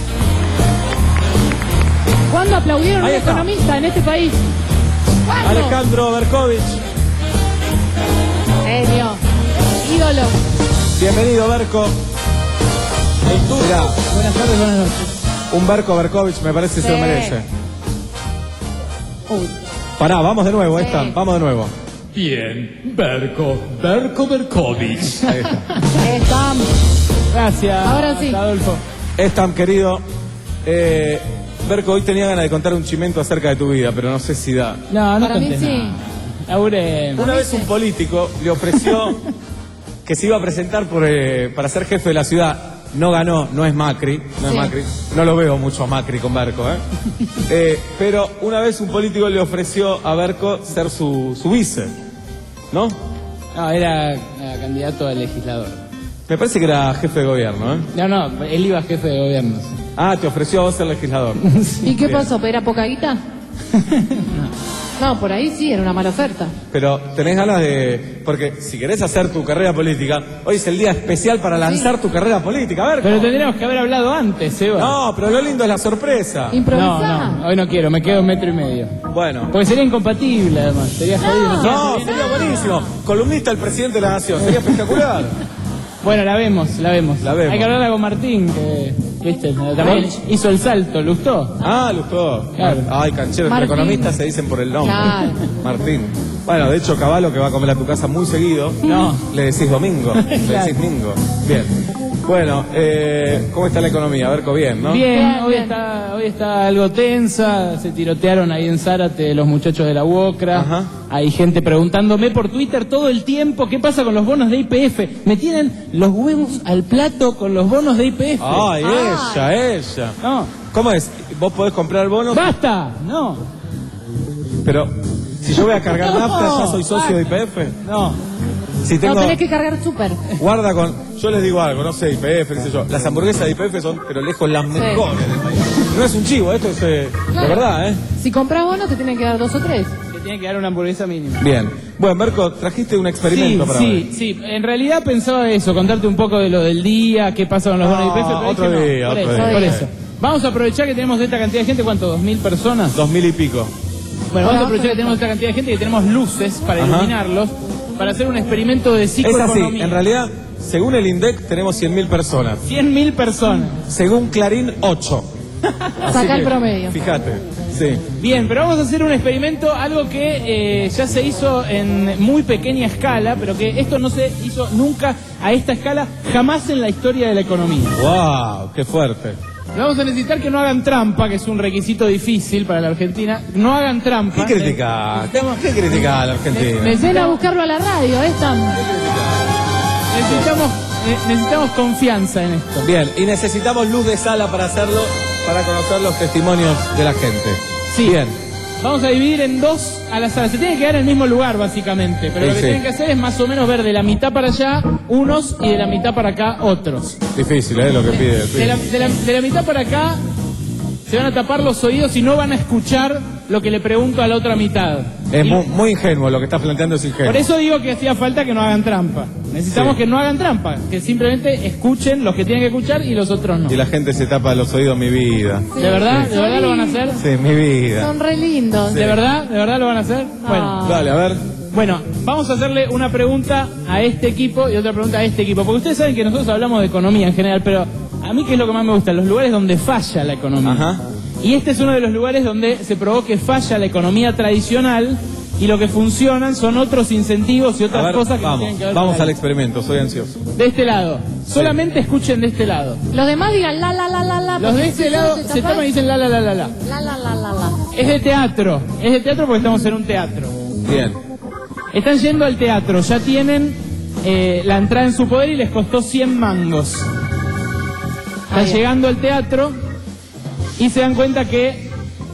¿Cuándo aplaudieron a un Ahí está. economista en este país? ¿Cuándo? Alejandro Berkovich. Genio. Ídolo. Bienvenido, Berko. El tuyo. Buenas tardes, buenas noches. Un Berko Berkovich me parece que se lo Sí. merece. Uy. Pará, vamos de nuevo, Sí. esta, vamos de nuevo. Bien, Berko, Berko Berkovich. Ahí está. Estam. Gracias. Ahora sí. Adolfo. Estam, querido. Eh, Berko, hoy tenía ganas de contar un chimento acerca de tu vida, pero no sé si da. No, no Para mí contés sí. nada. Laburé. Una vez un político le ofreció que se iba a presentar por, eh, para ser jefe de la ciudad. No ganó, no es Macri, no es Sí. Macri. No lo veo mucho a Macri con Berko, ¿eh? Eh, pero una vez un político le ofreció a Berko ser su, su vice, ¿no? No, era eh, candidato a legislador. Me parece que era jefe de gobierno, ¿eh? No, no, él iba jefe de gobierno. sí. Ah, te ofreció a vos ser legislador. ¿Y qué Bien. pasó? ¿Era poca guita? No, por ahí sí, era una mala oferta. Pero tenés ganas de... Porque si querés hacer tu carrera política, hoy es el día especial para lanzar tu carrera política. A ver. Pero tendríamos que haber hablado antes, Seba. No, pero lo lindo es la sorpresa. Improvisá. No, no, hoy no quiero, me quedo un metro y medio. Bueno. Porque sería incompatible, además. Sería jodido. No, sería buenísimo. Columnista del presidente de la nación. Sería espectacular. Bueno, la vemos, la vemos. La vemos. Hay que hablarla con Martín, que, viste, también hizo el salto, ¿le gustó? Ah, Lustó. Claro. Ay, cancheros, los Martín. economistas se dicen por el nombre. Claro. Martín. Bueno, de hecho, Caballo, que va a comer a tu casa muy seguido, No. le decís domingo. Le Claro. decís mingo. Bien. Bueno, eh, ¿cómo está la economía? Berko, bien, ¿no? Bien, Bien, hoy bien. está, hoy está algo tensa, se tirotearon ahí en Zárate los muchachos de la UOCRA. Ajá. Hay gente preguntándome por Twitter todo el tiempo qué pasa con los bonos de I P F. Me tienen los huevos al plato con los bonos de I P F. Ay, ella, ella. No, ¿Cómo es? ¿Vos podés comprar bonos? ¡basta! No, Pero, si yo voy a cargar No. nafta, ¿ya soy socio de I P F? no. Si tengo... No, tenés que cargar súper. Guarda con... Yo les digo algo, no sé, I P F, qué sé yo. Las hamburguesas de I P F son, pero lejos, las mejores del país. No es un chivo, esto es eh, Claro. de verdad, ¿eh? Si compras bonos te tienen que dar dos o tres. Te tiene que dar una hamburguesa mínima. Bien. Bueno, Berko, trajiste un experimento Sí, para sí, hoy. sí. En realidad pensaba eso, contarte un poco de lo del día, qué pasa con los bonos de I P F, pero otro dije no, día, por otro eso, día. por eso. Vamos a aprovechar que tenemos esta cantidad de gente, ¿cuánto? ¿Dos mil personas? Dos mil y pico. Bueno, vamos a Ahora aprovechar que tenemos esta cantidad de gente y que tenemos luces para Ajá. iluminarlos, para hacer un experimento de Es así, psicoeconomía. en realidad, según el INDEC, tenemos cien mil personas. cien mil personas. Según Clarín, ocho. Saca el promedio. Fíjate, sí. Bien, pero vamos a hacer un experimento, algo que eh, ya se hizo en muy pequeña escala, pero que esto no se hizo nunca a esta escala, jamás en la historia de la economía. ¡Wow! ¡Qué fuerte! Vamos a necesitar que no hagan trampa, que es un requisito difícil para la Argentina. No hagan trampa. ¿Qué critica? ¿Qué, qué critica a la Argentina? Ven a buscarlo a la radio, esta. Necesitamos, eh, necesitamos confianza en esto. Bien, y necesitamos luz de sala para hacerlo, para conocer los testimonios de la gente. Sí. Bien. Vamos a dividir en dos a la sala. Se tienen que quedar en el mismo lugar, básicamente. Pero Sí, lo que sí. tienen que hacer es más o menos ver de la mitad para allá unos y de la mitad para acá otros. Difícil, ¿eh? Lo que pide el De la, pibe. de la- de la mitad para acá se van a tapar los oídos y no van a escuchar lo que le pregunto a la otra mitad. Es Y muy, muy ingenuo, lo que estás planteando es ingenuo. por eso digo que hacía falta que no hagan trampa. Necesitamos Sí. que no hagan trampa, que simplemente escuchen los que tienen que escuchar y los otros no. Y la gente se tapa los oídos, mi vida. ¿De verdad? ¿De verdad lo van a hacer? Sí, mi vida. Son re lindos. ¿De verdad? ¿De verdad lo van a hacer? Bueno. Dale, a ver. Bueno, vamos a hacerle una pregunta a este equipo y otra pregunta a este equipo. Porque ustedes saben que nosotros hablamos de economía en general, pero a mí, ¿qué es lo que más me gusta? Los lugares donde falla la economía. Ajá. Y este es uno de los lugares donde se probó que falla la economía tradicional y lo que funcionan son otros incentivos y A otras ver, cosas que no vamos, tienen que ver vamos con al la- experimento, soy ansioso. De este lado. Solamente escuchen de este lado. Los demás digan la la la la la. Los de porque este si lado no te se tapás, tapan y dicen la la la la la. La la la la la. Es de teatro. Es de teatro porque estamos en un teatro. Bien. Están yendo al teatro, ya tienen eh, la entrada en su poder y les costó cien mangos. Están llegando al teatro y se dan cuenta que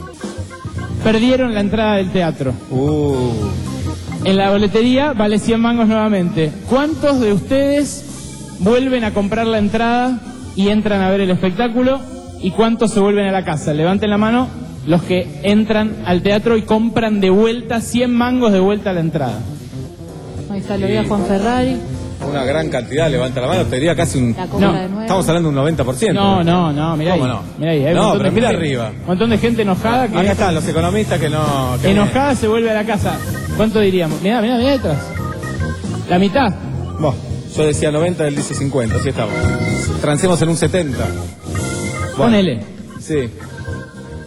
perdieron la entrada del teatro. Uh. En la boletería vale cien mangos nuevamente. ¿Cuántos de ustedes vuelven a comprar la entrada y entran a ver el espectáculo? ¿Y cuántos se vuelven a la casa? Levanten la mano los que entran al teatro y compran de vuelta cien mangos de vuelta a la entrada. Ahí está, lo vi a Juan Ferrari. Una gran cantidad, levanta la mano, te diría casi un... La compra No, de nuevo. Estamos hablando de un noventa por ciento. No, no, no, mirá ahí. ¿Cómo no? Mirá ahí, hay un No, montón pero de mira gente- arriba. Un montón de gente enojada que Acá están los economistas que no... que- enojada se vuelve a la casa. ¿Cuánto diríamos? Mirá, mirá, mirá detrás. La mitad. Vos, yo decía noventa, él dice cincuenta, así estamos. Transemos en un setenta. Bueno, Ponele. Sí.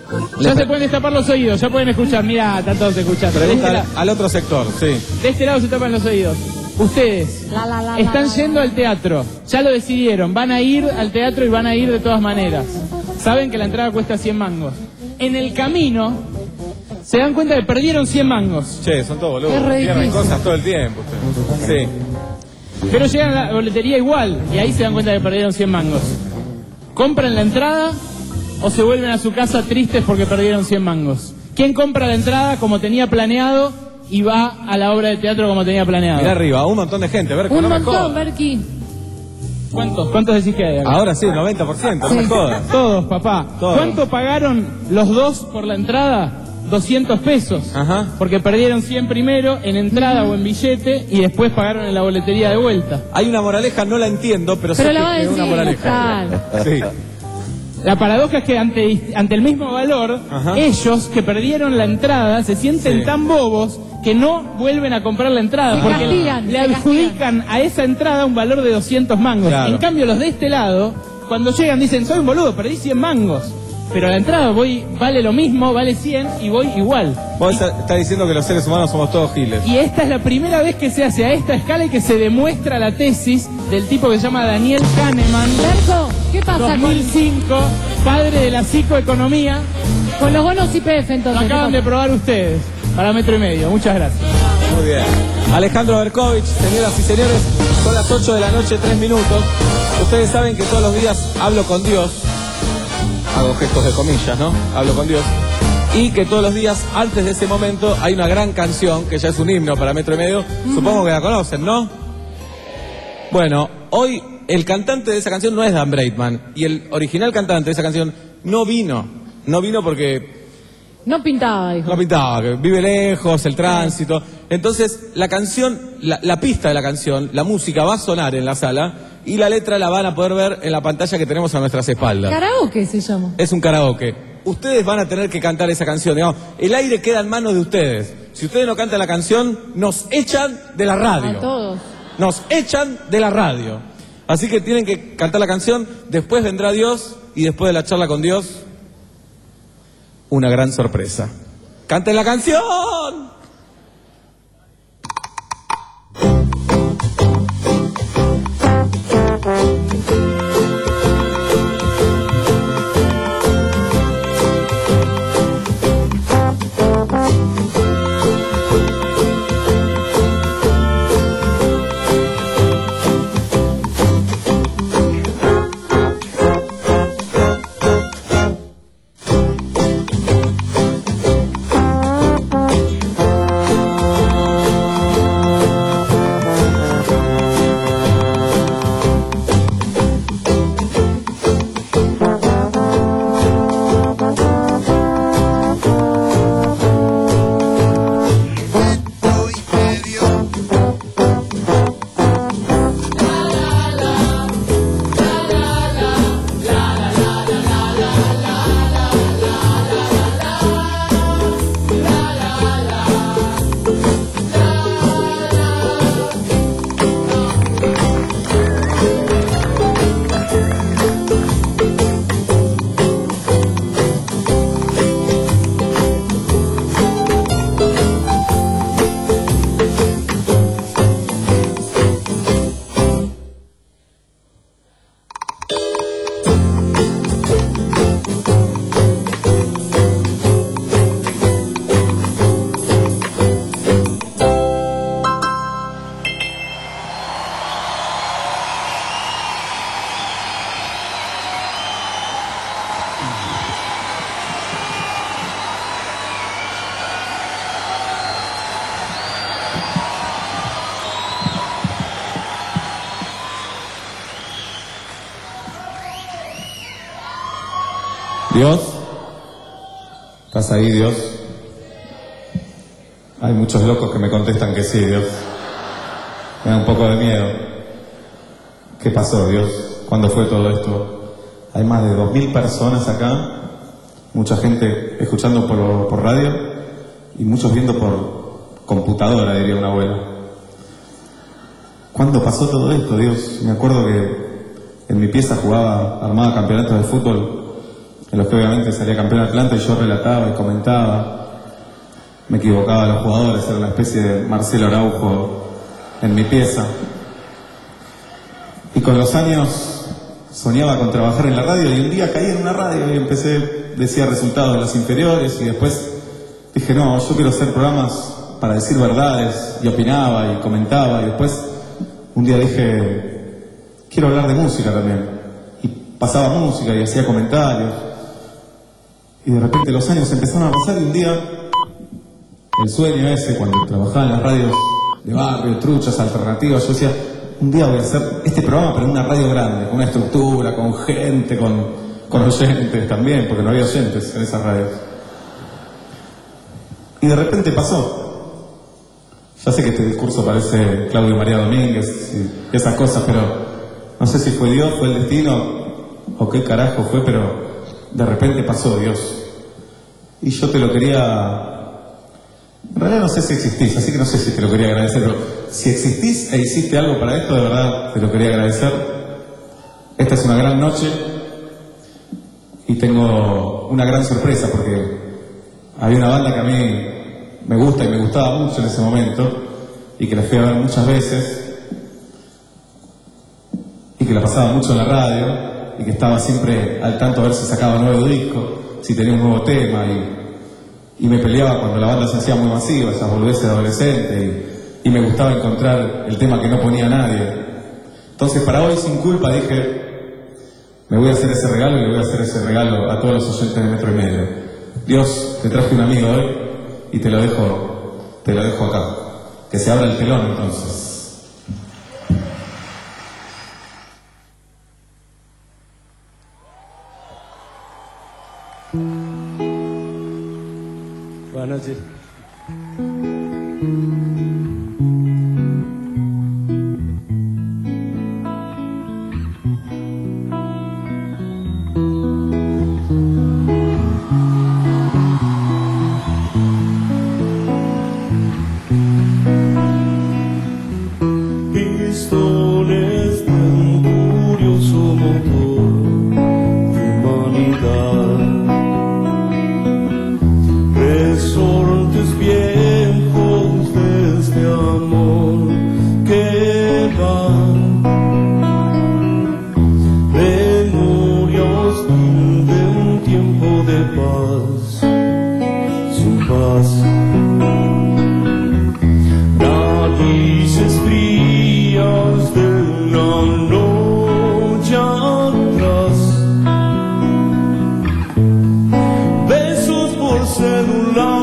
Ya se pueden destapar los oídos, ya pueden escuchar. Mirá, están todos escuchando. Pregunta De al, este, al otro sector, sí. de este lado se tapan los oídos. Ustedes La, la, la, están la, la, yendo al teatro, ya lo decidieron, van a ir al teatro y van a ir de todas maneras. Saben que la entrada cuesta cien mangos. En el camino se dan cuenta que perdieron cien mangos. Che, son todos boludos. Es re Pierden difícil. cosas todo el tiempo ustedes. Sí. Pero llegan a la boletería igual y ahí se dan cuenta que perdieron cien mangos. ¿Compran la entrada o se vuelven a su casa tristes porque perdieron cien mangos? ¿Quién compra la entrada como tenía planeado y va a la obra de teatro como tenía planeado? Mirá arriba, un montón de gente, Berco, Un no me montón, jodas. Berky. ¿Cuántos? ¿Cuántos decís que hay acá? Ahora sí, noventa por ciento, no me jodas. Todos, papá. Todos. ¿Cuánto pagaron los dos por la entrada? doscientos pesos. Ajá. Porque perdieron cien primero en entrada o en billete y después pagaron en la boletería de vuelta. Hay una moraleja, no la entiendo, pero, Pero sé la que va a es una decir, moraleja. claro. Sí. La paradoja es que ante, ante el mismo valor, Ajá. ellos que perdieron la entrada se sienten Sí. tan bobos que no vuelven a comprar la entrada. Se porque castigan, le se adjudican a esa entrada un valor de doscientos mangos. Claro. En cambio, los de este lado, cuando llegan dicen, soy un boludo, perdí cien mangos. Pero la entrada voy vale lo mismo, vale cien y voy igual. Vos estás estás diciendo que los seres humanos somos todos giles. Y esta es la primera vez que se hace a esta escala y que se demuestra la tesis del tipo que se llama Daniel Kahneman. Berco, ¿qué pasa dos mil cinco, padre de la psicoeconomía. con, con los bonos I P F Lo entonces? acaban de probar ustedes para metro y medio. Muchas gracias. Muy bien. Alejandro Berkovich, señoras y señores, son las ocho de la noche, tres minutos. Ustedes saben que todos los días hablo con Dios. Hago gestos de comillas, ¿no? Hablo con Dios. Y que todos los días, antes de ese momento, hay una gran canción, que ya es un himno para metro y medio. Supongo que la conocen, ¿no? Bueno, hoy el cantante de esa canción no es Dan Braidman. Y el original cantante de esa canción no vino. No vino porque No pintaba, dijo. no pintaba, que vive lejos, el tránsito. Entonces, la canción, la, la pista de la canción, la música va a sonar en la sala y la letra la van a poder ver en la pantalla que tenemos a nuestras espaldas. Karaoke se llama. Es un karaoke. Ustedes van a tener que cantar esa canción, digamos. El aire queda en manos de ustedes. Si ustedes no cantan la canción, nos echan de la radio. A todos. Nos echan de la radio. Así que tienen que cantar la canción, después vendrá Dios y después de la charla con Dios, una gran sorpresa. ¡Canten la canción! Dios, ¿estás ahí, Dios? Hay muchos locos que me contestan que sí, Dios. Me da un poco de miedo. ¿Qué pasó, Dios? ¿Cuándo fue todo esto? Hay más de dos mil personas acá, mucha gente escuchando por, por radio y muchos viendo por computadora, diría una abuela. ¿Cuándo pasó todo esto, Dios? Me acuerdo que en mi pieza jugaba, armaba campeonatos de fútbol en los que obviamente salía campeón Atlanta y yo relataba y comentaba. Me equivocaba a los jugadores, era una especie de Marcelo Araujo en mi pieza. Y con los años soñaba con trabajar en la radio y un día caí en una radio y empecé, decía resultados de las inferiores y después dije, no, yo quiero hacer programas para decir verdades, y opinaba y comentaba y después un día dije, quiero hablar de música también. Y pasaba música y hacía comentarios. Y de repente los años empezaron a pasar y un día el sueño ese, cuando trabajaba en las radios de barrio, truchas, alternativas, yo decía, un día voy a hacer este programa pero en una radio grande, con una estructura, con gente, con, con oyentes también, porque no había oyentes en esas radios. Y de repente pasó. Ya sé que este discurso parece Claudio María Domínguez y esas cosas, pero no sé si fue Dios, fue el destino o qué carajo fue, pero de repente pasó Dios. Y yo te lo quería... En realidad no sé si existís, así que no sé si te lo quería agradecer, pero si existís e hiciste algo para esto, de verdad te lo quería agradecer. Esta es una gran noche y tengo una gran sorpresa porque había una banda que a mí me gusta y me gustaba mucho en ese momento y que la fui a ver muchas veces y que la pasaba mucho en la radio y que estaba siempre al tanto a ver si sacaba un nuevo disco, si tenía un nuevo tema y... Y me peleaba cuando la banda se hacía muy masiva, esas boludeces de adolescente, y, y me gustaba encontrar el tema que no ponía nadie. Entonces, para hoy, sin culpa, dije, me voy a hacer ese regalo y le voy a hacer ese regalo a todos los oyentes de Metro y Medio. Dios, te traje un amigo hoy y te lo dejo, te lo dejo acá. Que se abra el telón, entonces. Buenas noches. Pistones de un curioso motor de humanidad. Resortes viejos de este amor que van, memorias de un tiempo de paz, sin paz, narices frías de una noche atrás, besos por celular.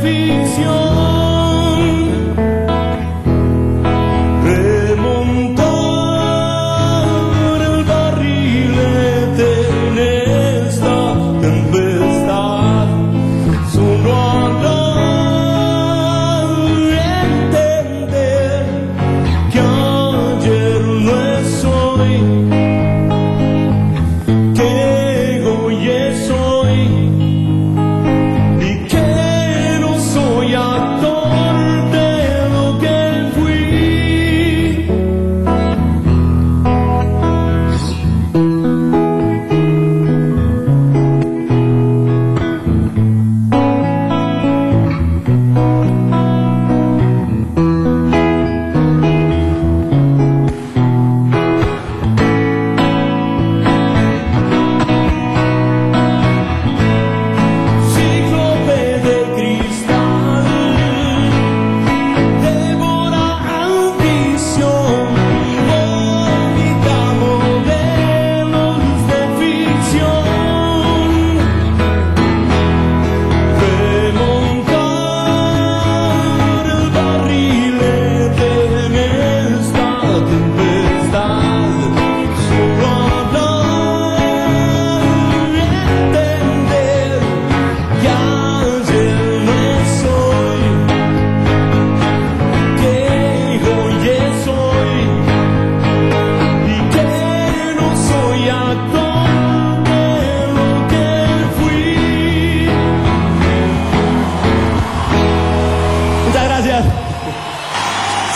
Remontar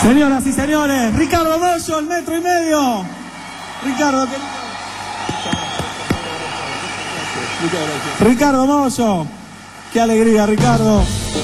Señoras y señores, Ricardo Mollo, el metro y medio. Ricardo, querido. Ricardo Mollo. Qué alegría, Ricardo.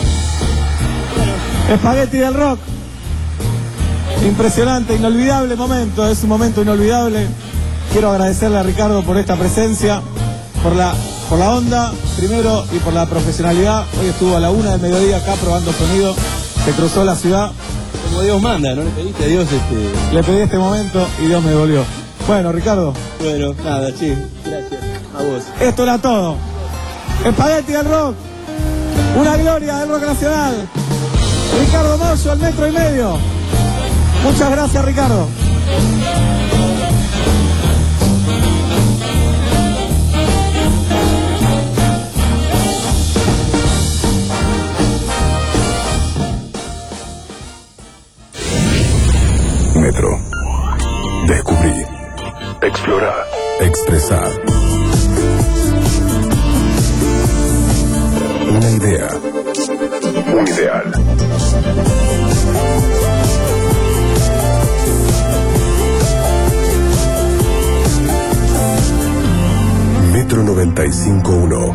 Espagueti del rock. Impresionante, inolvidable momento. Es un momento inolvidable. Quiero agradecerle a Ricardo por esta presencia, por la, por la onda, primero, y por la profesionalidad. Hoy estuvo a la una del mediodía acá probando sonido. Se cruzó la ciudad. Como Dios manda, ¿no le pediste a Dios este...? Le pedí este momento y Dios me devolvió. Bueno, Ricardo. Bueno, nada, sí. Gracias. A vos. Esto era todo. Espagueti del rock. Una gloria del rock nacional. Ricardo Mollo, el metro y medio. Muchas gracias, Ricardo. Metro. Descubrir. Explorar. Expresar. Una idea. Un ideal. Metro noventa y cinco punto uno.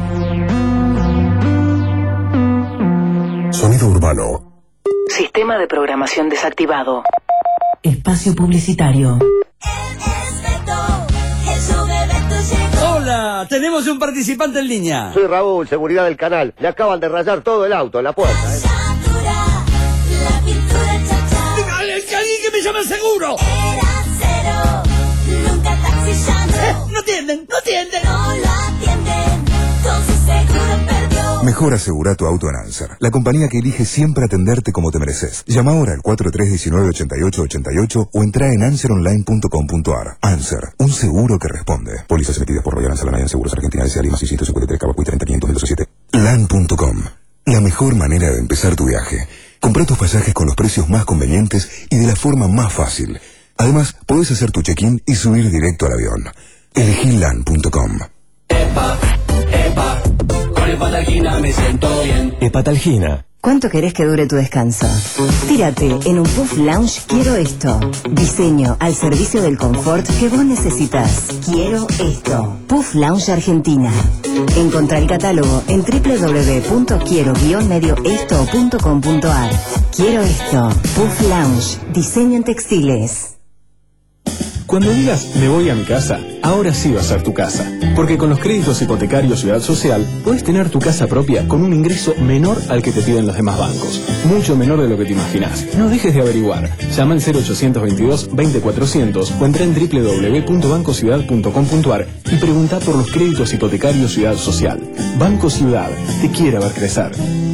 Sonido urbano. Sistema de programación desactivado. Espacio publicitario. Hola, tenemos un participante en línea. Soy Raúl, seguridad del canal. Le acaban de rayar todo el auto en la puerta. ¿eh? ¡El cari que me llama el seguro! No atienden, no atienden. No lo atienden. Con su seguro perdió. Mejor asegura tu auto en Answer, la compañía que elige siempre atenderte como te mereces. Llama ahora al cuatro tres uno nueve, ocho ocho ocho ocho o entra en anser online punto com punto ar. Answer, un seguro que responde. Pólizas emitidas por Royal Ansalana en Seguros Argentina S A Lima seiscientos cincuenta y tres Cabacuy treinta quinientos diecisiete. lan punto com, la mejor manera de empezar tu viaje. Comprá tus pasajes con los precios más convenientes y de la forma más fácil. Además, podés hacer tu check-in y subir directo al avión. Elegí lan punto com. Epa, epa, con Hepatalgina me siento bien. Hepatalgina. ¿Cuánto querés que dure tu descanso? Tírate en un Puff Lounge Quiero Esto. Diseño al servicio del confort que vos necesitas. Quiero esto. Puff Lounge Argentina. Encontrá el catálogo en doble u doble u doble u punto quiero guión medio esto punto com punto ar. Quiero esto. Puff Lounge. Diseño en textiles. Cuando digas me voy a mi casa, ahora sí va a ser tu casa. Porque con los créditos hipotecarios Ciudad Social, puedes tener tu casa propia con un ingreso menor al que te piden los demás bancos. Mucho menor de lo que te imaginas. No dejes de averiguar. Llama al cero ochocientos veintidós veinte cuatrocientos o entra en doble u doble u doble u punto banco ciudad punto com punto ar y pregunta por los créditos hipotecarios Ciudad Social. Banco Ciudad, te quiere ver crecer.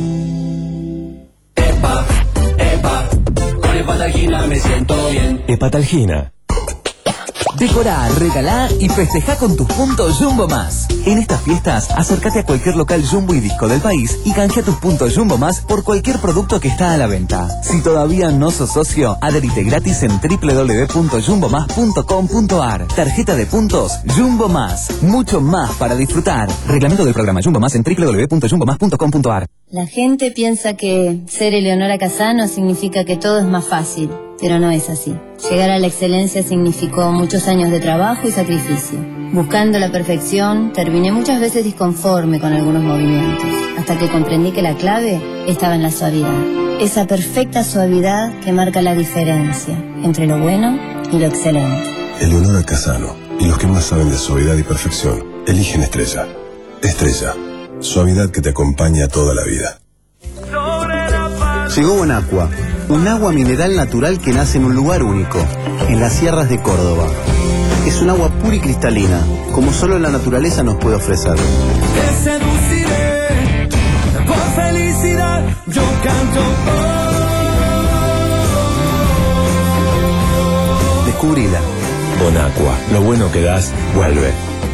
Epa, epa, con Hepatalgina me siento bien. Hepatalgina. Decorá, regalá y festejá con tus puntos Jumbo Más. En estas fiestas, acércate a cualquier local Jumbo y Disco del país y canjea tus puntos Jumbo Más por cualquier producto que está a la venta. Si todavía no sos socio, adherite gratis en doble u doble u doble u punto jumbo más punto com punto ar. Tarjeta de puntos Jumbo Más. Mucho más para disfrutar. Reglamento del programa Jumbo Más en doble u doble u doble u punto jumbo más punto com punto ar. La gente piensa que ser Eleonora Casano significa que todo es más fácil, pero no es así. Llegar a la excelencia significó muchos años de trabajo y sacrificio. Buscando la perfección, terminé muchas veces disconforme con algunos movimientos, hasta que comprendí que la clave estaba en la suavidad. Esa perfecta suavidad que marca la diferencia entre lo bueno y lo excelente. Eleonora Casano y los que más saben de suavidad y perfección eligen Estrella. Estrella, suavidad que te acompaña toda la vida. Llegó Bonaqua, un agua mineral natural que nace en un lugar único, en las sierras de Córdoba. Es un agua pura y cristalina, como solo la naturaleza nos puede ofrecer. Te seduciré por felicidad, yo canto. Descubrila. Bonaqua, lo bueno que das, vuelve.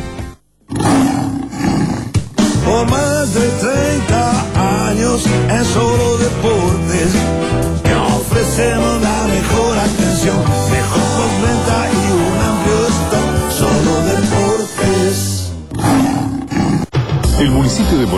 Por más de treinta años en Solo Deportes te ofrecemos la mejor atención, mejor postventa y un amplio stock. Solo Deportes. El municipio de Morón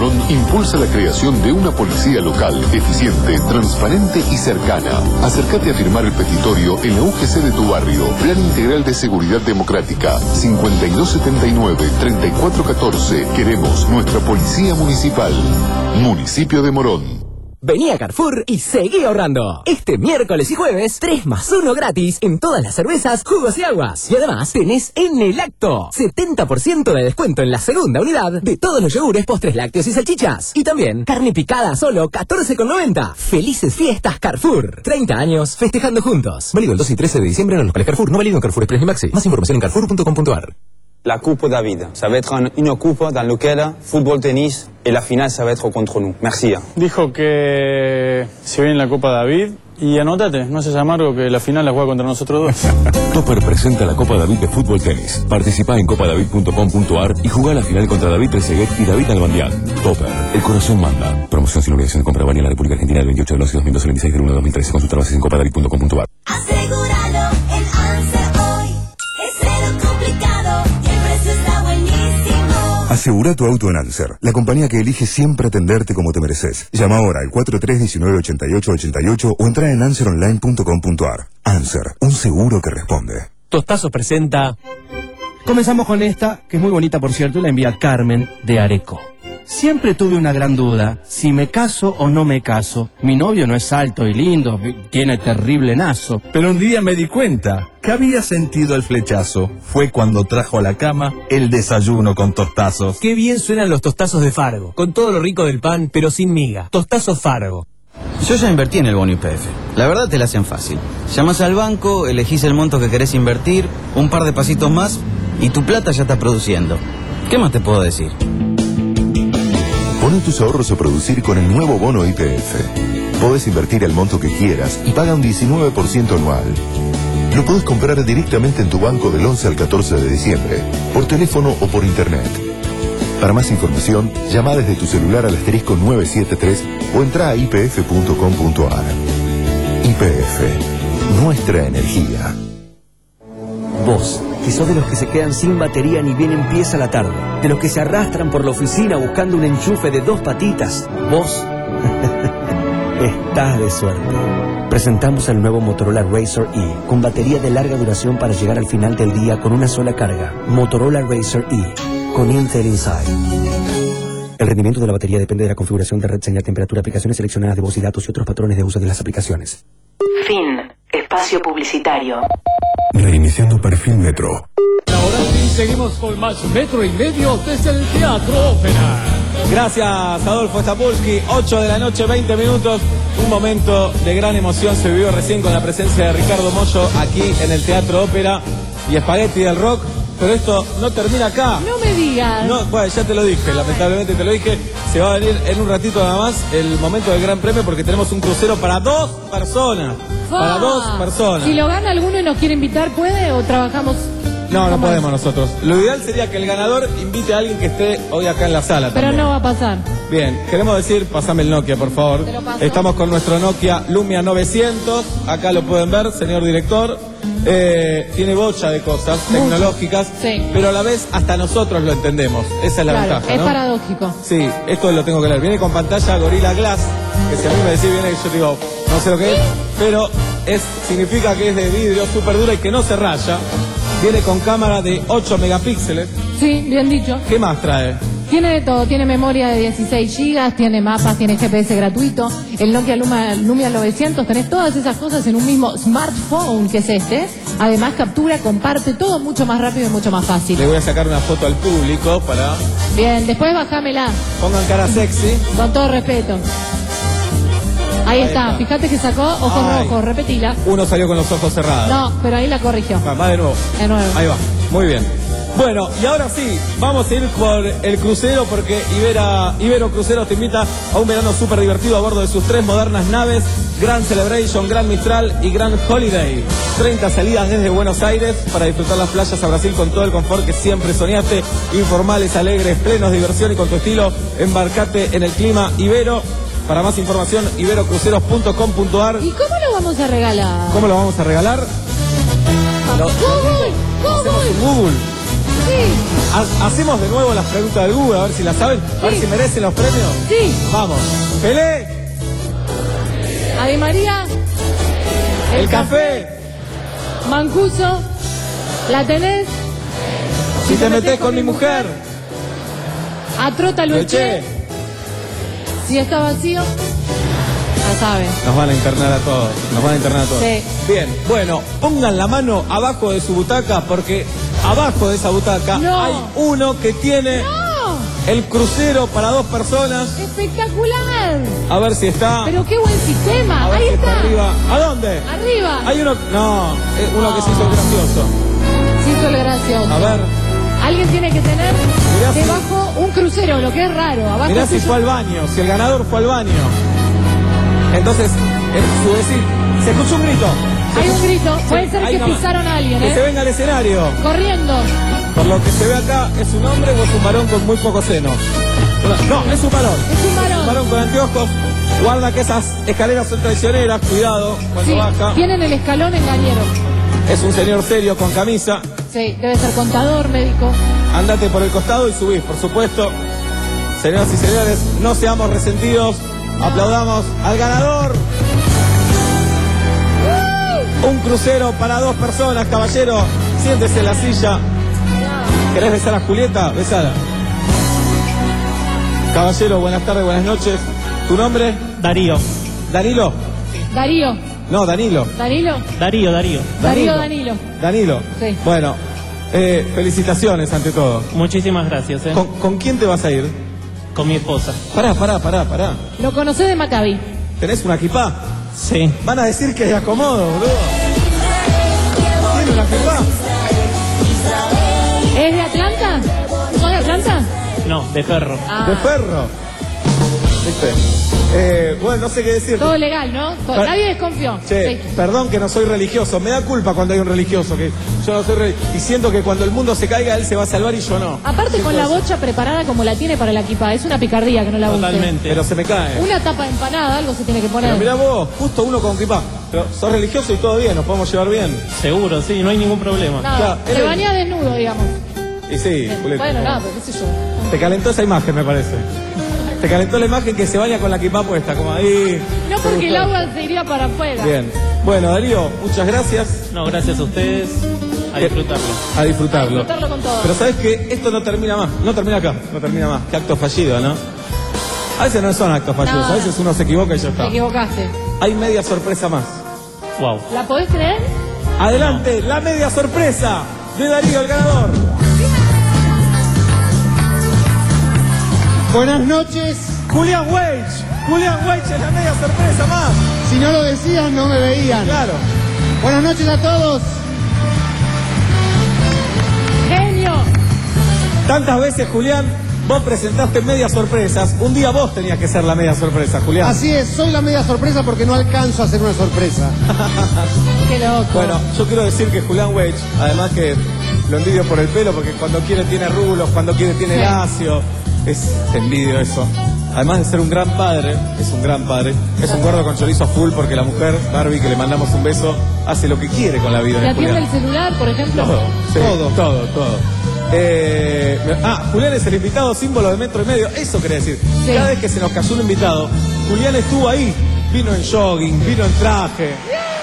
impulsa la creación de una policía local, eficiente, transparente y cercana. Acércate a firmar el petitorio en la U G C de tu barrio. Plan Integral de Seguridad Democrática, cincuenta y dos setenta y nueve, treinta y cuatro catorce. Queremos nuestra policía municipal. Municipio de Morón. Vení a Carrefour y seguí ahorrando. Este miércoles y jueves, tres más uno gratis en todas las cervezas, jugos y aguas. Y además, tenés en el acto setenta por ciento de descuento en la segunda unidad de todos los yogures, postres lácteos y salchichas. Y también, carne picada a solo catorce con noventa. Felices fiestas Carrefour. treinta años festejando juntos. Válido el dos y trece de diciembre en los locales Carrefour. No válido en Carrefour Express ni Maxi. Más información en carrefour punto com punto ar. La Coupe David, ça va être une coupe dans laquelle football, tennis et la finale ça va être contre nous. Merci. Dijo que se viene la Copa David y anótate, no seas amargo que la final la juega contra nosotros dos. Topper presenta la Copa David de fútbol tenis. Participa en copa david punto com punto ar y juega la final contra David Trezeguet y David Nalbandian. Topper, el corazón manda. Promoción sin obligación de compra válida en la República Argentina del veintiocho de once de dos mil doce al veintiséis de uno de dos mil trece. Consulta bases en copa david punto com punto ar. Asegúralo en Anser hoy. Es cero complicado y el precio está buenísimo. Asegura tu auto en Anser, la compañía que elige siempre atenderte como te mereces. Llama ahora al cuatro tres uno nueve, ocho ocho ocho ocho o entra en anser online punto com punto ar. Anser, un seguro que responde. Tostazos presenta... Comenzamos con esta, que es muy bonita por cierto, la envía Carmen de Areco. Siempre tuve una gran duda, si me caso o no me caso. Mi novio no es alto y lindo, tiene terrible nazo. Pero un día me di cuenta que había sentido el flechazo. Fue cuando trajo a la cama el desayuno con tostazos. Qué bien suenan los tostazos de Fargo, con todo lo rico del pan, pero sin miga. Tostazos Fargo. Yo ya invertí en el bono I P F. La verdad te la hacen fácil. Llamas al banco, elegís el monto que querés invertir, un par de pasitos más y tu plata ya está produciendo. ¿Qué más te puedo decir? Pon tus ahorros a producir con el nuevo bono I P F. Podés invertir el monto que quieras y paga un diecinueve por ciento anual. Lo podés comprar directamente en tu banco del once al catorce de diciembre, por teléfono o por internet. Para más información, llama desde tu celular al asterisco nueve siete tres o entra a i p f punto com punto ar. I P F, nuestra energía. Vos, que sos de los que se quedan sin batería ni bien empieza la tarde, de los que se arrastran por la oficina buscando un enchufe de dos patitas, vos estás de suerte. Presentamos el nuevo Motorola Razr E, con batería de larga duración para llegar al final del día con una sola carga. Motorola Razr E, con Intel Inside. El rendimiento de la batería depende de la configuración de red, señal, temperatura, aplicaciones seleccionadas de voz y datos y otros patrones de uso de las aplicaciones. Fin. Espacio publicitario. Reiniciando perfil Metro. Ahora sí, seguimos con más Metro y Medio desde el Teatro Ópera. Gracias, Adolfo Stapulski. ocho de la noche, veinte minutos. Un momento de gran emoción se vivió recién con la presencia de Ricardo Mollo aquí en el Teatro Ópera y Espagueti del Rock. Pero esto no termina acá. No me digas. No, bueno, ya te lo dije, lamentablemente te lo dije. Se va a venir en un ratito nada más el momento del Gran Premio porque tenemos un crucero para dos personas. Fa. Para dos personas. Si lo gana alguno y nos quiere invitar, ¿puede o trabajamos? No, no ¿Cómo podemos es? nosotros. Lo ideal sería que el ganador invite a alguien que esté hoy acá en la sala. Pero también. no va a pasar. Bien, queremos decir, pasame el Nokia, por favor. Te lo paso. Estamos con nuestro Nokia Lumia novecientos. Acá lo pueden ver, señor director. Eh, tiene bocha de cosas Mucho. tecnológicas, Sí. pero a la vez hasta nosotros lo entendemos. Esa es la Claro, ventaja, es ¿no? paradójico. Sí, esto lo tengo que leer. Viene con pantalla Gorilla Glass, que si a mí me decís viene, yo digo, no sé lo que es, pero es, significa que es de vidrio súper dura y que no se raya. Viene con cámara de ocho megapíxeles. Sí, bien dicho. ¿Qué más trae? Tiene de todo, tiene memoria de dieciséis gigas, tiene mapas, tiene G P S gratuito, el Nokia Lumia, Lumia novecientos, tenés todas esas cosas en un mismo smartphone que es este. Además captura, comparte, todo mucho más rápido y mucho más fácil. Le voy a sacar una foto al público para... Bien, después bajámela, Pongan cara sexy. con todo respeto. Ahí, Ahí está. está. Fíjate que sacó ojos Ay. rojos, repetila. Uno salió con los ojos cerrados. No, pero ahí la corrigió. Va, va de nuevo. De nuevo. Ahí va, muy bien. Bueno, y ahora sí, vamos a ir por el crucero porque Ibera, Ibero Cruceros te invita a un verano súper divertido a bordo de sus tres modernas naves, Grand Celebration, Grand Mistral y Grand Holiday. treinta salidas desde Buenos Aires para disfrutar las playas a Brasil con todo el confort que siempre soñaste, informales, alegres, plenos de diversión y con tu estilo, embarcate en el clima Ibero. Para más información, ibero cruceros punto com punto ar. ¿Y cómo lo vamos a regalar? ¿Cómo lo vamos a regalar? Lo- Google, Hacemos Google. un Google. Sí. Ha- Hacemos de nuevo las preguntas del Google, a ver si las saben, a ver Sí. si merecen los premios. Sí. Vamos. Pelé, Adi María. el café. Mancuso. ¿La tenés? Si te metés con mi mujer. A Trota lo Lo eché. eché. Si está vacío. Ya saben. Nos van a internar a todos, nos van a internar a todos. Sí. Bien, bueno, pongan la mano abajo de su butaca porque abajo de esa butaca No. hay uno que tiene ¡No! el crucero para dos personas. ¡Espectacular! A ver si está. Pero qué buen sistema. A ver Ahí si está está. arriba. ¿A dónde? Arriba. Hay uno. No, es uno que se hizo gracioso. Sí, hizo el gracioso. A ver, Alguien tiene que tener Mirá si- debajo un crucero, lo que es raro. Abajo mirá si suyo- fue al baño, si el ganador fue al baño. Entonces, en su decir, se escuchó un grito. Se Hay un escuchó- grito. Sí, Puede ser ahí que nomás. pisaron a alguien, Que se ¿eh? venga al escenario. Corriendo. Por lo que se ve acá, ¿es un hombre o es un varón con muy pocos senos? No, es un varón. Es un varón. Un varón con anteojos. Guarda que esas escaleras son traicioneras, cuidado cuando Sí, baja. tienen el escalón engañero. Es un señor serio con camisa. Sí, debe ser contador, médico. Andate por el costado y subís, por supuesto. Señoras y señores, no seamos resentidos. Aplaudamos al ganador. Un crucero para dos personas, caballero. Siéntese en la silla. ¿Querés besar a Julieta? Besala. Caballero, buenas tardes, buenas noches. ¿Tu nombre? Darío. ¿Danilo? Darío. No, Danilo. Danilo. Darío, Darío. Darío Danilo. Danilo. Sí. Bueno, eh, felicitaciones ante todo. Muchísimas gracias. ¿eh? ¿Con, con quién te vas a ir? Con mi esposa. Pará, pará, pará, pará. Lo conocés de Maccabi. ¿Tenés una equipá? Sí. Van a decir que es de acomodo, boludo. ¿Tiene una equipá? ¿Es de Atlanta? ¿Sos de Atlanta? No, de ferro. Ah. ¿De ferro? ¿Viste? Eh, bueno, no sé qué decir. Todo legal, ¿no? Todo- Pa- Nadie desconfió. Che, Sí. perdón que no soy religioso. Me da culpa cuando hay un religioso. Que yo no soy religioso. Y siento que cuando el mundo se caiga, él se va a salvar y yo no. Aparte Siento con la eso. bocha preparada como la tiene para la equipa. Es una picardía que no la use. Totalmente. Pero se me cae. Una tapa de empanada, algo se tiene que poner. Pero mirá vos, justo uno con equipá. Pero sos religioso y todo bien, nos podemos llevar bien. Seguro, sí, no hay ningún problema. Nada, Claro, se él- baña desnudo, digamos. Y sí, Julieta. Bueno, nada, pero qué sé yo. Te calentó esa imagen, me parece. Te calentó la imagen que se baña con la equipá puesta, como ahí. No porque el agua se iría para afuera. Bien. Bueno, Darío, muchas gracias. No, gracias a ustedes. A disfrutarlo. A disfrutarlo. Disfrutarlo con todo. Pero sabes que esto no termina más. No termina acá. No termina más. Qué acto fallido, ¿no? A veces no son actos fallidos. No, A veces uno se equivoca y ya Te está. equivocaste. Hay media sorpresa más. Wow. ¿La podés creer? Adelante, la media sorpresa de Darío, el ganador. Buenas noches. Julián Weich. Julián Weich es la media sorpresa más. Si no lo decían, no me veían. Claro. Buenas noches a todos. ¡Genio! Tantas veces, Julián, vos presentaste medias sorpresas. Un día vos tenías que ser la media sorpresa, Julián. Así es, soy la media sorpresa porque no alcanzo a hacer una sorpresa. Qué loco. Bueno, yo quiero decir que Julián Weich, además que lo envidio por el pelo, porque cuando quiere tiene rulos, cuando quiere tiene Sí. lacio. Es te envidio eso. Además de ser un gran padre, es un gran padre. Es un gordo con chorizo full porque la mujer, Barbie, que le mandamos un beso, hace lo que quiere con la vida ¿Le de atiende Julián. el celular, por ejemplo? Todo, sí, Todo. todo, todo. Eh, ah, Julián es el invitado símbolo de metro y medio. Eso quería decir. Sí. Cada vez que se nos cayó un invitado, Julián estuvo ahí. Vino en jogging, vino en traje.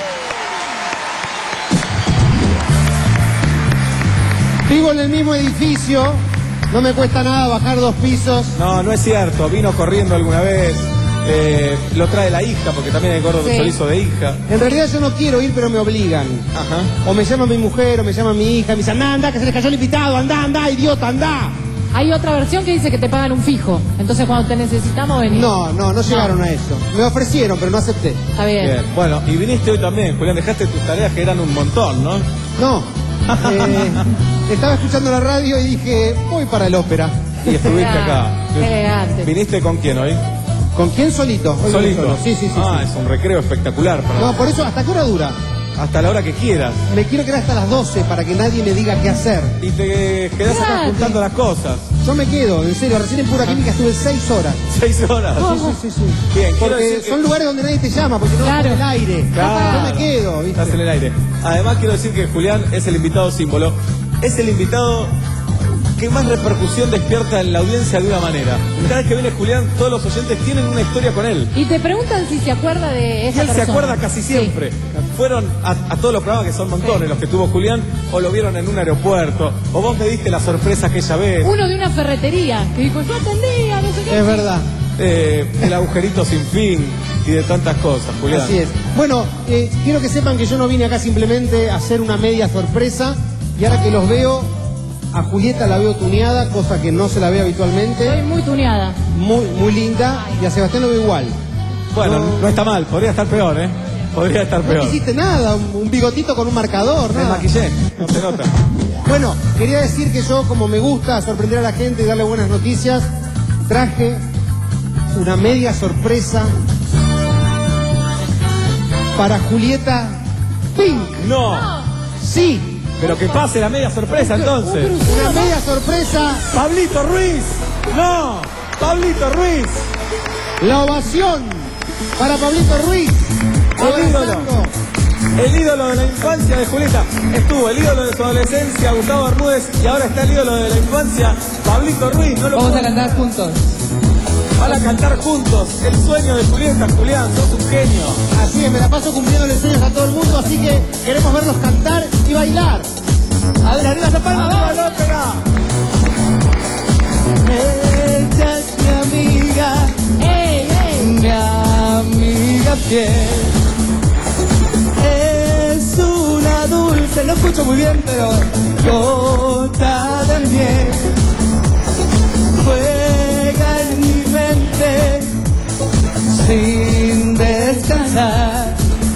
Vivo en el mismo edificio, no me cuesta nada bajar dos pisos. No, no es cierto. Vino corriendo alguna vez. Eh, lo trae la hija, porque también hay gordo con Sí. chorizo de hija. En realidad yo no quiero ir, pero me obligan. Ajá. O me llama mi mujer, o me llama mi hija, me dice, anda, anda, que se les cayó el invitado, anda, anda, idiota, anda. Hay otra versión que dice que te pagan un fijo. Entonces cuando te necesitamos venir. No, no, no llegaron a eso. Me ofrecieron, pero no acepté. Está bien. Bien. Bueno, y viniste hoy también, Julián. Dejaste tus tareas que eran un montón, ¿no? No. Eh, estaba escuchando la radio y dije, voy para el ópera. Y estuviste acá. Qué elegante. ¿Viniste con quién hoy? ¿Con quién solito? Hoy voy Solito. solo. Sí, sí, sí. Ah, sí. es un recreo espectacular para No, por eso, ¿hasta qué hora dura? hasta la hora que quieras. Me quiero quedar hasta las doce para que nadie me diga qué hacer. Y te quedás acá Quédate. juntando las cosas. Yo me quedo, en serio, recién en pura química estuve seis horas. Seis horas. Sí, sí, sí, sí. Bien, quiero Porque decir que- son lugares donde nadie te llama, porque no Claro. en el aire. Claro. Yo me quedo, ¿viste? Estás en el aire. Además quiero decir que Julián es el invitado símbolo. Es el invitado que más repercusión despierta en la audiencia de una manera. Cada vez que viene Julián, todos los oyentes tienen una historia con él. Y te preguntan si se acuerda de Y esa él se persona. acuerda casi siempre. Sí. Fueron a, a todos los programas, que son montones, sí, los que tuvo Julián, o lo vieron en un aeropuerto, o vos me diste la sorpresa aquella vez. Uno de una ferretería, que dijo, yo atendía, no sé qué. Es verdad. Eh, el agujerito sin fin y de tantas cosas, Julián. Así es. Bueno, eh, quiero que sepan que yo no vine acá simplemente a hacer una media sorpresa, y ahora que los veo, a Julieta la veo tuneada, cosa que no se la ve habitualmente. Estoy muy tuneada. Muy, muy linda, y a Sebastián lo veo igual. Bueno, no, no está mal, podría estar peor, ¿eh? Podría estar peor. No hiciste nada, un, un bigotito con un marcador, Me nada. maquillé, no se nota. Bueno, quería decir que yo, como me gusta sorprender a la gente y darle buenas noticias, traje una media sorpresa para Julieta Pink. No. Sí. Pero que pase la media sorpresa entonces. Una media sorpresa. Pablito Ruiz. No. Pablito Ruiz. La ovación para Pablito Ruiz. El ídolo. El ídolo de la infancia de Julieta. Estuvo el ídolo de su adolescencia, Gustavo Bermúdez, y ahora está el ídolo de la infancia, Pablito Ruiz. No lo Vamos puedo... a cantar juntos. Van a cantar juntos. El sueño de Julieta, Julián, sos un genio. Así es, me la paso cumpliendo los sueños a todo el mundo, así que queremos verlos cantar y bailar. A ver, arriba esa palma. ¡Arriba la ópera! Ella es mi amiga, ¡Ey, ey! mi amiga fiel. Es una dulce, no escucho muy bien, pero gota de miel. Juega en mi mente sin descansar.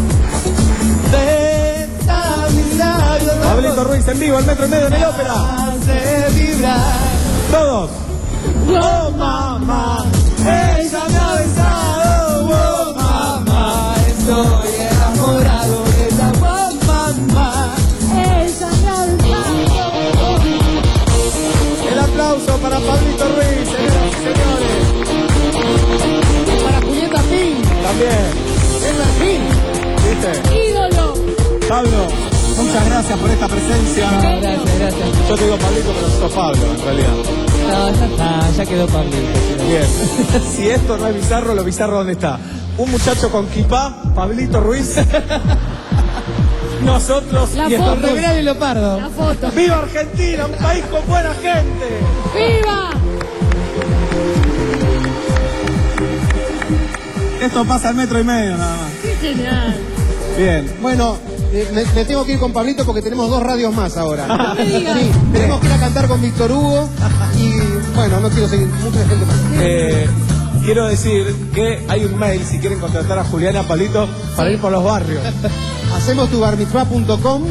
Besa mis labios. Pablito Ruiz en vivo, el metro y medio en el ópera. Hace vibrar. Todos. Oh mamá, ella me ha besado. Oh mamá, estoy enamorado de ella. Oh mamá, ella me ha besado. El aplauso para Pablito Ruiz, señoras y señores. Para Julieta Pink. También. Es el fin. ¿Viste? Ídolo. Pablo, muchas gracias por esta presencia. no, gracias, gracias. Yo te digo Pablito, pero sos Pablo, en realidad. No, ya está, ya quedó Pablito. Bien. Si esto no es bizarro, lo bizarro ¿dónde está? Un muchacho con kipá, Pablito Ruiz. Nosotros La y foto. estos Remera de leopardo. La foto. ¡Viva Argentina! ¡Un país con buena gente! ¡Viva! Esto pasa al metro y medio nada más. ¡Qué genial! Bien. Bueno, eh, me, me tengo que ir con Pablito porque tenemos dos radios más ahora. No me digas. Sí, tenemos que ir a cantar con Víctor Hugo y, bueno, no quiero seguir, mucha gente más. Eh, quiero decir que hay un mail si quieren contratar a Juliana Pablito para ir por los barrios. Hacemos tu bar mitzvah punto com,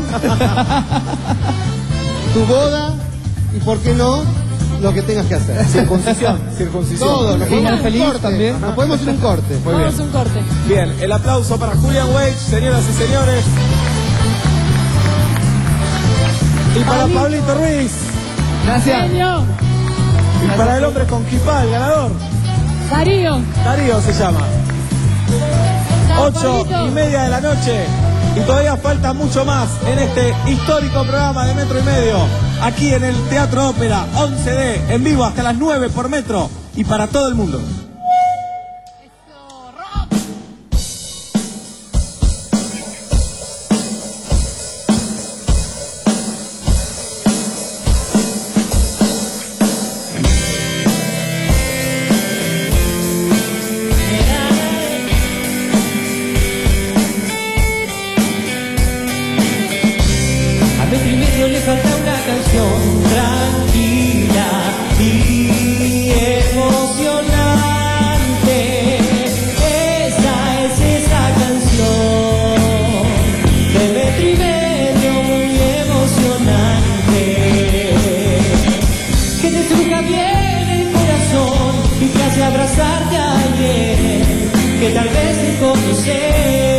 tu boda y, ¿por qué no?, lo que tengas que hacer. Circuncisión, circuncisión. Todo, nos Final podemos ir feliz un corte. también. Nos podemos ir un corte. Muy bien. Vamos a un corte. Bien, el aplauso para Julian Wage, señoras y señores. Y para Pablito. Pablito Ruiz. Gracias. Genio. Y para el hombre con kipá, el ganador. Darío. Darío se llama. Chao, Ocho Pablito. y media de la noche. Y todavía falta mucho más en este histórico programa de Metro y Medio. Aquí en el Teatro Ópera, once D, en vivo hasta las nueve por Metro. Y para todo el mundo. A Metro y Medio le falta una canción tranquila y emocionante. Esa es esa canción de Metro y Medio, muy emocionante, que te estruja bien el corazón y te hace abrazarte a alguien que tal vez te conoces.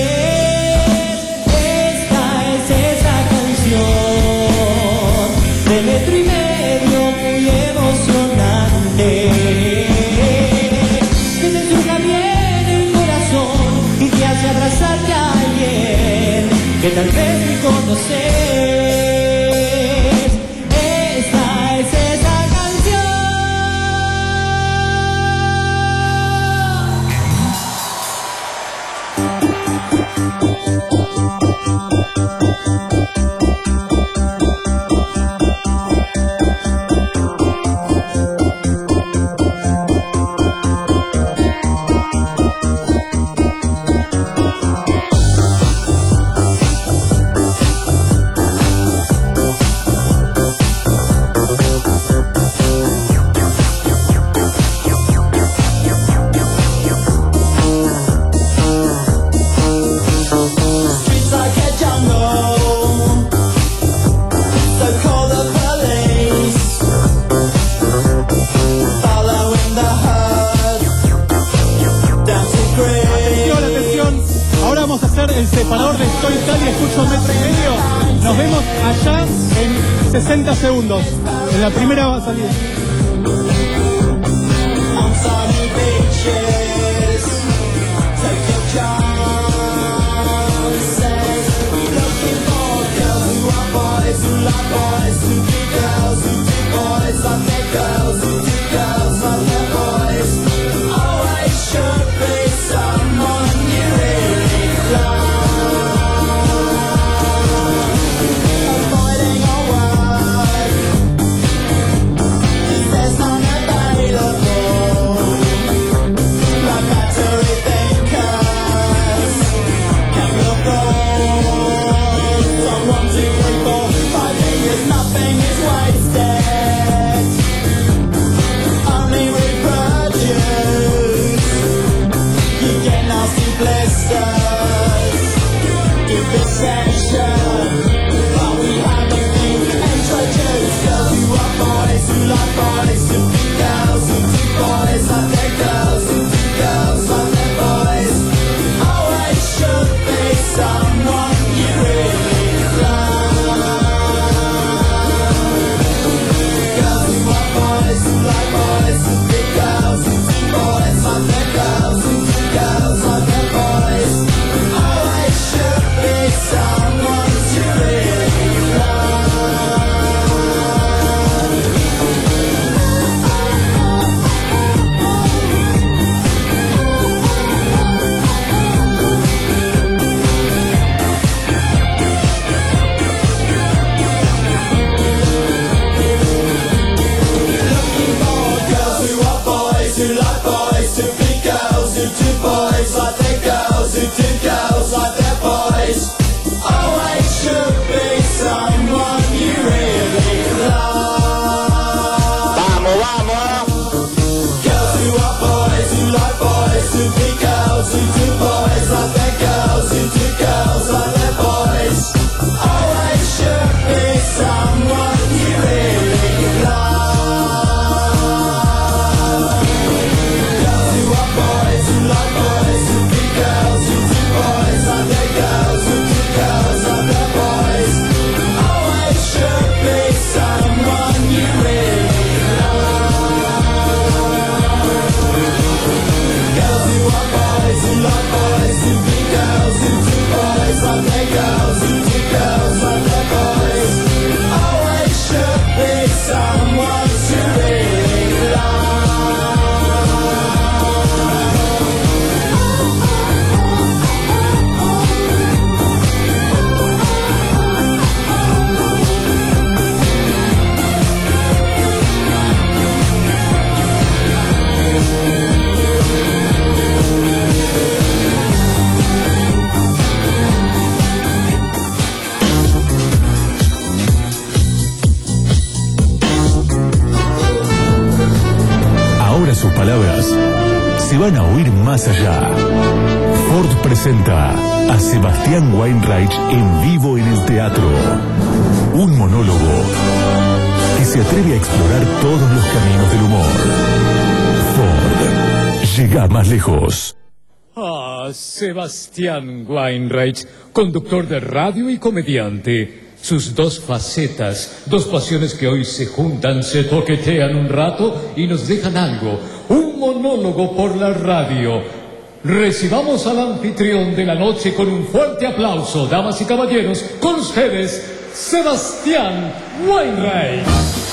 De Metro y Medio, muy emocionante, que te estruja bien el corazón y te hace abrazarte a alguien que tal vez ni conoces. Esta es soy Tali, escucho metro y medio. Nos vemos allá en sesenta segundos. En la primera salida. Sus palabras se van a oír más allá. Ford presenta a Sebastián Weinreich en vivo en el teatro. Un monólogo que se atreve a explorar todos los caminos del humor. Ford llega más lejos. Ah, Sebastián Weinreich, conductor de radio y comediante. Sus dos facetas, dos pasiones que hoy se juntan, se toquetean un rato y nos dejan algo. Un monólogo por la radio. Recibamos al anfitrión de la noche con un fuerte aplauso, damas y caballeros, con ustedes, Sebastián Weinreich.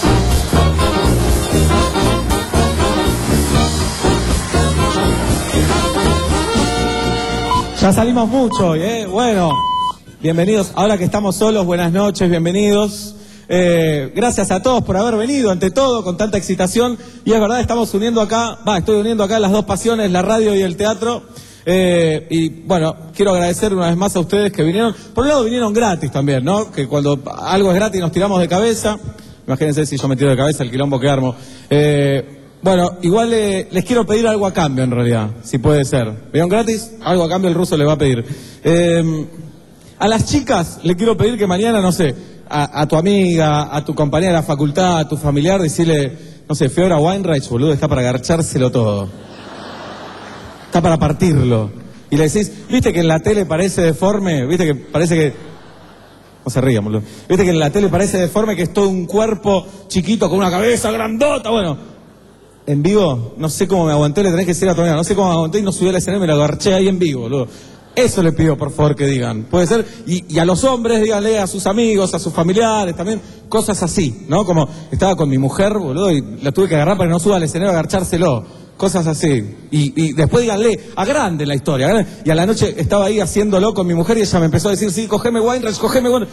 Ya salimos mucho hoy, ¿eh? Bueno, bienvenidos. Ahora que estamos solos, buenas noches, bienvenidos. Eh, gracias a todos por haber venido, ante todo, con tanta excitación. Y es verdad, estamos uniendo acá, va, estoy uniendo acá las dos pasiones, la radio y el teatro. Eh, y bueno, quiero agradecer una vez más a ustedes que vinieron. Por un lado vinieron gratis también, ¿no? Que cuando algo es gratis nos tiramos de cabeza. Imagínense si yo me tiro de cabeza el quilombo que armo. Eh, bueno, igual eh, les quiero pedir algo a cambio en realidad, si puede ser. ¿Vinieron gratis? Algo a cambio el ruso les va a pedir. Eh, a las chicas les quiero pedir que mañana, no sé, a, a tu amiga, a tu compañera de la facultad, a tu familiar, decirle, no sé, Fiora Weinreich, boludo, está para agarchárselo todo. Está para partirlo. y le decís, viste que en la tele parece deforme, viste que parece que... No se rían, boludo. Viste que en la tele parece deforme, que es todo un cuerpo chiquito con una cabeza grandota, bueno. En vivo, no sé cómo me aguanté, le tenés que decir a tu amiga, no sé cómo me aguanté y no subí al escenario y me la agarché ahí en vivo, boludo. Eso le pido, por favor, que digan. Puede ser, y, y a los hombres, díganle a sus amigos, a sus familiares, también, cosas así, ¿no? Como estaba con mi mujer, boludo, y la tuve que agarrar para que no suba al escenario a agarchárselo. Cosas así. Y, y después díganle, agrande la historia. Agrande. Y a la noche estaba ahí haciéndolo con mi mujer y ella me empezó a decir, sí, cogeme Weinreich, cogeme Weinreich.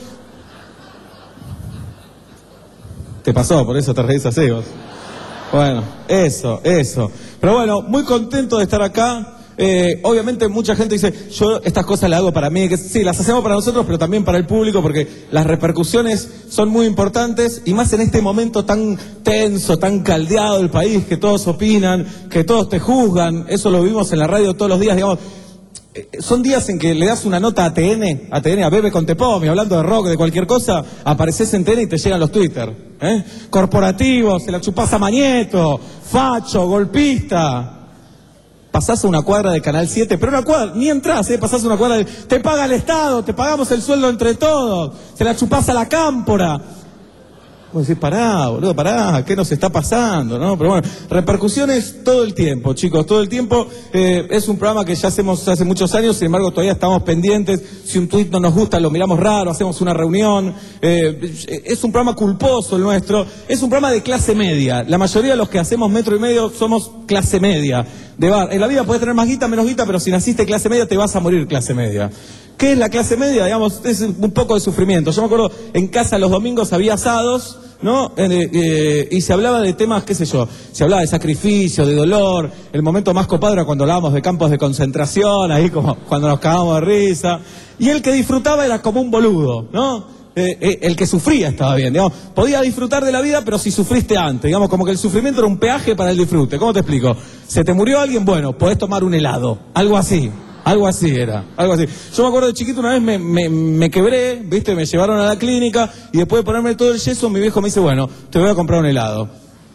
Te pasó, por eso te reís así vos. Bueno, eso, eso. Pero bueno, muy contento de estar acá. Eh, obviamente mucha gente dice, yo estas cosas las hago para mí, que sí, las hacemos para nosotros, pero también para el público, porque las repercusiones son muy importantes, y más en este momento tan tenso, tan caldeado del país, que todos opinan, que todos te juzgan. Eso lo vivimos en la radio todos los días, digamos. Eh, son días en que le das una nota a T N, a T N, a Bebe con Tepomi, hablando de rock, de cualquier cosa, apareces en T N y te llegan los Twitter, ¿eh? Corporativos, se la chupás a Mañeto, facho, golpista. Pasás a una cuadra de Canal siete, pero una cuadra, ni entrás, ¿eh? Pasás a una cuadra de... Te paga el Estado, te pagamos el sueldo entre todos, se la chupás a la cámpora. Vos decís, pará, boludo, pará, ¿qué nos está pasando? ¿No? Pero bueno, repercusiones todo el tiempo, chicos, todo el tiempo. Eh, es un programa que ya hacemos hace muchos años, sin embargo todavía estamos pendientes. Si un tuit no nos gusta, lo miramos raro, hacemos una reunión. Eh, es un programa culposo el nuestro, es un programa de clase media. La mayoría de los que hacemos Metro y Medio somos clase media. De bar. En la vida puedes tener más guita, menos guita, pero si naciste clase media te vas a morir clase media. ¿Qué es la clase media? Digamos, es un poco de sufrimiento. Yo me acuerdo, en casa los domingos había asados, ¿no? Eh, eh, y se hablaba de temas, qué sé yo, se hablaba de sacrificio, de dolor. El momento más copado era cuando hablábamos de campos de concentración, ahí como cuando nos cagábamos de risa. Y el que disfrutaba era como un boludo, ¿no? Eh, eh, el que sufría estaba bien, digamos, podía disfrutar de la vida, pero si sufriste antes, digamos, como que el sufrimiento era un peaje para el disfrute. ¿Cómo te explico? Se te murió alguien, bueno, podés tomar un helado, algo así, algo así era, algo así. Yo me acuerdo de chiquito, una vez me, me, me quebré, viste, me llevaron a la clínica y después de ponerme todo el yeso, mi viejo me dice, bueno, te voy a comprar un helado.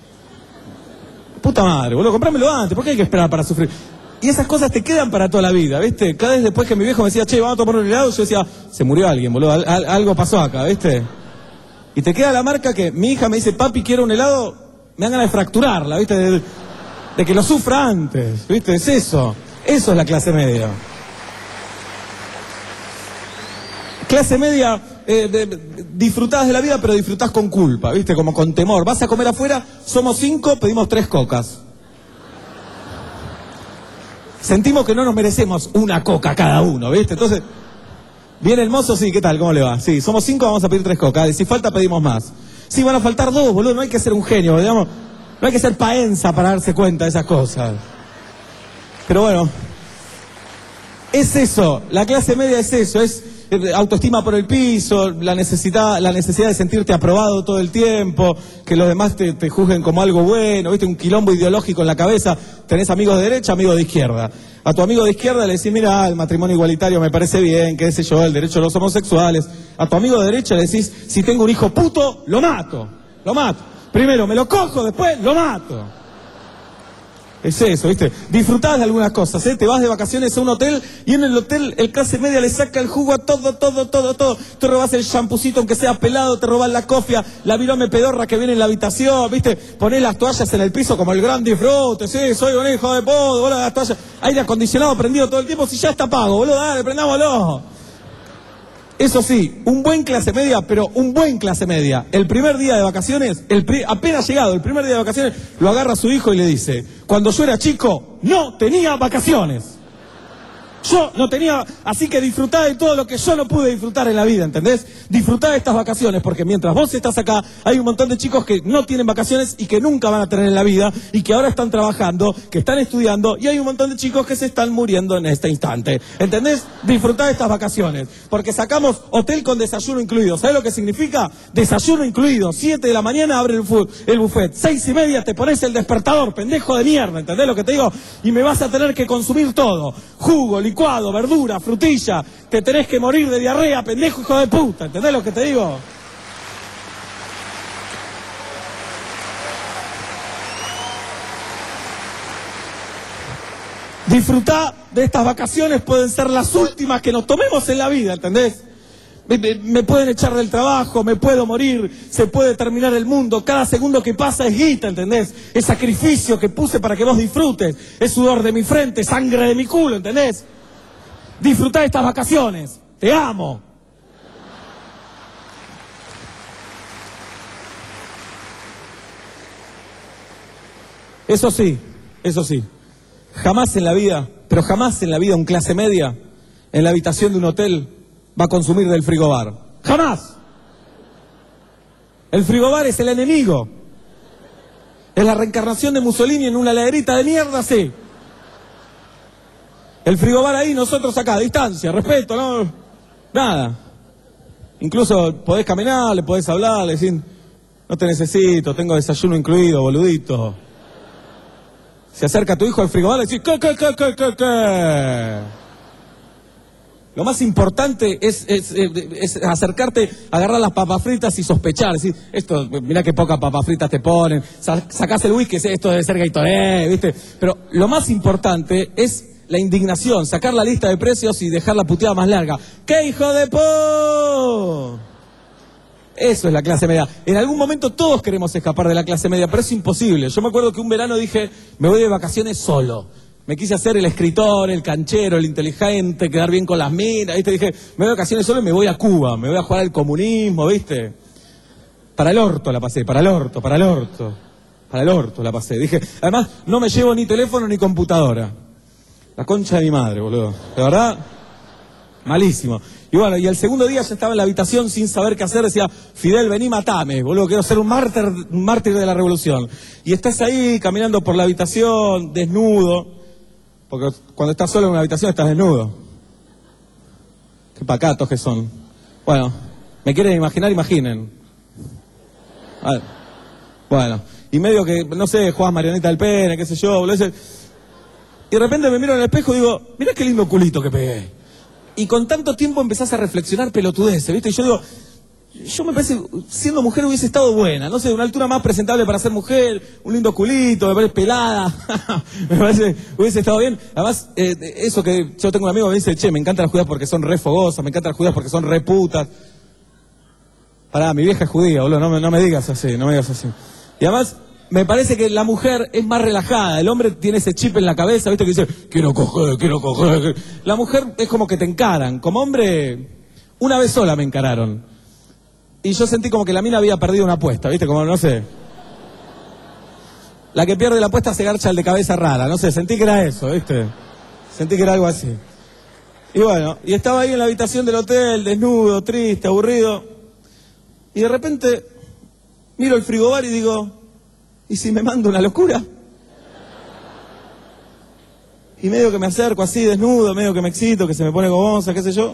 Puta madre, boludo, comprámelo antes, ¿por qué hay que esperar para sufrir? Y esas cosas te quedan para toda la vida, ¿viste? Cada vez después que mi viejo me decía, che, vamos a tomar un helado, yo decía, se murió alguien, boludo, al, al, algo pasó acá, ¿viste? Y te queda la marca que mi hija me dice, papi, quiero un helado, me dan ganas de fracturarla, ¿viste? De, de que lo sufra antes, ¿viste? Es eso, eso es la clase media. Clase media, eh, de, de, disfrutás de la vida, pero disfrutás con culpa, ¿viste? Como con temor. Vas a comer afuera, somos cinco, pedimos tres cocas. Sentimos que no nos merecemos una coca cada uno, ¿viste? Entonces, viene el mozo, sí, ¿qué tal? ¿Cómo le va? Sí, somos cinco, vamos a pedir tres cocas. Y si falta, pedimos más. Sí, van a faltar dos, boludo, no hay que ser un genio, digamos. No hay que ser paenza para darse cuenta de esas cosas. Pero bueno, es eso, la clase media es eso, es autoestima por el piso, la necesidad, la necesidad de sentirte aprobado todo el tiempo, que los demás te, te juzguen como algo bueno, ¿viste? Un quilombo ideológico en la cabeza. Tenés amigos de derecha, amigos de izquierda. A tu amigo de izquierda le decís, mira, el matrimonio igualitario me parece bien, qué sé yo, el derecho de los homosexuales. A tu amigo de derecha le decís, si tengo un hijo puto, lo mato, lo mato. Primero me lo cojo, después lo mato. Es eso, ¿viste? Disfrutás de algunas cosas, ¿eh? Te vas de vacaciones a un hotel y en el hotel el clase media le saca el jugo a todo, todo, todo, todo. Te robás el champucito aunque sea pelado, te robás la cofia, la virome pedorra que viene en la habitación, ¿viste? Ponés las toallas en el piso como el gran disfrute, sí, soy un hijo de puto, boludo, las toallas, aire acondicionado prendido todo el tiempo, si ya está pago, boludo, dale, prendámoslo. Eso sí, un buen clase media, pero un buen clase media. El primer día de vacaciones, el pri- apenas llegado, el primer día de vacaciones, lo agarra a su hijo y le dice, cuando yo era chico, no tenía vacaciones. Yo no tenía, así que disfrutá de todo lo que yo no pude disfrutar en la vida, ¿entendés? Disfrutá de estas vacaciones, porque mientras vos estás acá, hay un montón de chicos que no tienen vacaciones y que nunca van a tener en la vida, y que ahora están trabajando, que están estudiando, y hay un montón de chicos que se están muriendo en este instante, ¿entendés? Disfrutá de estas vacaciones, porque sacamos hotel con desayuno incluido. ¿Sabés lo que significa? Desayuno incluido, siete de la mañana abre el, fu- el buffet, seis y media te pones el despertador, pendejo de mierda, ¿entendés lo que te digo? Y me vas a tener que consumir todo, jugo, licuado, verdura, frutilla, te tenés que morir de diarrea, pendejo hijo de puta, ¿entendés lo que te digo? Disfrutá de estas vacaciones, pueden ser las últimas que nos tomemos en la vida, ¿entendés? Me, me, me pueden echar del trabajo, me puedo morir, se puede terminar el mundo, cada segundo que pasa es guita, ¿entendés? Es sacrificio que puse para que vos disfrutes, es sudor de mi frente, sangre de mi culo, ¿entendés? Disfrutá de estas vacaciones, te amo. Eso sí, eso sí, jamás en la vida, pero jamás en la vida un clase media en la habitación de un hotel va a consumir del frigobar. ¡Jamás! El frigobar es el enemigo. Es la reencarnación de Mussolini en una laderita de mierda, sí. El frigobar ahí, nosotros acá, a distancia, respeto, no, nada. Incluso podés caminar, le podés hablar, le decís, no te necesito, tengo desayuno incluido, boludito. Se acerca tu hijo al frigobar y le decís, ¿qué, qué, qué, qué, qué, qué? Lo más importante es, es, es acercarte, agarrar las papas fritas y sospechar. Decir, esto, mirá qué pocas papas fritas te ponen, sacás el whisky, esto debe ser Gatorade, ¿viste? Pero lo más importante es la indignación, sacar la lista de precios y dejar la puteada más larga. ¡Qué hijo de po! Eso es la clase media. En algún momento todos queremos escapar de la clase media, pero es imposible. Yo me acuerdo que un verano dije, me voy de vacaciones solo. Me quise hacer el escritor, el canchero, el inteligente, quedar bien con las minas, ¿viste? Dije, me voy de vacaciones solo y me voy a Cuba, me voy a jugar al comunismo, ¿viste? Para el orto la pasé, para el orto, para el orto. Para el orto la pasé. Dije, además, no me llevo ni teléfono ni computadora. La concha de mi madre, boludo. De verdad, malísimo. Y bueno, y el segundo día ya estaba en la habitación sin saber qué hacer, decía, Fidel, vení, matame, boludo, quiero ser un mártir, un mártir de la revolución. Y estás ahí caminando por la habitación, desnudo, porque cuando estás solo en una habitación estás desnudo. Qué pacatos que son. Bueno, ¿me quieren imaginar? Imaginen. A ver. Bueno, y medio que, no sé, jugás marioneta del pene, qué sé yo, boludo. Y de repente me miro en el espejo y digo, mirá qué lindo culito que pegué. Y con tanto tiempo empezás a reflexionar pelotudeces, ¿viste? Y yo digo, yo me parece, siendo mujer hubiese estado buena, no sé, una altura más presentable para ser mujer, un lindo culito, me parece pelada, me parece, hubiese estado bien. Además, eh, eso que yo tengo un amigo que me dice, che, me encantan las judías porque son re fogosas, me encantan las judías porque son re putas. Pará, mi vieja es judía, boludo, no me, no me digas así, no me digas así. Y además, me parece que la mujer es más relajada, el hombre tiene ese chip en la cabeza, ¿viste? Que dice, quiero coger, quiero coger. La mujer es como que te encaran. Como hombre, una vez sola me encararon. Y yo sentí como que la mina había perdido una apuesta, ¿viste? Como, no sé. La que pierde la apuesta se garcha el de cabeza rara, no sé, sentí que era eso, ¿viste? Sentí que era algo así. Y bueno, y estaba ahí en la habitación del hotel, desnudo, triste, aburrido. Y de repente, miro el frigobar y digo, ¿y si me mando una locura? Y medio que me acerco así, desnudo, medio que me excito, que se me pone gomosa, qué sé yo.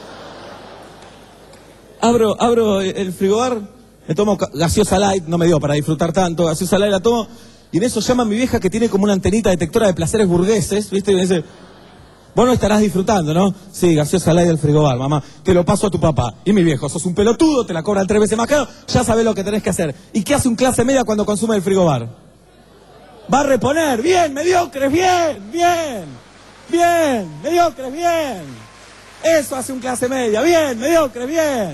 Abro, abro el frigobar, me tomo gaseosa light, no me dio para disfrutar tanto, gaseosa light la tomo, y en eso llama a mi vieja que tiene como una antenita detectora de placeres burgueses, ¿viste? Y me dice, vos no estarás disfrutando, ¿no? Sí, gaseosa light del frigobar, mamá, te lo paso a tu papá. Y mi viejo, sos un pelotudo, te la cobran tres veces más caro, ya sabés lo que tenés que hacer. ¿Y qué hace un clase media cuando consume el frigobar? Va a reponer, bien, mediocres, bien, bien, bien, mediocres, bien. Eso hace un clase media, bien, mediocres, bien.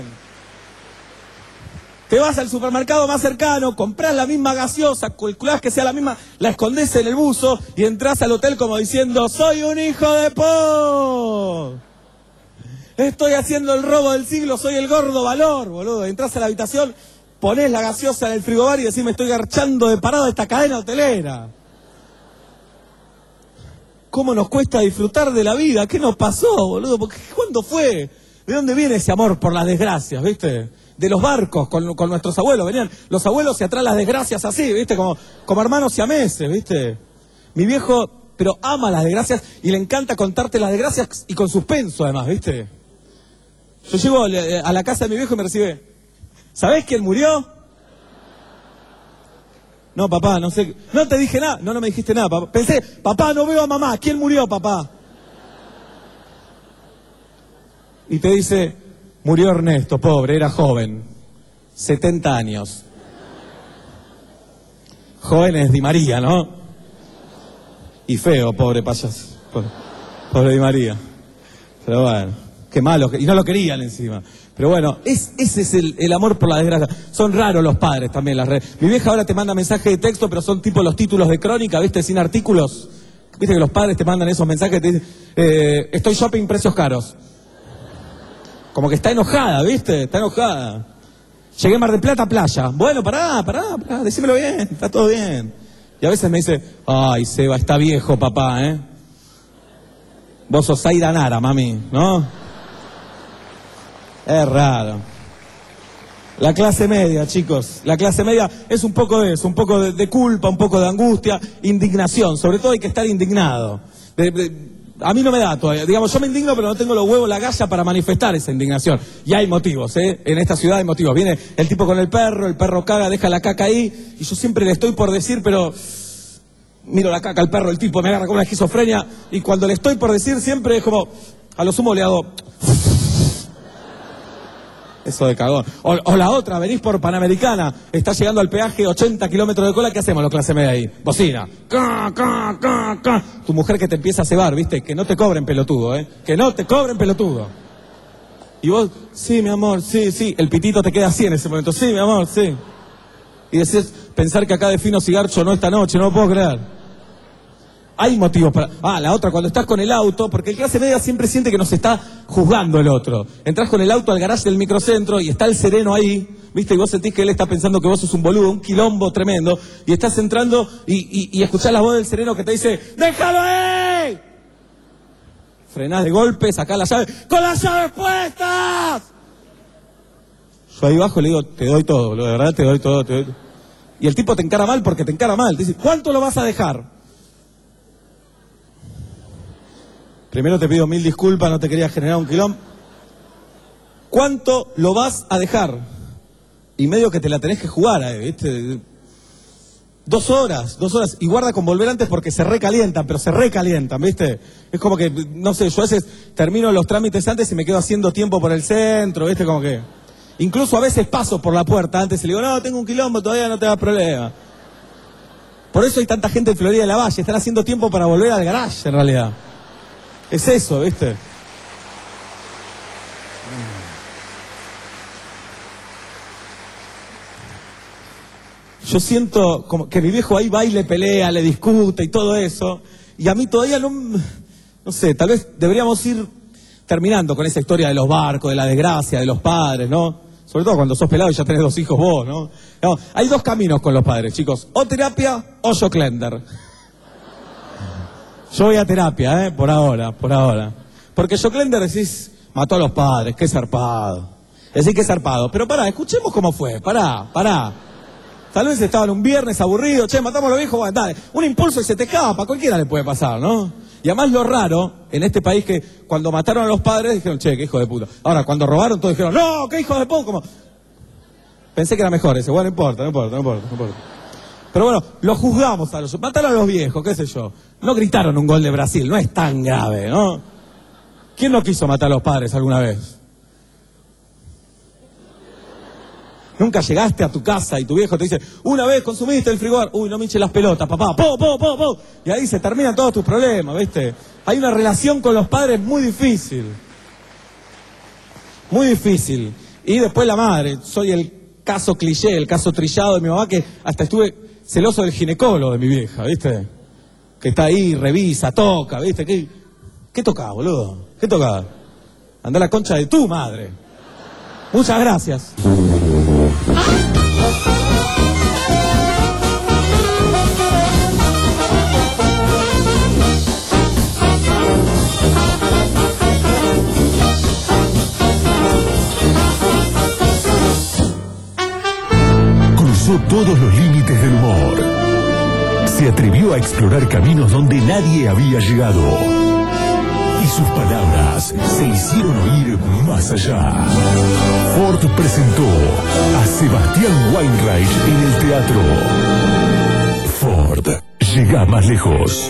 Te vas al supermercado más cercano, comprás la misma gaseosa, calculás que sea la misma, la escondés en el buzo y entrás al hotel como diciendo, soy un hijo de po. Estoy haciendo el robo del siglo, soy el gordo valor, boludo. Entrás a la habitación, ponés la gaseosa en el frigobar y decís, me estoy garchando de parado de esta cadena hotelera. ¿Cómo nos cuesta disfrutar de la vida? ¿Qué nos pasó, boludo? Porque, ¿cuándo fue? ¿De dónde viene ese amor por las desgracias, viste? De los barcos con, con nuestros abuelos. Venían los abuelos y atrás las desgracias así, viste, como, como hermanos siameses, viste. Mi viejo, pero ama las desgracias y le encanta contarte las desgracias y con suspenso además, viste. Yo llego a la casa de mi viejo y me recibe, ¿sabés quién murió? No, papá, no sé. No te dije nada. No, no me dijiste nada, papá. Pensé, papá, no veo a mamá. ¿Quién murió, papá? Y te dice, murió Ernesto, pobre, era joven. setenta años. Joven es Di María, ¿no? Y feo, pobre payaso. Pobre, pobre Di María. Pero bueno, qué malo, y no lo querían encima. Pero bueno, es, ese es el, el amor por la desgracia. Son raros los padres también. Las redes. Mi vieja ahora te manda mensajes de texto, pero son tipo los títulos de crónica, ¿viste? Sin artículos. ¿Viste que los padres te mandan esos mensajes que te dicen, eh, estoy shopping, precios caros? Como que está enojada, ¿viste? Está enojada. Llegué a Mar del Plata, playa. Bueno, pará, pará, pará, decímelo bien, está todo bien. Y a veces me dice, ay, Seba, está viejo, papá, ¿eh? Vos sos Aida Nara, mami, ¿no? Es raro. La clase media, chicos, la clase media es un poco de eso, un poco de, de culpa, un poco de angustia, indignación, sobre todo hay que estar indignado. De, de, a mí no me da todavía, digamos, yo me indigno pero no tengo los huevos, la galla para manifestar esa indignación. Y hay motivos, ¿eh? En esta ciudad hay motivos. Viene el tipo con el perro, el perro caga, deja la caca ahí, y yo siempre le estoy por decir, pero miro la caca al perro, el tipo me agarra con una esquizofrenia, y cuando le estoy por decir siempre es como, a lo sumo le hago... Eso de cagón. O, o la otra, venís por Panamericana, está llegando al peaje ochenta kilómetros de cola, ¿qué hacemos los clase media ahí? Bocina. Ca, ca, ca, ca. Tu mujer que te empieza a cebar, ¿viste? Que no te cobren pelotudo, ¿eh? Que no te cobren pelotudo. Y vos, sí, mi amor, sí, sí. El pitito te queda así en ese momento. Sí, mi amor, sí. Y decís, pensar que acá defino cigarcho no esta noche, no lo puedo creer. Hay motivos para... Ah, la otra, cuando estás con el auto, porque el clase media siempre siente que nos está juzgando el otro. Entrás con el auto al garaje del microcentro y está el sereno ahí, ¿viste? Y vos sentís que él está pensando que vos sos un boludo, un quilombo tremendo, y estás entrando y, y, y escuchás la voz del sereno que te dice, ¡déjalo ahí! Frenás de golpe, sacás la llave, ¡con las llaves puestas! Yo ahí bajo le digo, te doy todo, de verdad te doy todo, te doy todo. Y el tipo te encara mal porque te encara mal. Te dice, ¿cuánto lo vas a dejar? Primero te pido mil disculpas, no te quería generar un quilombo. ¿Cuánto lo vas a dejar? Y medio que te la tenés que jugar, eh, ¿viste? Dos horas, dos horas. Y guarda con volver antes porque se recalientan, pero se recalientan, ¿viste? Es como que, no sé, yo a veces termino los trámites antes y me quedo haciendo tiempo por el centro, ¿viste? Como que... Incluso a veces paso por la puerta antes y le digo, no, tengo un quilombo, todavía no te das problema. Por eso hay tanta gente en Florida de la Valle, están haciendo tiempo para volver al garage, en realidad. Es eso, ¿viste? Yo siento como que mi viejo ahí va y le pelea, le discute y todo eso. Y a mí todavía no... No sé, tal vez deberíamos ir terminando con esa historia de los barcos, de la desgracia, de los padres, ¿no? Sobre todo cuando sos pelado y ya tenés dos hijos vos, ¿no? No, hay dos caminos con los padres, chicos. O terapia o Joclender. Yo voy a terapia, ¿eh? Por ahora, por ahora. Porque Joclender decís, mató a los padres, qué zarpado. Decís que zarpado. Pero pará, escuchemos cómo fue. Pará, pará. Tal vez estaban un viernes aburrido, che, matamos a los viejos, bueno, dale. Un impulso y se te escapa, cualquiera le puede pasar, ¿no? Y además lo raro, en este país, que cuando mataron a los padres dijeron, che, qué hijo de puta. Ahora, cuando robaron todos dijeron, no, qué hijo de puta. Como... Pensé que era mejor ese, bueno, no importa, no importa, no importa, no importa. Pero bueno, lo juzgamos a los... Mataron a los viejos, qué sé yo. No gritaron un gol de Brasil, no es tan grave, ¿no? ¿Quién no quiso matar a los padres alguna vez? Nunca llegaste a tu casa y tu viejo te dice, una vez consumiste el frigor, uy, no me hinches las pelotas, papá, po, po, po, po. Y ahí se terminan todos tus problemas, ¿viste? Hay una relación con los padres muy difícil. Muy difícil. Y después la madre, soy el caso cliché, el caso trillado de mi mamá, que hasta estuve celoso del ginecólogo de mi vieja, ¿viste? Que está ahí, revisa, toca, ¿viste? ¿Qué, qué tocaba, boludo? ¿Qué tocaba? Andá a la concha de tu madre. Muchas gracias. Cruzó todos los límites del humor. Se atrevió a explorar caminos donde nadie había llegado. Y sus palabras se hicieron oír más allá. Ford presentó a Sebastián Weinreich en el teatro. Ford llega más lejos.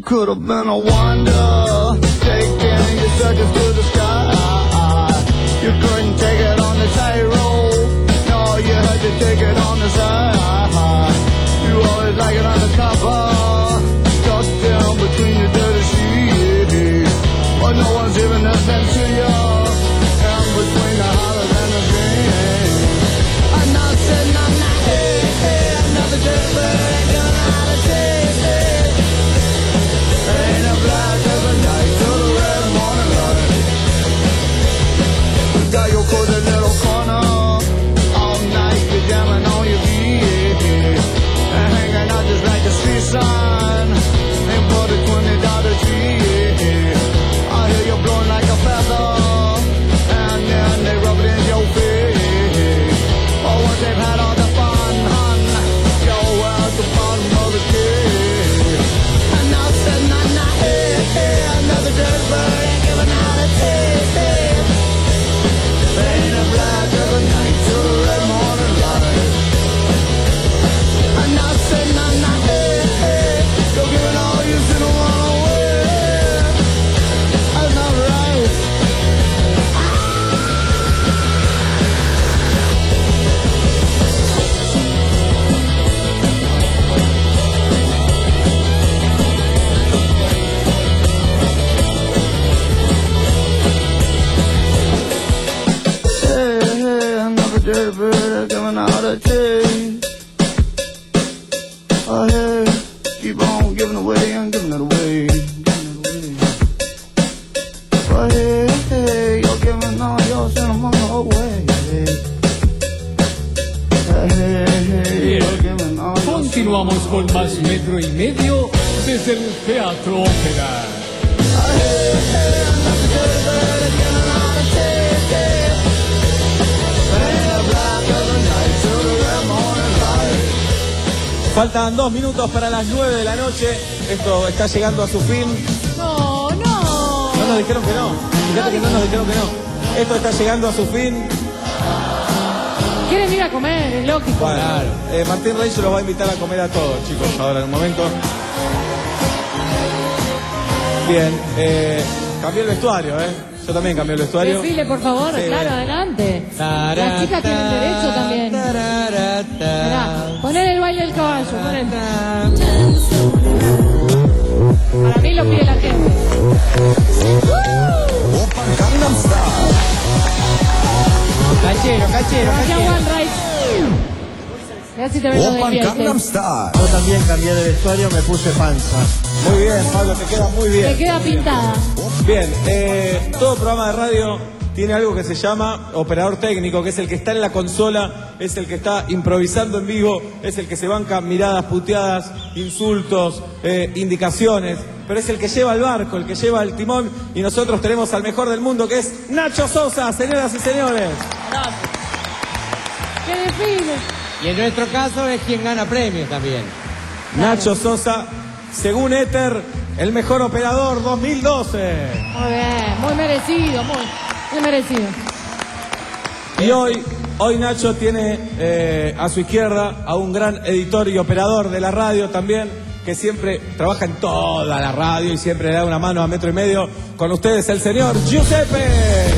could have been a wonder, taking your circus to the sky. You couldn't take it on the tightrope, no, you had to take it on the side. You always like it on the cover, tucked down between your dirty sheets. But no one's giving a cent to you, and between the hollers and the dreams. I'm not sitting on that, hey, hey, another day, but it ain't gonna have a taste, hey. Ain't a black as a night till the red morning light. Got your cozy little corner, all night you're jamming on your feet, and hanging out just like a street sign, and put a twenty dollar tree. I hear you blowing like a feather, and then they rub it in your face. Oh, once they've had all the fun, hun, you're at the bottom of the cave. And now said, nah, nah, hey, hey, another dead bird ain't giving out a taste, hey. Ain't a black of a night till the red morning light. And now said, nah, nah, hey, hey, you're giving all you should have run away. That's not right. Hey, hey, another dirty bird coming out of chase. Oh, hey, keep on giving away and giving it away, giving it away. Oh, hey, hey, you're giving all your sentimental away. Hey, hey, hey, you're giving all your Continuamos con más metro y medio desde el Teatro Ópera. Faltan dos minutos para las nueve de la noche. Esto está llegando a su fin. No, no. No nos dijeron que no. Fíjate que no nos dijeron que no. Esto está llegando a su fin. Quieren ir a comer, es lógico. Bueno, eh, Martín Reyes los va a invitar a comer a todos, chicos, ahora en un momento. Bien, eh, cambié el vestuario, ¿eh? Yo también cambié el vestuario. Desfile, por favor, Sí, claro, bien. adelante. Las chicas tienen derecho también. Esperá, poner el baile del caballo, poner. Para mí lo pide la gente. Cachero, cachero, Sebastián cachero. Wainwright. Mirá si te ves los dientes. Yo también cambié de vestuario, me puse panza. Muy bien, Pablo, te queda muy bien. Te queda pintada. Bien, eh, todo programa de radio tiene algo que se llama operador técnico, que es el que está en la consola, es el que está improvisando en vivo, es el que se banca miradas puteadas, insultos, eh, indicaciones, pero es el que lleva el barco, el que lleva el timón, y nosotros tenemos al mejor del mundo, que es Nacho Sosa, señoras y señores. ¡Qué desfile! Y en nuestro caso es quien gana premios también. Nacho Sosa, según Éter, el mejor operador dos mil doce. Muy bien, muy merecido, muy, muy merecido. Y hoy, hoy Nacho tiene eh, a su izquierda a un gran editor y operador de la radio también, que siempre trabaja en toda la radio y siempre le da una mano a metro y medio. Con ustedes el señor Giuseppe.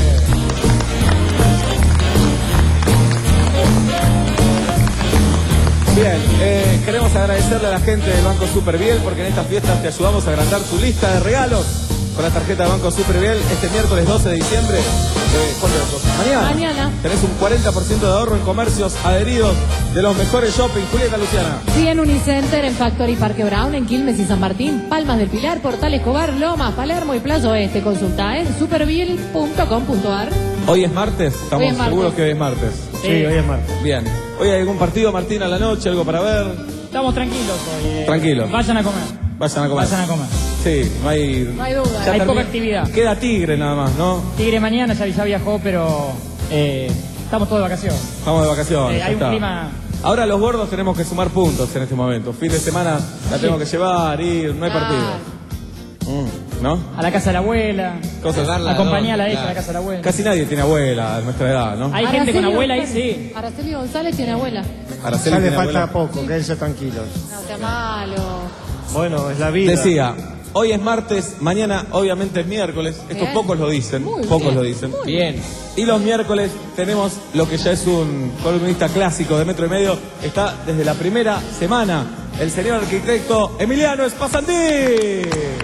Bien, eh, queremos agradecerle a la gente del Banco Superviel porque en estas fiestas te ayudamos a agrandar tu lista de regalos con la tarjeta de Banco Superviel. Este miércoles doce de diciembre, eh, ¿cuándo es eso? Mañana. Mañana. Tenés un cuarenta por ciento de ahorro en comercios adheridos de los mejores shopping. Julieta Luciana. Sí, en Unicenter, en Factory Parque Brown, en Quilmes y San Martín, Palmas del Pilar, Portal Escobar, Lomas, Palermo y Plaza Oeste. Consulta en superviel punto com punto ar. Hoy es martes, estamos Hoy es martes. seguros que hoy es martes. Sí, hoy es martes. Bien. ¿Hoy hay algún partido, Martín, a la noche? ¿Algo para ver? Estamos tranquilos hoy. eh. Tranquilo. Vayan a comer. Vayan a comer. Vayan a comer. Sí, no hay... No hay duda. Ya Hay termi- poca actividad. Queda Tigre nada más, ¿no? Tigre mañana ya, ya viajó, pero eh, estamos todos de vacaciones. Estamos de vacaciones. Eh, ya hay un está. clima. Ahora los gordos tenemos que sumar puntos en este momento. Fin de semana la tenemos que llevar, ir, no hay partido. Mm, ¿No? A la casa de la abuela. Cosas. Acompañar a la hija a la casa de la abuela. Casi nadie tiene abuela a nuestra edad, ¿no? Hay gente con Araceli abuela ahí, González. sí. Araceli González tiene abuela. Araceli Ya le tiene falta abuela. poco, quédense tranquilos. No sea malo. Bueno, es la vida. Decía, hoy es martes, mañana obviamente es miércoles. Esto Bien. pocos lo dicen, Muy pocos bien. lo dicen. Muy Bien. Y los miércoles tenemos lo que ya es un columnista clásico de Metro y Medio. Está desde la primera semana el señor arquitecto Emiliano Espasandí.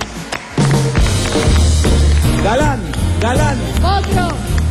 Galán, galán. Otro.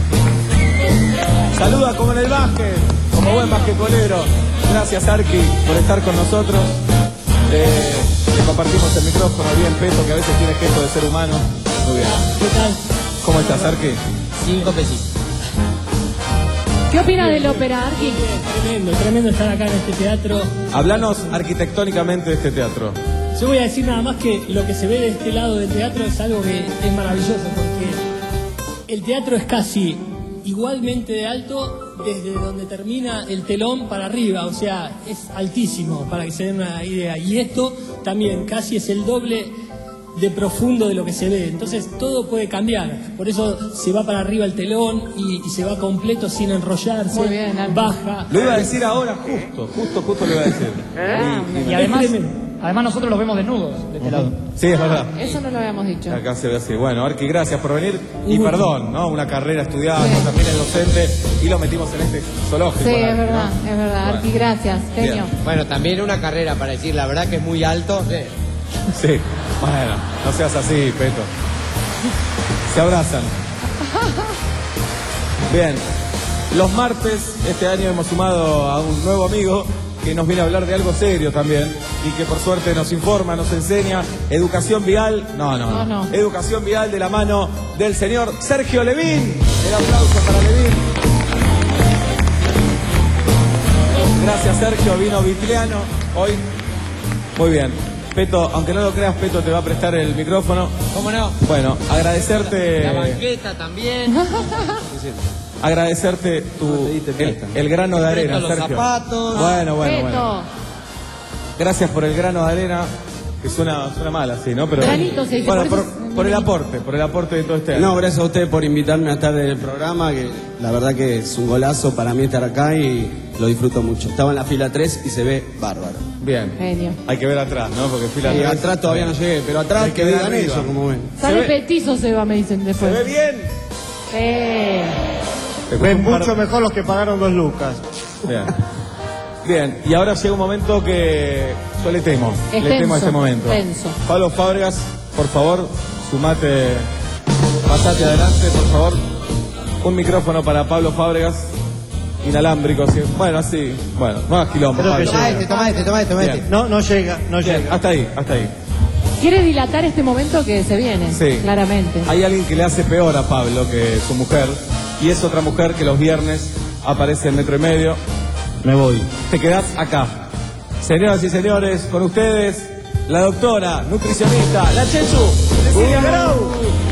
Saluda como en el básquet, como buen basquetbolero. Gracias, Arqui, por estar con nosotros. Eh, le compartimos el micrófono bien, Peto, que a veces tiene gesto de ser humano. Muy bien. ¿Qué tal? ¿Cómo estás, Arqui? Cinco pesitos. ¿Qué opina del ópera, Arqui? Tremendo, tremendo estar acá en este teatro. Háblanos arquitectónicamente de este teatro. Yo voy a decir nada más que lo que se ve de este lado del teatro es algo que es maravilloso, porque el teatro es casi igualmente de alto desde donde termina el telón para arriba, o sea, es altísimo, para que se den una idea. Y esto también casi es el doble de profundo de lo que se ve, entonces todo puede cambiar, por eso se va para arriba el telón y, y se va completo sin enrollarse. Muy bien, Arqui. Baja. Lo iba a decir ahora justo, justo, justo lo iba a decir. Y, Y además, además nosotros los vemos desnudos de este lado. Sí, es verdad. Eso no lo habíamos dicho. Acá se ve así. Bueno, Arqui, gracias por venir. Y perdón, ¿no? Una carrera estudiada, también es docente, y lo metimos en este zoológico. Sí, Arqui, es verdad, ¿no? es verdad. Arqui, gracias, genio. Bien. Bueno, también una carrera para decir la verdad que es muy alto. Sí. Sí, bueno, no seas así, Peto. Se abrazan. Bien, los martes, este año hemos sumado a un nuevo amigo que nos viene a hablar de algo serio también y que por suerte nos informa, nos enseña educación vial. No, no, no. No, no. Educación vial de la mano del señor Sergio Levín. El aplauso para Levín. Gracias, Sergio. Vino Vitliano hoy. Muy bien. Peto, aunque no lo creas, Peto te va a prestar el micrófono. ¿Cómo no? Bueno, agradecerte. La banqueta también. Agradecerte tu, el, el grano de arena, Presto los Sergio. zapatos. Bueno, bueno, Peto. bueno. Gracias por el grano de arena, que suena, suena mal así, ¿no? Pero Granito se dice, bueno, por por, eso- por el aporte, por el aporte de todo este año. No, gracias a usted por invitarme a estar en el programa, que la verdad que es un golazo para mí estar acá y lo disfruto mucho. Estaba en la fila tres y se ve bárbaro. Bien. Genio. Hay que ver atrás, ¿no? Porque fila Y tres- atrás todavía no llegué, pero atrás Hay que que ver digan arriba. eso, como ven. Sale ve- petizo Seba, me dicen ¿Se después. ve bien? Sí. Ven mucho mejor los que pagaron dos lucas. Bien. Bien, y ahora llega un momento que yo le temo, Es le temo a tenso, este momento. tenso. Pablo Fábregas, por favor, sumate, pasate adelante, por favor. Un micrófono para Pablo Fábregas, inalámbrico, sí. Bueno, así, bueno, no hagas quilombo, Creo que Pablo. llega. Toma este, toma este, toma este, toma Bien. este. No, no llega, no Bien, llega. hasta ahí, hasta ahí. Quiere dilatar este momento que se viene, Sí. claramente. Hay alguien que le hace peor a Pablo que su mujer, y es otra mujer que los viernes aparece en Metro y Medio. Me voy. Te quedás acá. Señoras y señores, con ustedes, la doctora, nutricionista, la Chechu, Cecilia Grau.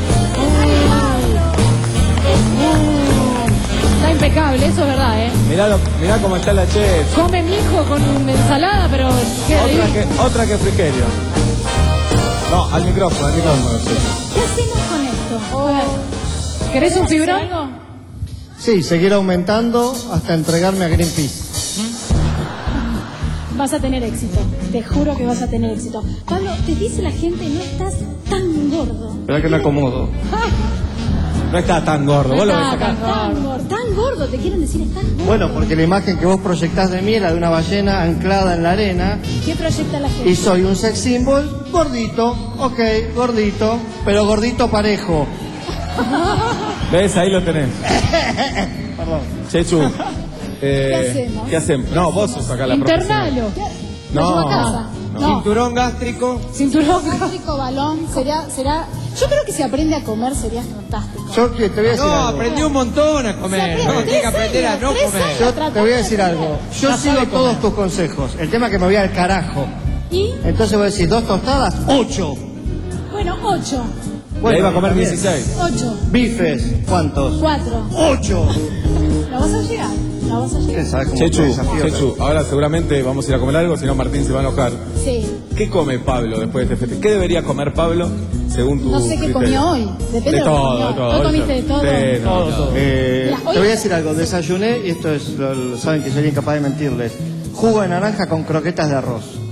Está impecable, eso es verdad, ¿eh? Mirá, lo- mirá cómo está la Chechu. Come mi hijo con una ensalada, pero queda Otra divino. que, otra que friquerio. No, al micrófono, al micrófono. Chechu. ¿Qué hacemos con esto? Oh. ¿Querés un fibrón? Sí, seguir aumentando hasta entregarme a Greenpeace. Vas a tener éxito. Te juro que vas a tener éxito. Pablo, te dice la gente, no estás tan gordo. Espera que me acomodo. No está tan gordo, vos lo ves acá. Tan gordo, tan gordo, te quieren decir, estás gordo. Bueno, porque la imagen que vos proyectás de mí era de una ballena anclada en la arena ¿Qué proyecta la gente? y soy un sex symbol gordito, ok, gordito, pero gordito parejo. ¿Ves? Ahí lo tenés. Perdón. Chechu. eh, ¿Qué hacemos? ¿Qué hacemos? No, vos sos acá la profesional. Internalo. ¿Lo llevo No, a casa? no. Cinturón gástrico. Cinturón. Gástrico, balón, sería, será... Yo creo que si aprende a comer sería fantástico. Yo que te voy a decir No, algo. aprendí un montón a Se comer. aprende No, tiene que tres aprender a años, no tres comer. años. Yo Tratá te voy a de decir aprender. algo. Yo Ya sigo sabe todos comer. tus consejos. El tema es que me voy al carajo. Y, Entonces voy a decir, dos tostadas, ocho. bueno, ocho. Y ahí va a comer también. dieciséis. Ocho. Bifes, ¿cuántos? Cuatro. Ocho. ¿La vas a llegar? ¿La vas a llegar? ¿Sabes cómo Chechu, te desafío? Chechu, ahora seguramente vamos a ir a comer algo, si no Martín se va a enojar. Sí. ¿Qué come Pablo después de este festejo? ¿Qué debería comer Pablo según tu No sé qué criterio? comió hoy. Depende de de lo que todo, comió. de todo. ¿Vos comiste de todo? Sí, no, Todo, no. todo. Eh, Mira, hoy- te voy a decir algo, desayuné, y esto es, lo, lo saben que soy incapaz de mentirles, jugo de naranja con croquetas de arroz.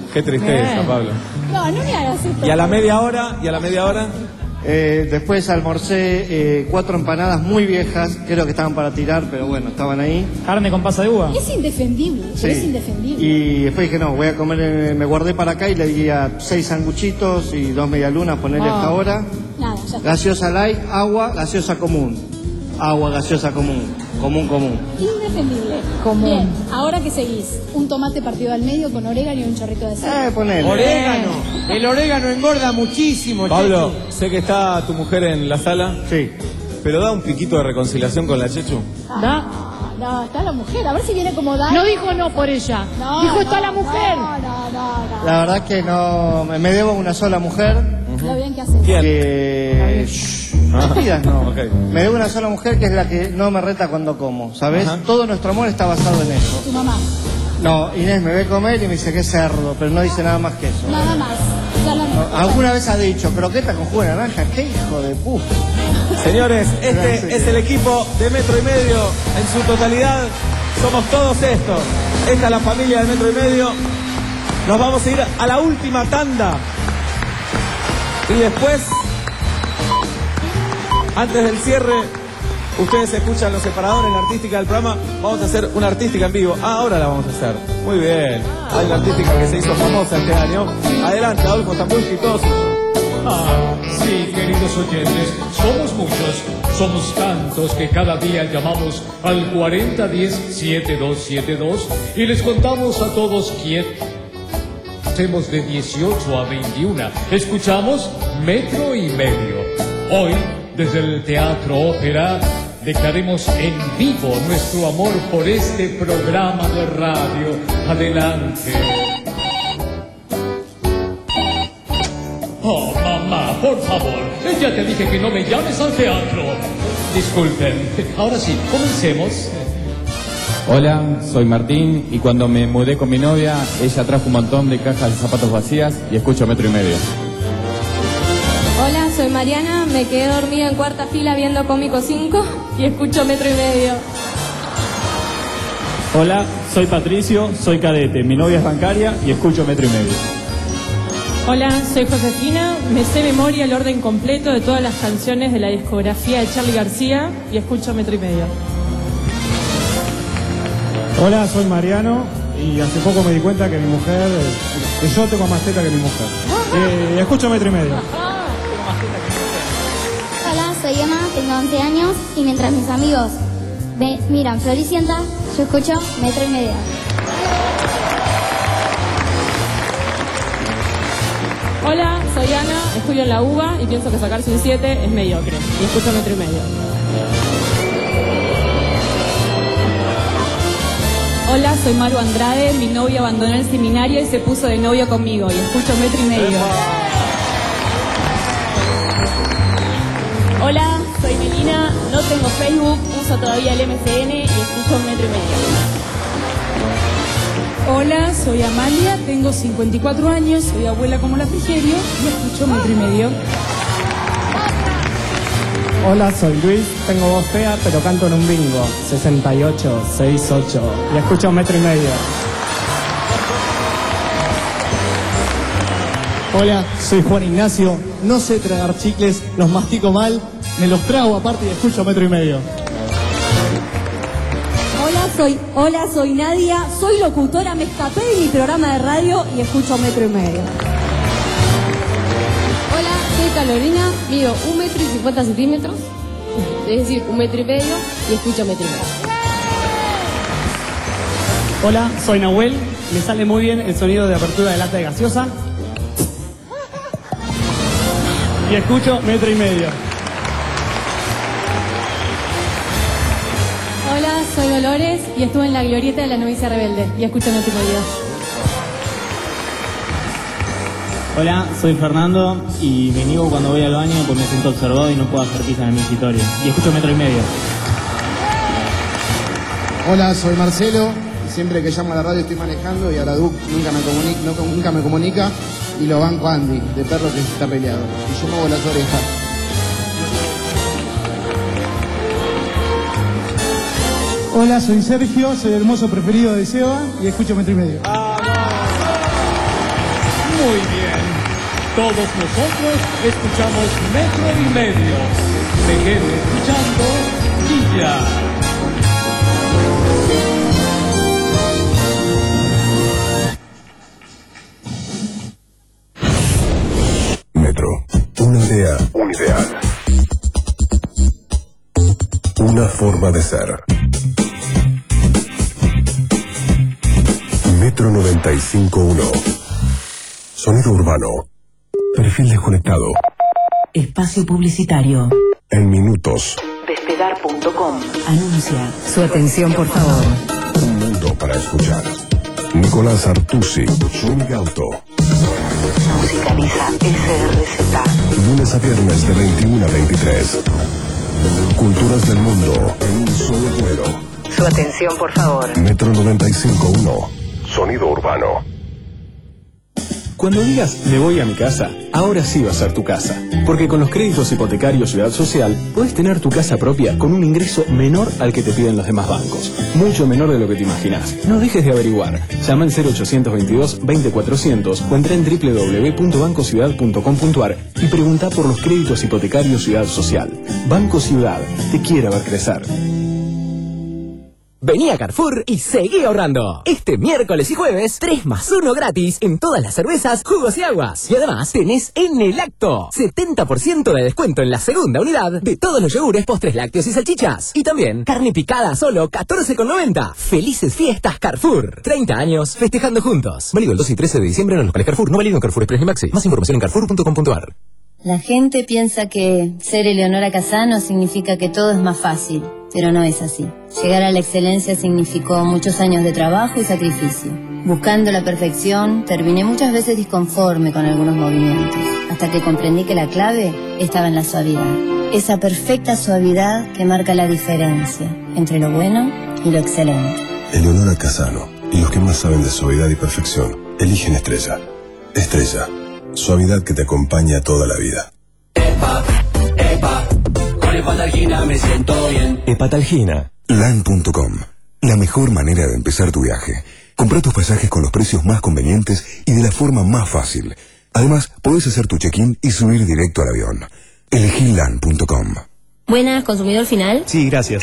Qué tristeza, Bien. Pablo. No, no me hagas esto. ¿Y a la media hora? ¿Y a la media hora? Eh, después almorcé eh, cuatro empanadas muy viejas, creo que estaban para tirar, pero bueno, estaban ahí. Carne con pasa de uva. Es indefendible, Sí. es indefendible. Y después dije, no, voy a comer, eh, me guardé para acá y le di a seis sanguchitos y dos medialunas, ponerle Ah. hasta ahora. Nada, ya está. Gaseosa light, agua, gaseosa común. Agua, gaseosa común. Común, común. Indefendible. Común. Bien, ahora que seguís, un tomate partido al medio con orégano y un chorrito de sal. Eh, ponele. Orégano. El orégano engorda muchísimo. Pablo, Chechu. sé que está tu mujer en la sala. Sí. Pero da un piquito de reconciliación con la Chechu. ¿Da? No, está la mujer, a ver si viene como da. No dijo no por ella. No, dijo no, está la mujer. No, no, no, no. La verdad es que no, me me debo a una sola mujer. Lo bien que haces. ¿Quién? Que... Shh, no Ah. pidas, no. Ok. Me debo a una sola mujer que es la que no me reta cuando como, ¿sabes? Ajá. Todo nuestro amor está basado en eso. Tu mamá. No, Inés me ve comer y me dice que es cerdo, pero no dice nada más que eso. Nada más. Ya la- No, alguna vez ha dicho, croqueta con jugo de naranja, qué hijo de puta. Señores, este es el equipo de Metro y Medio en su totalidad. Somos todos estos. Esta es la familia de Metro y Medio. Nos vamos a ir a la última tanda. Y después, antes del cierre, ustedes escuchan los separadores, la artística del programa. Vamos a hacer una artística en vivo. Ah, ahora la vamos a hacer. Muy bien. Hay una artística que se hizo famosa este año. Adelante, Adolfo Stambulski, todos. Ah, sí, queridos oyentes, somos muchos, somos tantos que cada día llamamos al cuarenta diez setenta y dos setenta y dos y les contamos a todos quién hacemos de dieciocho a veintiuna. Escuchamos Metro y Medio. Hoy, desde el Teatro Ópera, declaremos en vivo nuestro amor por este programa de radio. Adelante. Oh, mamá, por favor, ya te dije que no me llames al teatro. Disculpen. Ahora sí, comencemos. Hola, soy Martín y cuando me mudé con mi novia, ella trajo un montón de cajas de zapatos vacías y escucho Metro y Medio. Hola, soy Mariana, me quedé dormida en cuarta fila viendo Cómico cinco y escucho Metro y Medio. Hola, soy Patricio, soy cadete. Mi novia es bancaria y escucho Metro y Medio. Hola, soy Josefina, me sé de memoria el orden completo de todas las canciones de la discografía de Charly García y escucho Metro y Medio. Hola, soy Mariano y hace poco me di cuenta que mi mujer, eh, que yo tengo más teta que mi mujer. Eh, escucho Metro y Medio. Hola, soy Emma, tengo once años y mientras mis amigos me miran Floricienta, yo escucho Metro y Medio. Hola, soy Ana, estudio en la U B A y pienso que sacarse un siete es mediocre y escucho Metro y Medio. Hola, soy Maru Andrade, mi novio abandonó el seminario y se puso de novio conmigo y escucho Metro y Medio. Hola, soy Melina, no tengo Facebook, uso todavía el M C N y escucho Metro y Medio. Hola, soy Amalia, tengo cincuenta y cuatro años, soy abuela como la Frigerio y escucho Metro y Medio. Hola, soy Luis, tengo voz fea, pero canto en un bingo. sesenta y ocho, sesenta y ocho. Y escucho Metro y Medio. Hola, soy Juan Ignacio, no sé tragar chicles, los mastico mal, me los trago aparte y escucho Metro y Medio. Hola, soy, hola, soy Nadia, soy locutora, me escapé de mi programa de radio y escucho Metro y Medio. Hola, soy Carolina, mido un metro y cincuenta centímetros, es decir, un metro y medio y escucho Metro y Medio. Hola, soy Nahuel, me sale muy bien el sonido de apertura de lata de gaseosa. Y escucho Metro y Medio. Hola, soy Dolores y estuve en la glorieta de la novicia rebelde y escucho Metro y Medio. Hola, soy Fernando y me niego cuando voy al baño porque me siento observado y no puedo hacer pis en mi escritorio. Y escucho Metro y Medio. Hola, soy Marcelo. Siempre que llamo a la radio estoy manejando y a la D U C nunca me comunica, no, nunca me comunica y lo banco a Andy, de perro que está peleado. Y yo muevo las orejas. Hola, soy Sergio, soy el mozo preferido de Seba y escucho Metro y Medio. Muy bien. Todos nosotros escuchamos Metro y Medio. Se quede escuchando Villa. Metro. Una idea. Un ideal. Una forma de ser. Metro noventa y cinco punto uno. Sonido urbano. Perfil desconectado. Espacio publicitario. En minutos. Despegar punto com. Anuncia. Su atención, por favor. Un mundo para escuchar. Nicolás Artusi. Sonic Auto. Musicaliza S R Z. Lunes a viernes de veintiuno a veintitrés. Culturas del mundo en un solo vuelo. Su atención, por favor. Metro noventa y cinco punto uno. Sonido urbano. Cuando digas me voy a mi casa, ahora sí va a ser tu casa. Porque con los créditos hipotecarios Ciudad Social, puedes tener tu casa propia con un ingreso menor al que te piden los demás bancos. Mucho menor de lo que te imaginas. No dejes de averiguar. Llama al cero ochocientos veintidós veinte cuatrocientos o entra en doble u doble u doble u punto banco ciudad punto com punto ar y pregunta por los créditos hipotecarios Ciudad Social. Banco Ciudad, te quiere ver crecer. Vení a Carrefour y seguí ahorrando. Este miércoles y jueves, tres más uno gratis en todas las cervezas, jugos y aguas. Y además, tenés en el acto setenta por ciento de descuento en la segunda unidad de todos los yogures, postres lácteos y salchichas. Y también, carne picada a solo catorce con noventa. ¡Felices fiestas Carrefour! treinta años festejando juntos. Válido el dos y trece de diciembre en los locales Carrefour. No válido en Carrefour Express ni Maxi. Más información en carrefour punto com punto ar. La gente piensa que ser Eleonora Casano significa que todo es más fácil, pero no es así. Llegar a la excelencia significó muchos años de trabajo y sacrificio. Buscando la perfección, terminé muchas veces disconforme con algunos movimientos, hasta que comprendí que la clave estaba en la suavidad. Esa perfecta suavidad que marca la diferencia entre lo bueno y lo excelente. Eleonora Casano y los que más saben de suavidad y perfección eligen Estrella. Estrella. Suavidad que te acompaña toda la vida. Epa, epa, con Hepatalgina me siento bien. Hepatalgina. lan punto com. La mejor manera de empezar tu viaje. Compra tus pasajes con los precios más convenientes y de la forma más fácil. Además, podés hacer tu check-in y subir directo al avión. Elegí lan punto com. Buenas, consumidor final. Sí, gracias.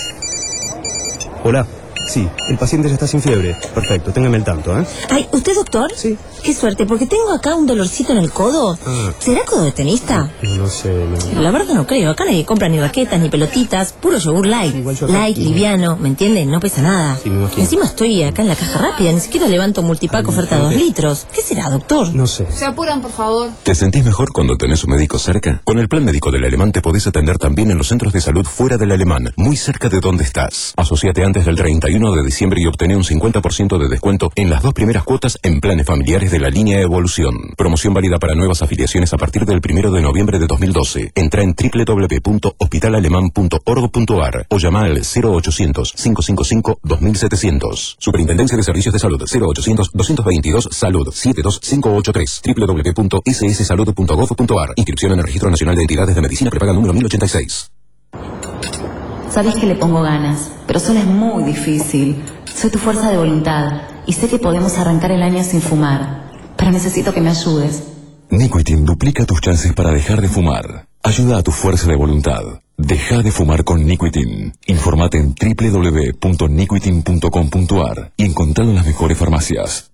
Hola. Sí, el paciente ya está sin fiebre. Perfecto, téngame el tanto, ¿eh? Ay, ¿usted es doctor? Sí. Qué suerte, porque tengo acá un dolorcito en el codo. Ah. ¿Será codo de tenista? No sé, no. La verdad no creo. Acá nadie compra ni raquetas, ni pelotitas. Puro yogur light. Igual yo acá- Light, liviano, ¿me entienden? No pesa nada. Sí, me imagino. Encima estoy acá en la caja rápida. Ni siquiera levanto multipack oferta dos litros. ¿Qué será, doctor? No sé. Se apuran, por favor. ¿Te sentís mejor cuando tenés un médico cerca? Con el plan médico del Alemán te podés atender también en los centros de salud fuera del Alemán, muy cerca de donde estás. Asociate antes del treinta y uno de diciembre y obtené un cincuenta por ciento de descuento en las dos primeras cuotas en planes familiares de la línea Evolución. Promoción válida para nuevas afiliaciones a partir del primero de noviembre de dos mil doce. Entra en doble u doble u doble u punto hospital alemán punto org punto ar o llama al cero ochocientos, cinco cinco cinco, dos mil setecientos. Superintendencia de Servicios de Salud cero ochocientos, doscientos veintidós, Salud siete dos cinco ocho tres. doble u doble u doble u punto ese ese salud punto gov punto ar. Inscripción en el Registro Nacional de Entidades de Medicina Prepaga número mil ochenta y seis. Sabés que le pongo ganas, pero sola es muy difícil. Soy tu fuerza de voluntad y sé que podemos arrancar el año sin fumar, pero necesito que me ayudes. Nicotin duplica tus chances para dejar de fumar. Ayuda a tu fuerza de voluntad. Deja de fumar con Nicotin. Informate en doble u doble u doble u punto nicotin punto com punto ar y encontralo en las mejores farmacias.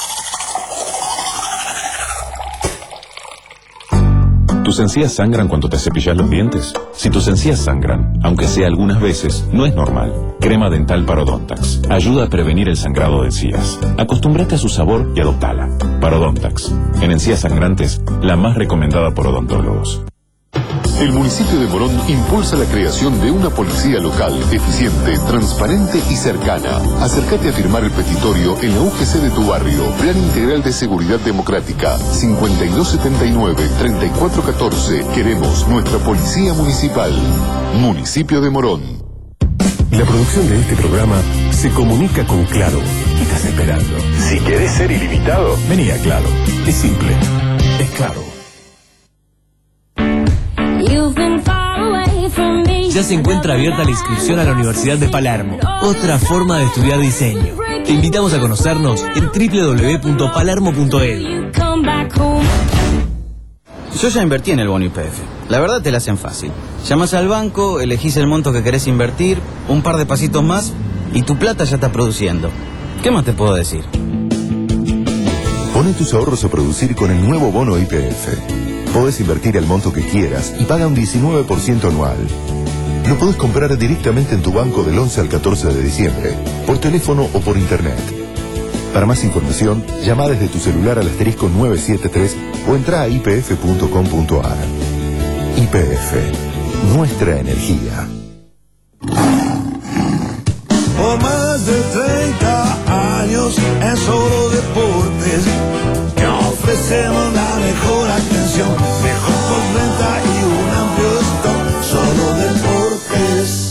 ¿Tus encías sangran cuando te cepillas los dientes? Si tus encías sangran, aunque sea algunas veces, no es normal. Crema dental Parodontax ayuda a prevenir el sangrado de encías. Acostúmbrate a su sabor y adoptala. Parodontax, en encías sangrantes, la más recomendada por odontólogos. El municipio de Morón impulsa la creación de una policía local, eficiente, transparente y cercana. Acércate a firmar el petitorio en la U G C de tu barrio. Plan Integral de Seguridad Democrática. cincuenta y dos setenta y nueve, treinta y cuatro catorce. Queremos nuestra policía municipal. Municipio de Morón. La producción de este programa se comunica con Claro. ¿Qué estás esperando? Si querés ser ilimitado, vení a Claro. Es simple. Es Claro. You've been far away from me. ya se encuentra abierta la inscripción a la Universidad de Palermo, otra forma de estudiar diseño. Te invitamos a conocernos en doble u doble u doble u punto palermo punto e d u. Yo ya invertí en el bono Y P F. La verdad te la hacen fácil. Llamás al banco, elegís el monto que querés invertir, un par de pasitos más y tu plata ya está produciendo. ¿Qué más te puedo decir? Pone tus ahorros a producir con el nuevo bono Y P F. Podés invertir el monto que quieras y paga un diecinueve por ciento anual. Lo podés comprar directamente en tu banco del once al catorce de diciembre, por teléfono o por internet. Para más información, llama desde tu celular al asterisco nueve siete tres o entra a i p f punto com punto a r. Y P F, nuestra energía. Por más de treinta años en Solo Deportes, que ofrecemos la mejor atención, mejor postventa y un amplio stock. Solo Deportes.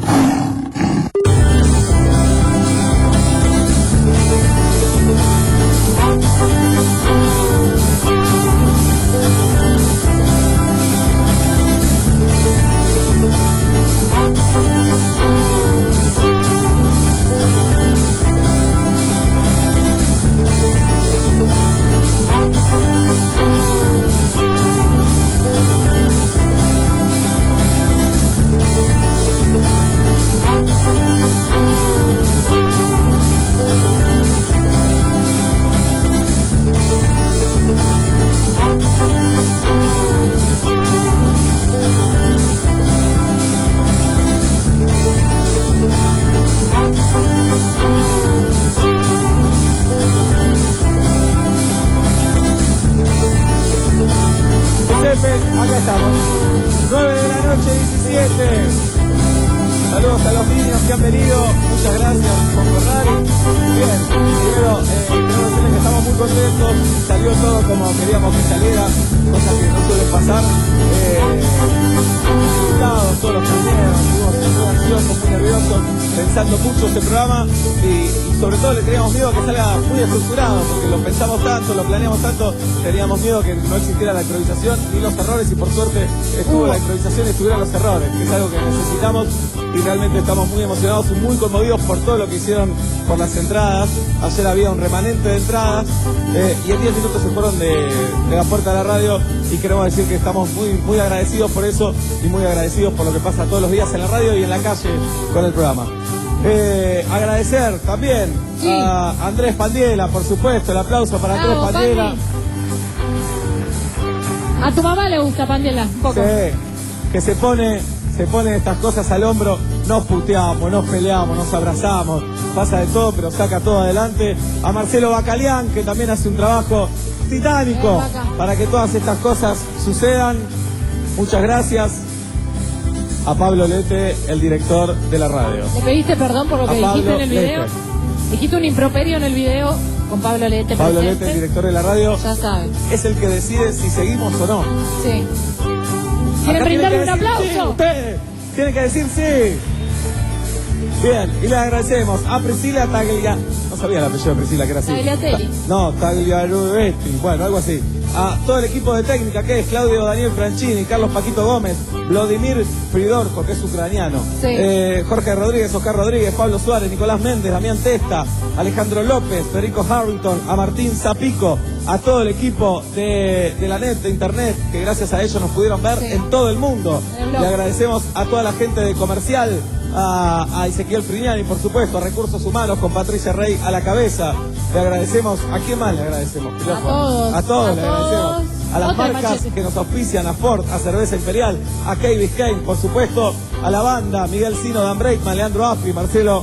Acá estamos, nueve de la noche, diecisiete. Saludos a los niños que han venido, muchas gracias por Ferrari. Bien, primero, eh, quiero decirles que estamos muy contentos, salió todo como queríamos que saliera, cosas que no suelen pasar. Eh, invitados, todos los compañeros, estuvimos muy ansiosos, muy nerviosos, pensando mucho este programa y, y sobre todo le teníamos miedo a que salga muy estructurado, porque lo pensamos tanto, lo planeamos tanto, teníamos miedo que no existiera la improvisación ni los errores, y por suerte estuvo la improvisación y estuvieron los errores, que es algo que necesitamos, y realmente estamos muy emocionados y muy conmovidos por todo lo que hicieron por las entradas. Ayer había un remanente de entradas eh, y en diez minutos se fueron de, de la puerta de la radio, y queremos decir que estamos muy, muy agradecidos por eso y muy agradecidos por lo que pasa todos los días en la radio y en la calle con el programa. Eh, agradecer también sí. a Andrés Pandiela, por supuesto, el aplauso para Bravo, Andrés Pandiela. Pandi. A tu mamá le gusta Pandiela, un poco. Sí, que se pone, se pone estas cosas al hombro, nos puteamos, nos peleamos, nos abrazamos, pasa de todo, pero saca todo adelante. A Marcelo Bacalián, que también hace un trabajo titánico para que todas estas cosas sucedan. Muchas gracias. A Pablo Lete, el director de la radio. ¿Le pediste perdón por lo que a dijiste Pablo en el video? Lete. Dijiste un improperio en el video con Pablo Lete. Pablo presente. Lete, el director de la radio. Ya saben. Es el que decide si seguimos o no. Sí. ¿Quieren brindarle un aplauso? Sí, ustedes tienen que decir sí. Bien, y le agradecemos a Priscila Taglia. No sabía el apellido de Priscila, que era así. Tagliatelli. No, Tagliarubetti, bueno, algo así. A todo el equipo de técnica, que es Claudio Daniel Franchini, Carlos Paquito Gómez, Vladimir Fridorko, que es ucraniano, sí. eh, Jorge Rodríguez, Oscar Rodríguez, Pablo Suárez, Nicolás Méndez, Damián Testa, Alejandro López, Federico Harrington, a Martín Zapico, a todo el equipo de, de la net, de internet, que gracias a ellos nos pudieron ver sí. en todo el mundo. El Le agradecemos a toda la gente de comercial, a, a Ezequiel Frignani, por supuesto, a Recursos Humanos con Patricia Rey a la cabeza. Le agradecemos, ¿a quién más le agradecemos? A todos. A todos a le todos. agradecemos. A las Otra marcas machete. que nos auspician, a Ford, a Cerveza Imperial, a Key Biscayne, por supuesto, a la banda, Miguel Sino, Dan Breitman, Leandro Afri, Marcelo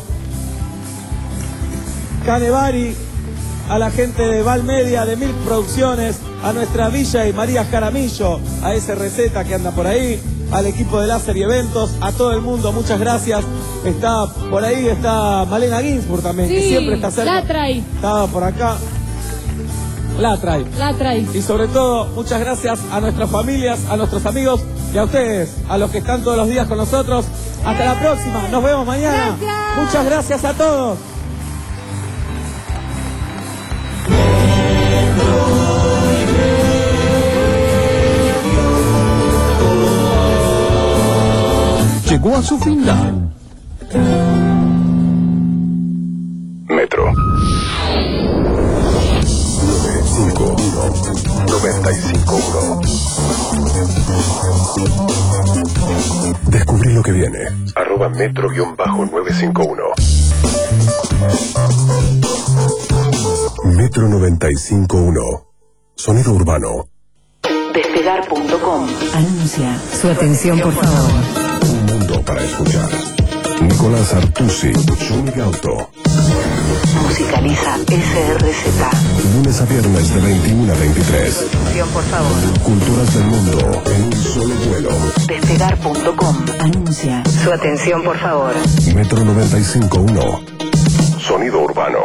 Canevari, a la gente de Valmedia, de Milk Producciones, a nuestra Villa y María Jaramillo, a S R Z que anda por ahí, al equipo de Láser y Eventos, a todo el mundo, muchas gracias. Está por ahí, está Malena Ginsburg también, Sí, que siempre está cerca. la trae. Estaba por acá. La trae. La trae. Y sobre todo, muchas gracias a nuestras familias, a nuestros amigos y a ustedes, a los que están todos los días con nosotros. Hasta la próxima, nos vemos mañana. Gracias. Muchas gracias a todos. llegó a su final. Metro. nueve cinco uno noventa y cinco uno. Descubrí lo que viene. Arroba metro guión bajo nueve cinco uno. Metro noventa y cinco uno. Sonido urbano. Despegar punto com anuncia. Su atención, por favor. Un mundo para escuchar. Nicolás Artusi, Juni Gauto. Musicaliza S R Z. Lunes a viernes de veintiuno a veintitrés. Atención, por favor. Culturas del mundo en un solo vuelo. Despegar punto com anuncia. Su atención, por favor. Metro noventa y cinco uno. Sonido urbano.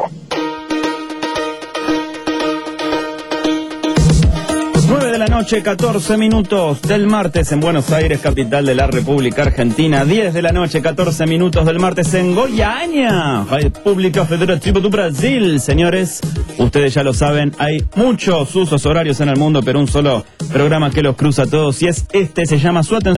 nueve de la noche, catorce minutos del martes en Buenos Aires, capital de la República Argentina. diez de la noche, catorce minutos del martes en Goiânia, República Federativa do Brasil. Señores, ustedes ya lo saben, hay muchos usos horarios en el mundo, pero un solo programa que los cruza a todos y es este, se llama Su Atención.